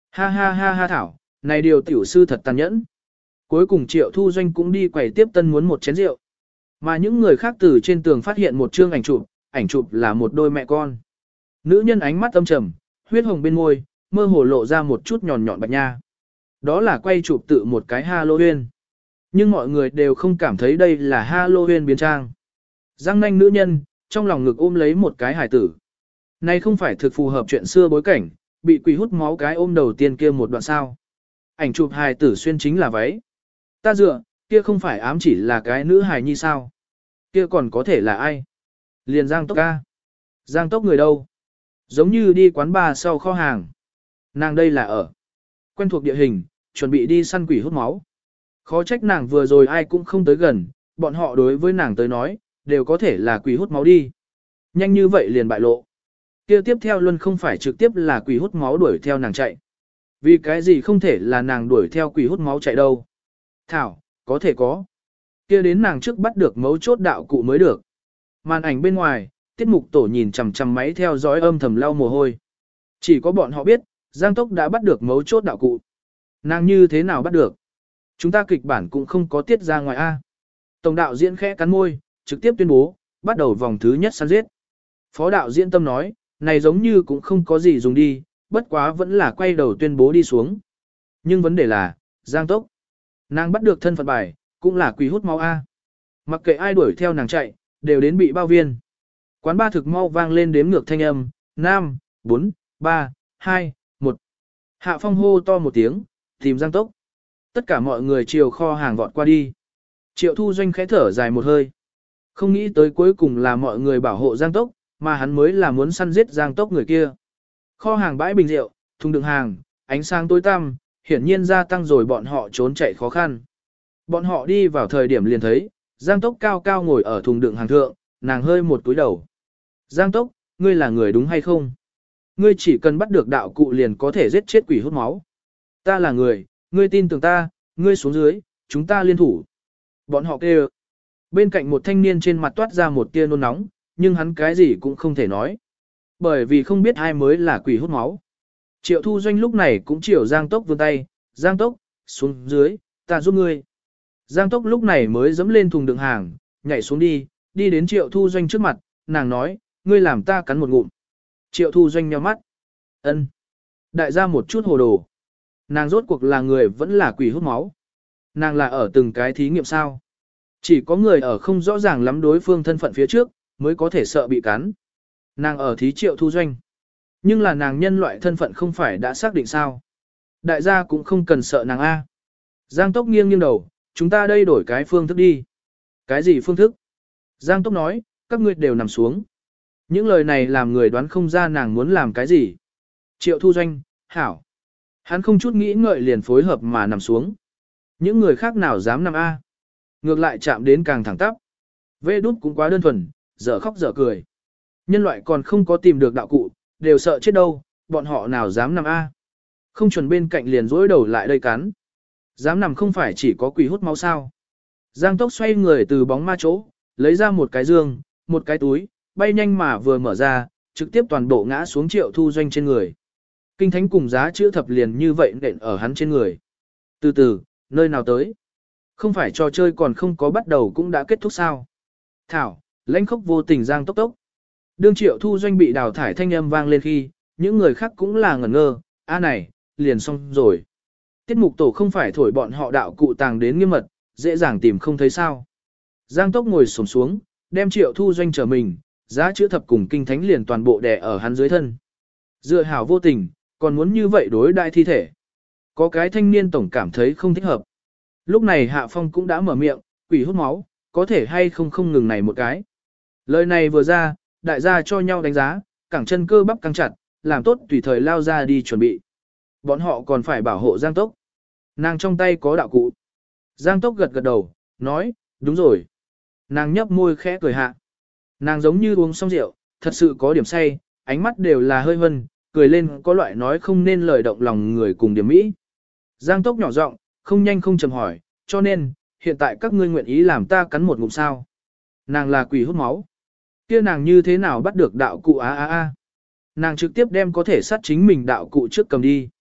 Ha ha ha ha thảo, này điều tiểu sư thật tàn nhẫn. Cuối cùng Triệu Thu Doanh cũng đi quầy tiếp tân muốn một chén rượu. Mà những người khác từ trên tường phát hiện một chương ảnh chụp là một đôi mẹ con. Nữ nhân ánh mắt âm trầm, huyết hồng bên môi, mơ hồ lộ ra một chút nhọn nhọn bạch nha. Đó là quay chụp tự một cái Halloween. Nhưng mọi người đều không cảm thấy đây là Halloween biến trang. Răng nanh nữ nhân, trong lòng ngực ôm lấy một cái hài tử. Này không phải thực phù hợp chuyện xưa bối cảnh, bị quỷ hút máu cái ôm đầu tiên kia một đoạn sao. Ảnh chụp hài tử xuyên chính là váy. Ta dựa, kia không phải ám chỉ là cái nữ hài nhi sao. Kia còn có thể là ai? Liền Giang Tốc ca. Giang Tốc người đâu? Giống như đi quán bar sau kho hàng. Nàng đây là ở. Quen thuộc địa hình, chuẩn bị đi săn quỷ hút máu. Khó trách nàng vừa rồi ai cũng không tới gần, bọn họ đối với nàng tới nói, đều có thể là quỷ hút máu đi. Nhanh như vậy liền bại lộ. Kia tiếp theo luôn không phải trực tiếp là quỷ hút máu đuổi theo nàng chạy. Vì cái gì không thể là nàng đuổi theo quỷ hút máu chạy đâu. Thảo, có thể có. Kia đến nàng trước bắt được mấu chốt đạo cụ mới được. Màn ảnh bên ngoài, tiết mục tổ nhìn chằm chằm máy theo dõi âm thầm lau mồ hôi. Chỉ có bọn họ biết, Giang Tốc đã bắt được mấu chốt đạo cụ. Nàng như thế nào bắt được? Chúng ta kịch bản cũng không có tiết ra ngoài A. Tổng đạo diễn khẽ cắn môi, trực tiếp tuyên bố, bắt đầu vòng thứ nhất săn giết. Phó đạo diễn Tâm nói, này giống như cũng không có gì dùng đi, bất quá vẫn là quay đầu tuyên bố đi xuống. Nhưng vấn đề là, Giang Tốc. Nàng bắt được thân phận bài, cũng là quỷ hút máu A. Mặc kệ ai đuổi theo nàng chạy, đều đến bị bao viên. Quán ba thực mau vang lên đếm ngược thanh âm, 5, 4, 3, 2, 1. Hạ Phong hô to một tiếng, tìm Giang Tốc. Tất cả mọi người chiều kho hàng vọt qua đi. Triệu Thu Doanh khẽ thở dài một hơi. Không nghĩ tới cuối cùng là mọi người bảo hộ Giang Tốc, mà hắn mới là muốn săn giết Giang Tốc người kia. Kho hàng bãi bình rượu, thùng đựng hàng, ánh sáng tối tăm, hiển nhiên gia tăng rồi bọn họ trốn chạy khó khăn. Bọn họ đi vào thời điểm liền thấy, Giang Tốc cao cao ngồi ở thùng đựng hàng thượng, nàng hơi một túi đầu. Giang Tốc, ngươi là người đúng hay không? Ngươi chỉ cần bắt được đạo cụ liền có thể giết chết quỷ hút máu. Ta là người, ngươi tin tưởng ta, ngươi xuống dưới, chúng ta liên thủ. Bọn họ kêu. Bên cạnh một thanh niên trên mặt toát ra một tia nôn nóng, nhưng hắn cái gì cũng không thể nói. Bởi vì không biết ai mới là quỷ hút máu. Triệu Thu Doanh lúc này cũng chiều Giang Tốc vươn tay, Giang Tốc, xuống dưới, ta giúp ngươi. Giang Tốc lúc này mới dẫm lên thùng đựng hàng, nhảy xuống đi, đi đến Triệu Thu Doanh trước mặt, nàng nói, ngươi làm ta cắn một ngụm. Triệu Thu Doanh nhíu mắt. Ân. Đại gia một chút hồ đồ. Nàng rốt cuộc là người vẫn là quỷ hút máu. Nàng là ở từng cái thí nghiệm sao. Chỉ có người ở không rõ ràng lắm đối phương thân phận phía trước, mới có thể sợ bị cắn. Nàng ở thí Triệu Thu Doanh. Nhưng là nàng nhân loại thân phận không phải đã xác định sao. Đại gia cũng không cần sợ nàng A. Giang Tốc nghiêng đầu, chúng ta đây đổi cái phương thức đi. Cái gì phương thức? Giang Tốc nói, các ngươi đều nằm xuống. Những lời này làm người đoán không ra nàng muốn làm cái gì. Triệu Thu Doanh, hảo. Hắn không chút nghĩ ngợi liền phối hợp mà nằm xuống. Những người khác nào dám nằm A. Ngược lại chạm đến càng thẳng tắp. Vê đút cũng quá đơn thuần, dở khóc dở cười. Nhân loại còn không có tìm được đạo cụ, đều sợ chết đâu, bọn họ nào dám nằm A. Không chuẩn bên cạnh liền rỗi đầu lại đây cắn. Dám nằm không phải chỉ có quỷ hút máu sao. Giang Tốc xoay người từ bóng ma chỗ, lấy ra một cái dương, một cái túi, bay nhanh mà vừa mở ra, trực tiếp toàn bộ ngã xuống Triệu Thu Doanh trên người. Kinh thánh cùng giá chữ thập liền như vậy nện ở hắn trên người. Từ từ, nơi nào tới? Không phải trò chơi còn không có bắt đầu cũng đã kết thúc sao? Thảo, lãnh khốc vô tình Giang Tốc Tốc. Đương Triệu Thu Doanh bị đào thải thanh âm vang lên khi, những người khác cũng là ngẩn ngơ, này, liền xong rồi. Tiết mục tổ không phải thổi bọn họ đạo cụ tàng đến nghiêm mật, dễ dàng tìm không thấy sao. Giang Tốc ngồi xổm xuống, đem Triệu Thu Doanh trở mình, giá chữ thập cùng kinh thánh liền toàn bộ đè ở hắn dưới thân. Dựa hảo vô tình, còn muốn như vậy đối đại thi thể. Có cái thanh niên tổng cảm thấy không thích hợp. Lúc này Hạ Phong cũng đã mở miệng, quỷ hút máu, có thể hay không không ngừng này một cái. Lời này vừa ra, đại gia cho nhau đánh giá, cẳng chân cơ bắp căng chặt, làm tốt tùy thời lao ra đi chuẩn bị. Bọn họ còn phải bảo hộ Giang Tốc. Nàng trong tay có đạo cụ. Giang Tốc gật gật đầu, nói, đúng rồi. Nàng nhấp môi khẽ cười hạ. Nàng giống như uống xong rượu, thật sự có điểm say, ánh mắt đều là hơi vân, cười lên có loại nói không nên lời động lòng người cùng điểm mỹ. Giang Tốc nhỏ giọng, không nhanh không chậm hỏi, cho nên, hiện tại các ngươi nguyện ý làm ta cắn một ngụm sao. Nàng là quỷ hút máu. Kia nàng như thế nào bắt được đạo cụ a. Nàng trực tiếp đem có thể sát chính mình đạo cụ trước cầm đi.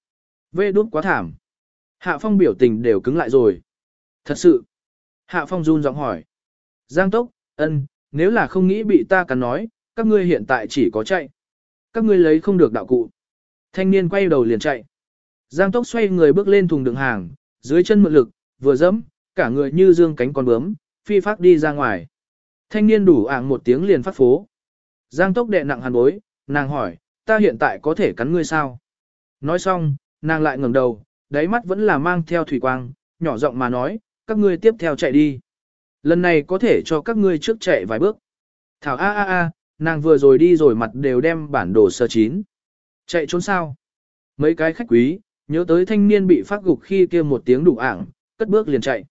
Vê đút quá thảm. Hạ Phong biểu tình đều cứng lại rồi. Thật sự. Hạ Phong run giọng hỏi. Giang Tốc, nếu là không nghĩ bị ta cắn nói, các ngươi hiện tại chỉ có chạy. Các ngươi lấy không được đạo cụ. Thanh niên quay đầu liền chạy. Giang Tốc xoay người bước lên thùng đựng hàng, dưới chân mượn lực, vừa dẫm, cả người như dương cánh con bướm, phi phát đi ra ngoài. Thanh niên đủ ảng một tiếng liền phát phố. Giang Tốc đè nặng hàn bối, nàng hỏi, ta hiện tại có thể cắn ngươi sao? Nói xong, nàng lại ngẩng đầu, đáy mắt vẫn là mang theo thủy quang, nhỏ giọng mà nói, các ngươi tiếp theo chạy đi. Lần này có thể cho các ngươi trước chạy vài bước. Thảo nàng vừa rồi đi rồi mặt đều đem bản đồ sơ chín. Chạy trốn sao? Mấy cái khách quý, nhớ tới thanh niên bị phát gục khi kia một tiếng đủ ảng, cất bước liền chạy.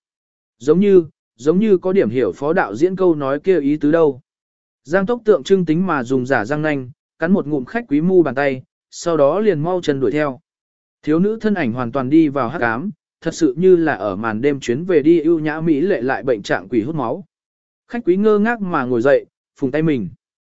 Giống như có điểm hiểu phó đạo diễn câu nói kia ý tứ đâu. Giang Tốc tượng trưng tính mà dùng giả răng nanh, cắn một ngụm khách quý mu bàn tay, sau đó liền mau chân đuổi theo. Thiếu nữ thân ảnh hoàn toàn đi vào hắc ám, thật sự như là ở màn đêm chuyến về đi ưu nhã mỹ lệ lại bệnh trạng quỷ hút máu. Khách quý ngơ ngác mà ngồi dậy, phùng tay mình.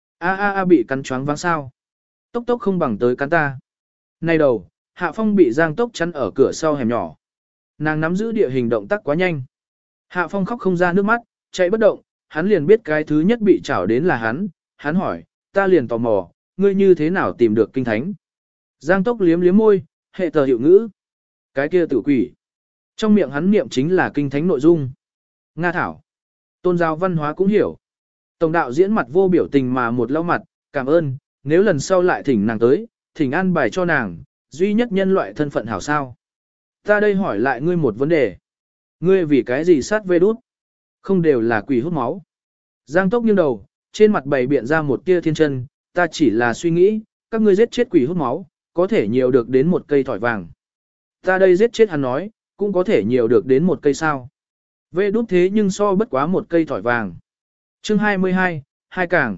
Bị cắn choáng váng sao? Tốc Tốc không bằng tới cắn ta. Nay đầu, Hạ Phong bị Giang Tốc chắn ở cửa sau hẻm nhỏ. Nàng nắm giữ địa hình động tác quá nhanh. Hạ Phong khóc không ra nước mắt, chạy bất động, hắn liền biết cái thứ nhất bị chảo đến là hắn hỏi, ta liền tò mò, ngươi như thế nào tìm được kinh thánh? Giang Tốc liếm liếm môi, hệ tờ hiệu ngữ. Cái kia tử quỷ. Trong miệng hắn niệm chính là kinh thánh nội dung. Nga thảo. Tôn giáo văn hóa cũng hiểu. Tổng đạo diễn mặt vô biểu tình mà một lau mặt, cảm ơn, nếu lần sau lại thỉnh nàng tới, thỉnh an bài cho nàng, duy nhất nhân loại thân phận hảo sao. Ta đây hỏi lại ngươi một vấn đề. Ngươi vì cái gì sát vê đút? Không đều là quỷ hút máu. Giang Tốc nghiêng đầu, trên mặt bày biện ra một tia thiên chân, ta chỉ là suy nghĩ, các ngươi giết chết quỷ hút máu, có thể nhiều được đến một cây thỏi vàng. Ta đây giết chết hắn nói, cũng có thể nhiều được đến một cây sao. Vê đút thế nhưng so bất quá một cây thỏi vàng. Chương 22, hai càng.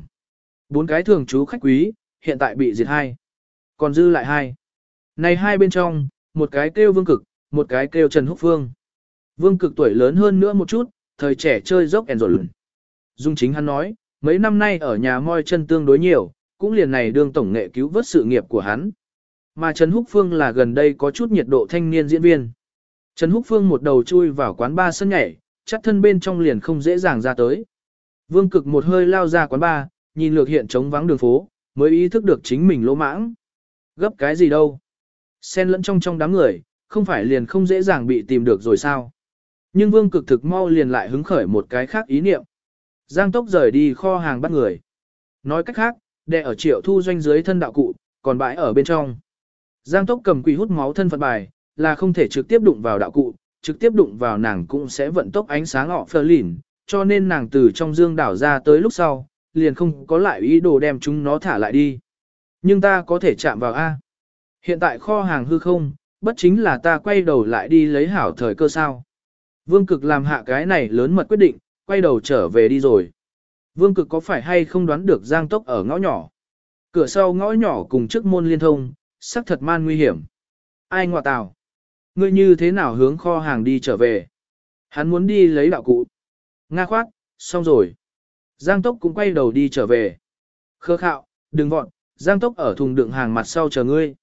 4 cái thường trú khách quý, hiện tại bị diệt 2. Còn dư lại 2. Này hai bên trong, một cái kêu Vương Cực, một cái kêu Trần Húc Phương. Vương Cực tuổi lớn hơn nữa một chút, thời trẻ chơi dốc ẻn rồi. Dung chính hắn nói, mấy năm nay ở nhà moi chân tương đối nhiều, cũng liền này đương tổng nghệ cứu vớt sự nghiệp của hắn. Mà Trần Húc Phương là gần đây có chút nhiệt độ thanh niên diễn viên. Trần Húc Phương một đầu chui vào quán bar sân nhảy, chắc thân bên trong liền không dễ dàng ra tới. Vương Cực một hơi lao ra quán bar, nhìn lược hiện trống vắng đường phố, mới ý thức được chính mình lỗ mãng. Gấp cái gì đâu. Xen lẫn trong đám người, không phải liền không dễ dàng bị tìm được rồi sao. Nhưng Vương Cực thực mau liền lại hứng khởi một cái khác ý niệm. Giang Tốc rời đi kho hàng bắt người. Nói cách khác, đè ở Triệu Thu Doanh dưới thân đạo cụ, còn bãi ở bên trong. Giang Tốc cầm quỷ hút máu thân phận bài, là không thể trực tiếp đụng vào đạo cụ, trực tiếp đụng vào nàng cũng sẽ vận tốc ánh sáng họ phơ lìn, cho nên nàng từ trong dương đảo ra tới lúc sau, liền không có lại ý đồ đem chúng nó thả lại đi. Nhưng ta có thể chạm vào A. Hiện tại kho hàng hư không, bất chính là ta quay đầu lại đi lấy hảo thời cơ sao. Vương Cực làm hạ cái này lớn mật quyết định, quay đầu trở về đi rồi. Vương Cực có phải hay không đoán được Giang Tốc ở ngõ nhỏ? Cửa sau ngõ nhỏ cùng trước môn liên thông, sắc thật man nguy hiểm. Ai ngọa tào? Ngươi như thế nào hướng kho hàng đi trở về? Hắn muốn đi lấy đạo cụ. Nga khoát, xong rồi. Giang Tốc cũng quay đầu đi trở về. Khơ khạo, đừng vọn, Giang Tốc ở thùng đựng hàng mặt sau chờ ngươi.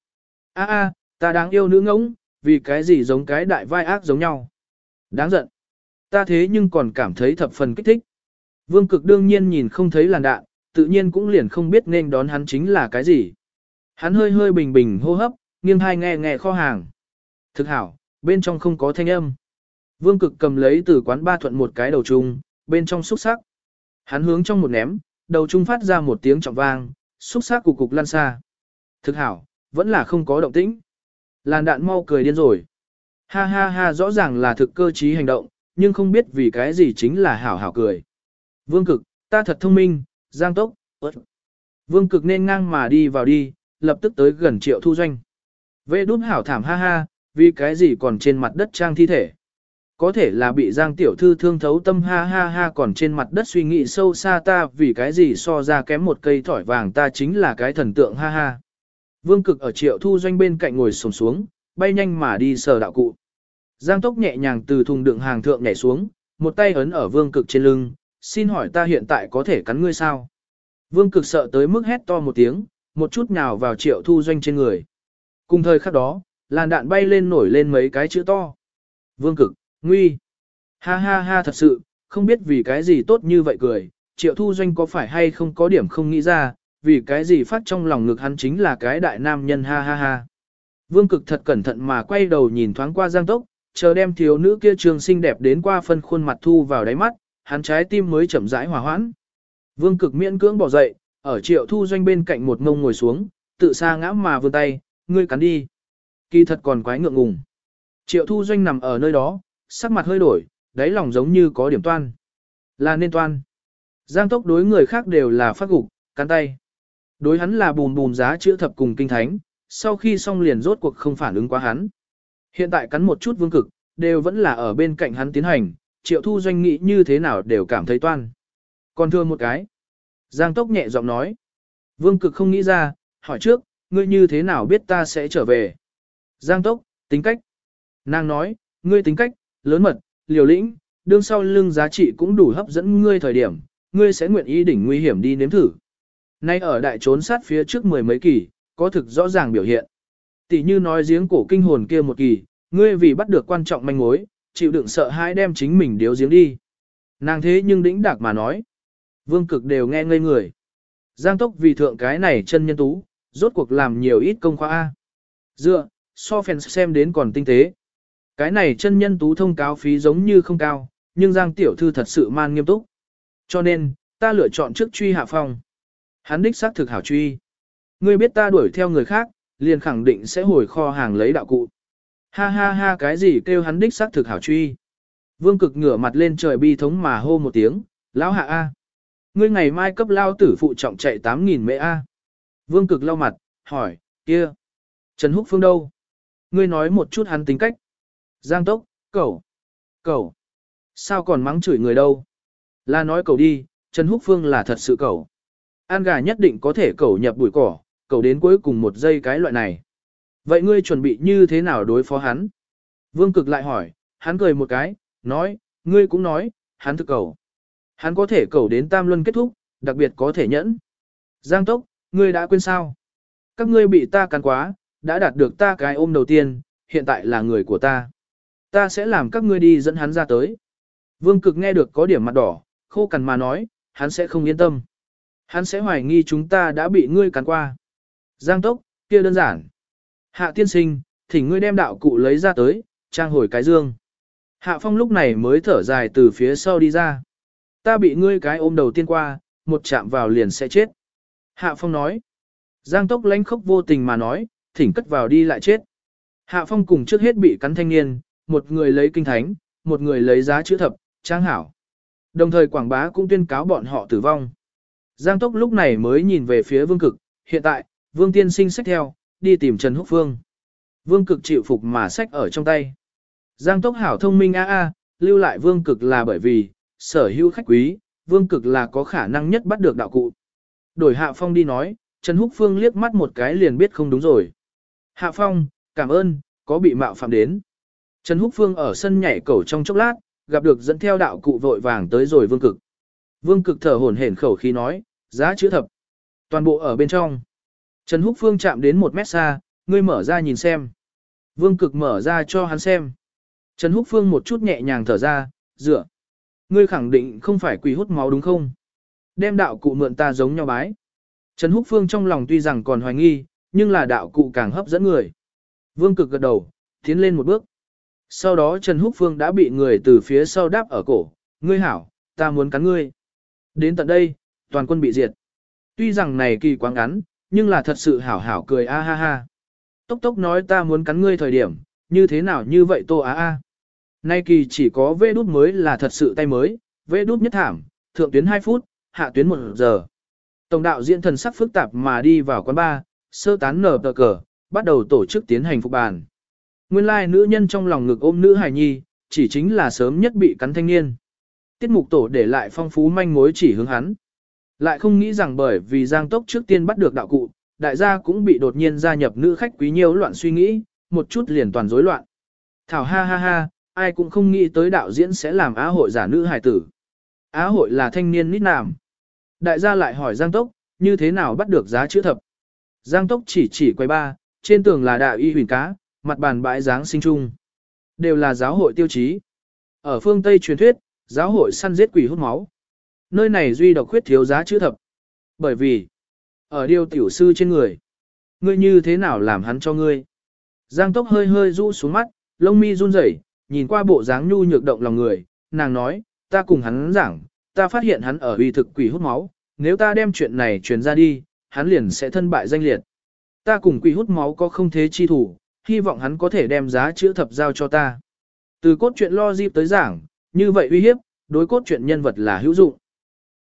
Ta đáng yêu nữ ngỗng, vì cái gì giống cái đại vai ác giống nhau. Đáng giận. Ta thế nhưng còn cảm thấy thập phần kích thích. Vương Cực đương nhiên nhìn không thấy làn đạn, tự nhiên cũng liền không biết nên đón hắn chính là cái gì. Hắn hơi hơi bình bình hô hấp, nghiêng hai nghe kho hàng. Thực hảo, bên trong không có thanh âm. Vương Cực cầm lấy từ quán ba thuận một cái đầu chung, bên trong xúc sắc. Hắn hướng trong một ném, đầu chung phát ra một tiếng trọng vang, xúc sắc cục cục lăn xa. Thực hảo, vẫn là không có động tĩnh. Làn đạn mau cười điên rồi. Ha, rõ ràng là thực cơ trí hành động, nhưng không biết vì cái gì chính là hảo hảo cười. Vương Cực, ta thật thông minh, Giang Tốc, Vương Cực nên ngang mà đi vào đi, lập tức tới gần Triệu Thu Doanh. Vê đút hảo thảm ha, vì cái gì còn trên mặt đất trang thi thể. Có thể là bị Giang tiểu thư thương thấu tâm ha còn trên mặt đất suy nghĩ sâu xa ta vì cái gì so ra kém một cây thỏi vàng ta chính là cái thần tượng ha. Vương Cực ở Triệu Thu Doanh bên cạnh ngồi xổm xuống, bay nhanh mà đi sờ đạo cụ. Giang Tốc nhẹ nhàng từ thùng đựng hàng thượng nhảy xuống, một tay ấn ở Vương Cực trên lưng, xin hỏi ta hiện tại có thể cắn ngươi sao? Vương Cực sợ tới mức hét to một tiếng, một chút nhào vào Triệu Thu Doanh trên người. Cùng thời khắc đó, làn đạn bay lên nổi lên mấy cái chữ to. Vương Cực, nguy. Ha ha ha, thật sự, không biết vì cái gì tốt như vậy cười, Triệu Thu Doanh có phải hay không có điểm không nghĩ ra, vì cái gì phát trong lòng ngực hắn chính là cái đại nam nhân, ha ha ha. Vương Cực thật cẩn thận mà quay đầu nhìn thoáng qua Giang Tốc, chờ đem thiếu nữ kia trường xinh đẹp đến qua phân khuôn mặt thu vào đáy mắt, hắn trái tim mới chậm rãi hòa hoãn. Vương Cực miễn cưỡng bỏ dậy, ở Triệu Thu Doanh bên cạnh một ngông ngồi xuống, tự sa ngã mà vươn tay, ngươi cắn đi. Kỳ thật còn quái ngượng ngùng. Triệu Thu Doanh nằm ở nơi đó, sắc mặt hơi đổi, đáy lòng giống như có điểm toan. Là nên toan. Giang Tốc đối người khác đều là phát gục, cắn tay. Đối hắn là bùn bùn giá chữa thập cùng kinh thánh, sau khi xong liền rốt cuộc không phản ứng quá hắn. Hiện tại cắn một chút Vương Cực, đều vẫn là ở bên cạnh hắn tiến hành, Triệu Thu Doanh nghĩ như thế nào đều cảm thấy toan. Còn thương một cái. Giang Tốc nhẹ giọng nói. Vương Cực không nghĩ ra, hỏi trước, ngươi như thế nào biết ta sẽ trở về. Giang Tốc, tính cách. Nàng nói, ngươi tính cách, lớn mật, liều lĩnh, đương sau lưng giá trị cũng đủ hấp dẫn ngươi thời điểm, ngươi sẽ nguyện ý đỉnh nguy hiểm đi nếm thử. Nay ở đại trốn sát phía trước mười mấy kỳ, có thực rõ ràng biểu hiện. Tỷ như nói giếng cổ kinh hồn kia một kỳ, ngươi vì bắt được quan trọng manh mối, chịu đựng sợ hãi đem chính mình điếu giếng đi. Nàng thế nhưng đĩnh đạc mà nói. Vương Cực đều nghe ngây người. Giang Tốc vì thượng cái này chân nhân tú, rốt cuộc làm nhiều ít công khoa A. Dựa, so phèn xem đến còn tinh tế. Cái này chân nhân tú thông cáo phí giống như không cao, nhưng Giang tiểu thư thật sự man nghiêm túc. Cho nên, ta lựa chọn trước truy Hạ Phong. Hắn đích xác thực hảo truy. Ngươi biết ta đuổi theo người khác, liền khẳng định sẽ hồi kho hàng lấy đạo cụ. Ha ha ha, cái gì kêu hắn đích xác thực hảo truy. Vương Cực ngửa mặt lên trời bi thống mà hô một tiếng, lão Hạ A. Ngươi ngày mai cấp lao tử phụ trọng chạy 8.000 mễ A. Vương Cực lau mặt, hỏi, kia, Trần Húc Phương đâu? Ngươi nói một chút hắn tính cách. Giang Tốc, cẩu. Sao còn mắng chửi người đâu? Là nói cẩu đi, Trần Húc Phương là thật sự cẩu. An gà nhất định có thể cẩu nhập bụi cỏ, cẩu đến cuối cùng một giây cái loại này. Vậy ngươi chuẩn bị như thế nào đối phó hắn? Vương Cực lại hỏi, hắn cười một cái, nói, ngươi cũng nói, hắn thực cẩu. Hắn có thể cẩu đến tam luân kết thúc, đặc biệt có thể nhẫn. Giang Tốc, ngươi đã quên sao? Các ngươi bị ta cắn quá, đã đạt được ta cái ôm đầu tiên, hiện tại là người của ta. Ta sẽ làm các ngươi đi dẫn hắn ra tới. Vương Cực nghe được có điểm mặt đỏ, khô cằn mà nói, hắn sẽ không yên tâm. Hắn sẽ hoài nghi chúng ta đã bị ngươi cắn qua. Giang Tốc, kia đơn giản. Hạ tiên sinh, thỉnh ngươi đem đạo cụ lấy ra tới, trang hồi cái dương. Hạ Phong lúc này mới thở dài từ phía sau đi ra. Ta bị ngươi cái ôm đầu tiên qua, một chạm vào liền sẽ chết. Hạ Phong nói. Giang Tốc lánh khóc vô tình mà nói, thỉnh cất vào đi lại chết. Hạ Phong cùng trước hết bị cắn thanh niên, một người lấy kinh thánh, một người lấy giá chữ thập, trang hảo. Đồng thời quảng bá cũng tuyên cáo bọn họ tử vong. Giang Tốc lúc này mới nhìn về phía Vương Cực, hiện tại, Vương tiên sinh xách theo, đi tìm Trần Húc Phương. Vương Cực chịu phục mà xách ở trong tay. Giang Tốc hảo thông minh lưu lại Vương Cực là bởi vì, sở hữu khách quý, Vương Cực là có khả năng nhất bắt được đạo cụ. Đổi Hạ Phong đi nói, Trần Húc Phương liếc mắt một cái liền biết không đúng rồi. Hạ Phong, cảm ơn, có bị mạo phạm đến. Trần Húc Phương ở sân nhảy cẩu trong chốc lát, gặp được dẫn theo đạo cụ vội vàng tới rồi Vương Cực. Vương Cực thở hổn hển khẩu khí nói, giá chữ thập. Toàn bộ ở bên trong. Trần Húc Phương chạm đến 1 mét xa, ngươi mở ra nhìn xem. Vương Cực mở ra cho hắn xem. Trần Húc Phương một chút nhẹ nhàng thở ra, dựa. Ngươi khẳng định không phải quỷ hút máu đúng không? Đem đạo cụ mượn ta giống nhau bái. Trần Húc Phương trong lòng tuy rằng còn hoài nghi, nhưng là đạo cụ càng hấp dẫn người. Vương Cực gật đầu, tiến lên một bước. Sau đó Trần Húc Phương đã bị người từ phía sau đáp ở cổ. Ngươi hảo, ta muốn cắn ngươi. Đến tận đây, toàn quân bị diệt. Tuy rằng này kỳ quá ngắn, nhưng là thật sự hảo hảo cười a ha ha. Tốc tốc nói ta muốn cắn ngươi thời điểm, như thế nào như vậy tô á a. Nay kỳ chỉ có vê đút mới là thật sự tay mới, vê đút nhất thảm, thượng tuyến 2 phút, hạ tuyến 1 giờ. Tổng đạo diễn thần sắc phức tạp mà đi vào quán bar, sơ tán nở tờ cờ, bắt đầu tổ chức tiến hành phục bàn. Nguyên lai nữ nhân trong lòng ngực ôm nữ hài nhi, chỉ chính là sớm nhất bị cắn thanh niên. Tiết mục tổ để lại phong phú manh mối chỉ hướng hắn. Lại không nghĩ rằng bởi vì Giang Tốc trước tiên bắt được đạo cụ, đại gia cũng bị đột nhiên gia nhập nữ khách quý nhiều loạn suy nghĩ, một chút liền toàn rối loạn. Thảo ha ha ha, ai cũng không nghĩ tới đạo diễn sẽ làm á hội giả nữ hài tử. Á hội là thanh niên nít nàm. Đại gia lại hỏi Giang Tốc, như thế nào bắt được giá chữ thập. Giang Tốc chỉ quay ba, trên tường là đạo y huyền cá, mặt bàn bãi dáng sinh chung. Đều là giáo hội tiêu chí. Ở phương Tây truyền thuyết, giáo hội săn giết quỷ hút máu. Nơi này duy độc khuyết thiếu giá chữ thập. Bởi vì, ở điều tiểu sư trên người, ngươi như thế nào làm hắn cho ngươi? Giang Tốc hơi hơi rũ xuống mắt, lông mi run rẩy, nhìn qua bộ dáng nhu nhược động lòng người, nàng nói, ta cùng hắn giảng, ta phát hiện hắn ở uy thực quỷ hút máu, nếu ta đem chuyện này truyền ra đi, hắn liền sẽ thân bại danh liệt. Ta cùng quỷ hút máu có không thế chi thủ, hy vọng hắn có thể đem giá chữ thập giao cho ta. Từ cốt truyện logic tới giảng, như vậy uy hiếp, đối cốt truyện nhân vật là hữu dụng.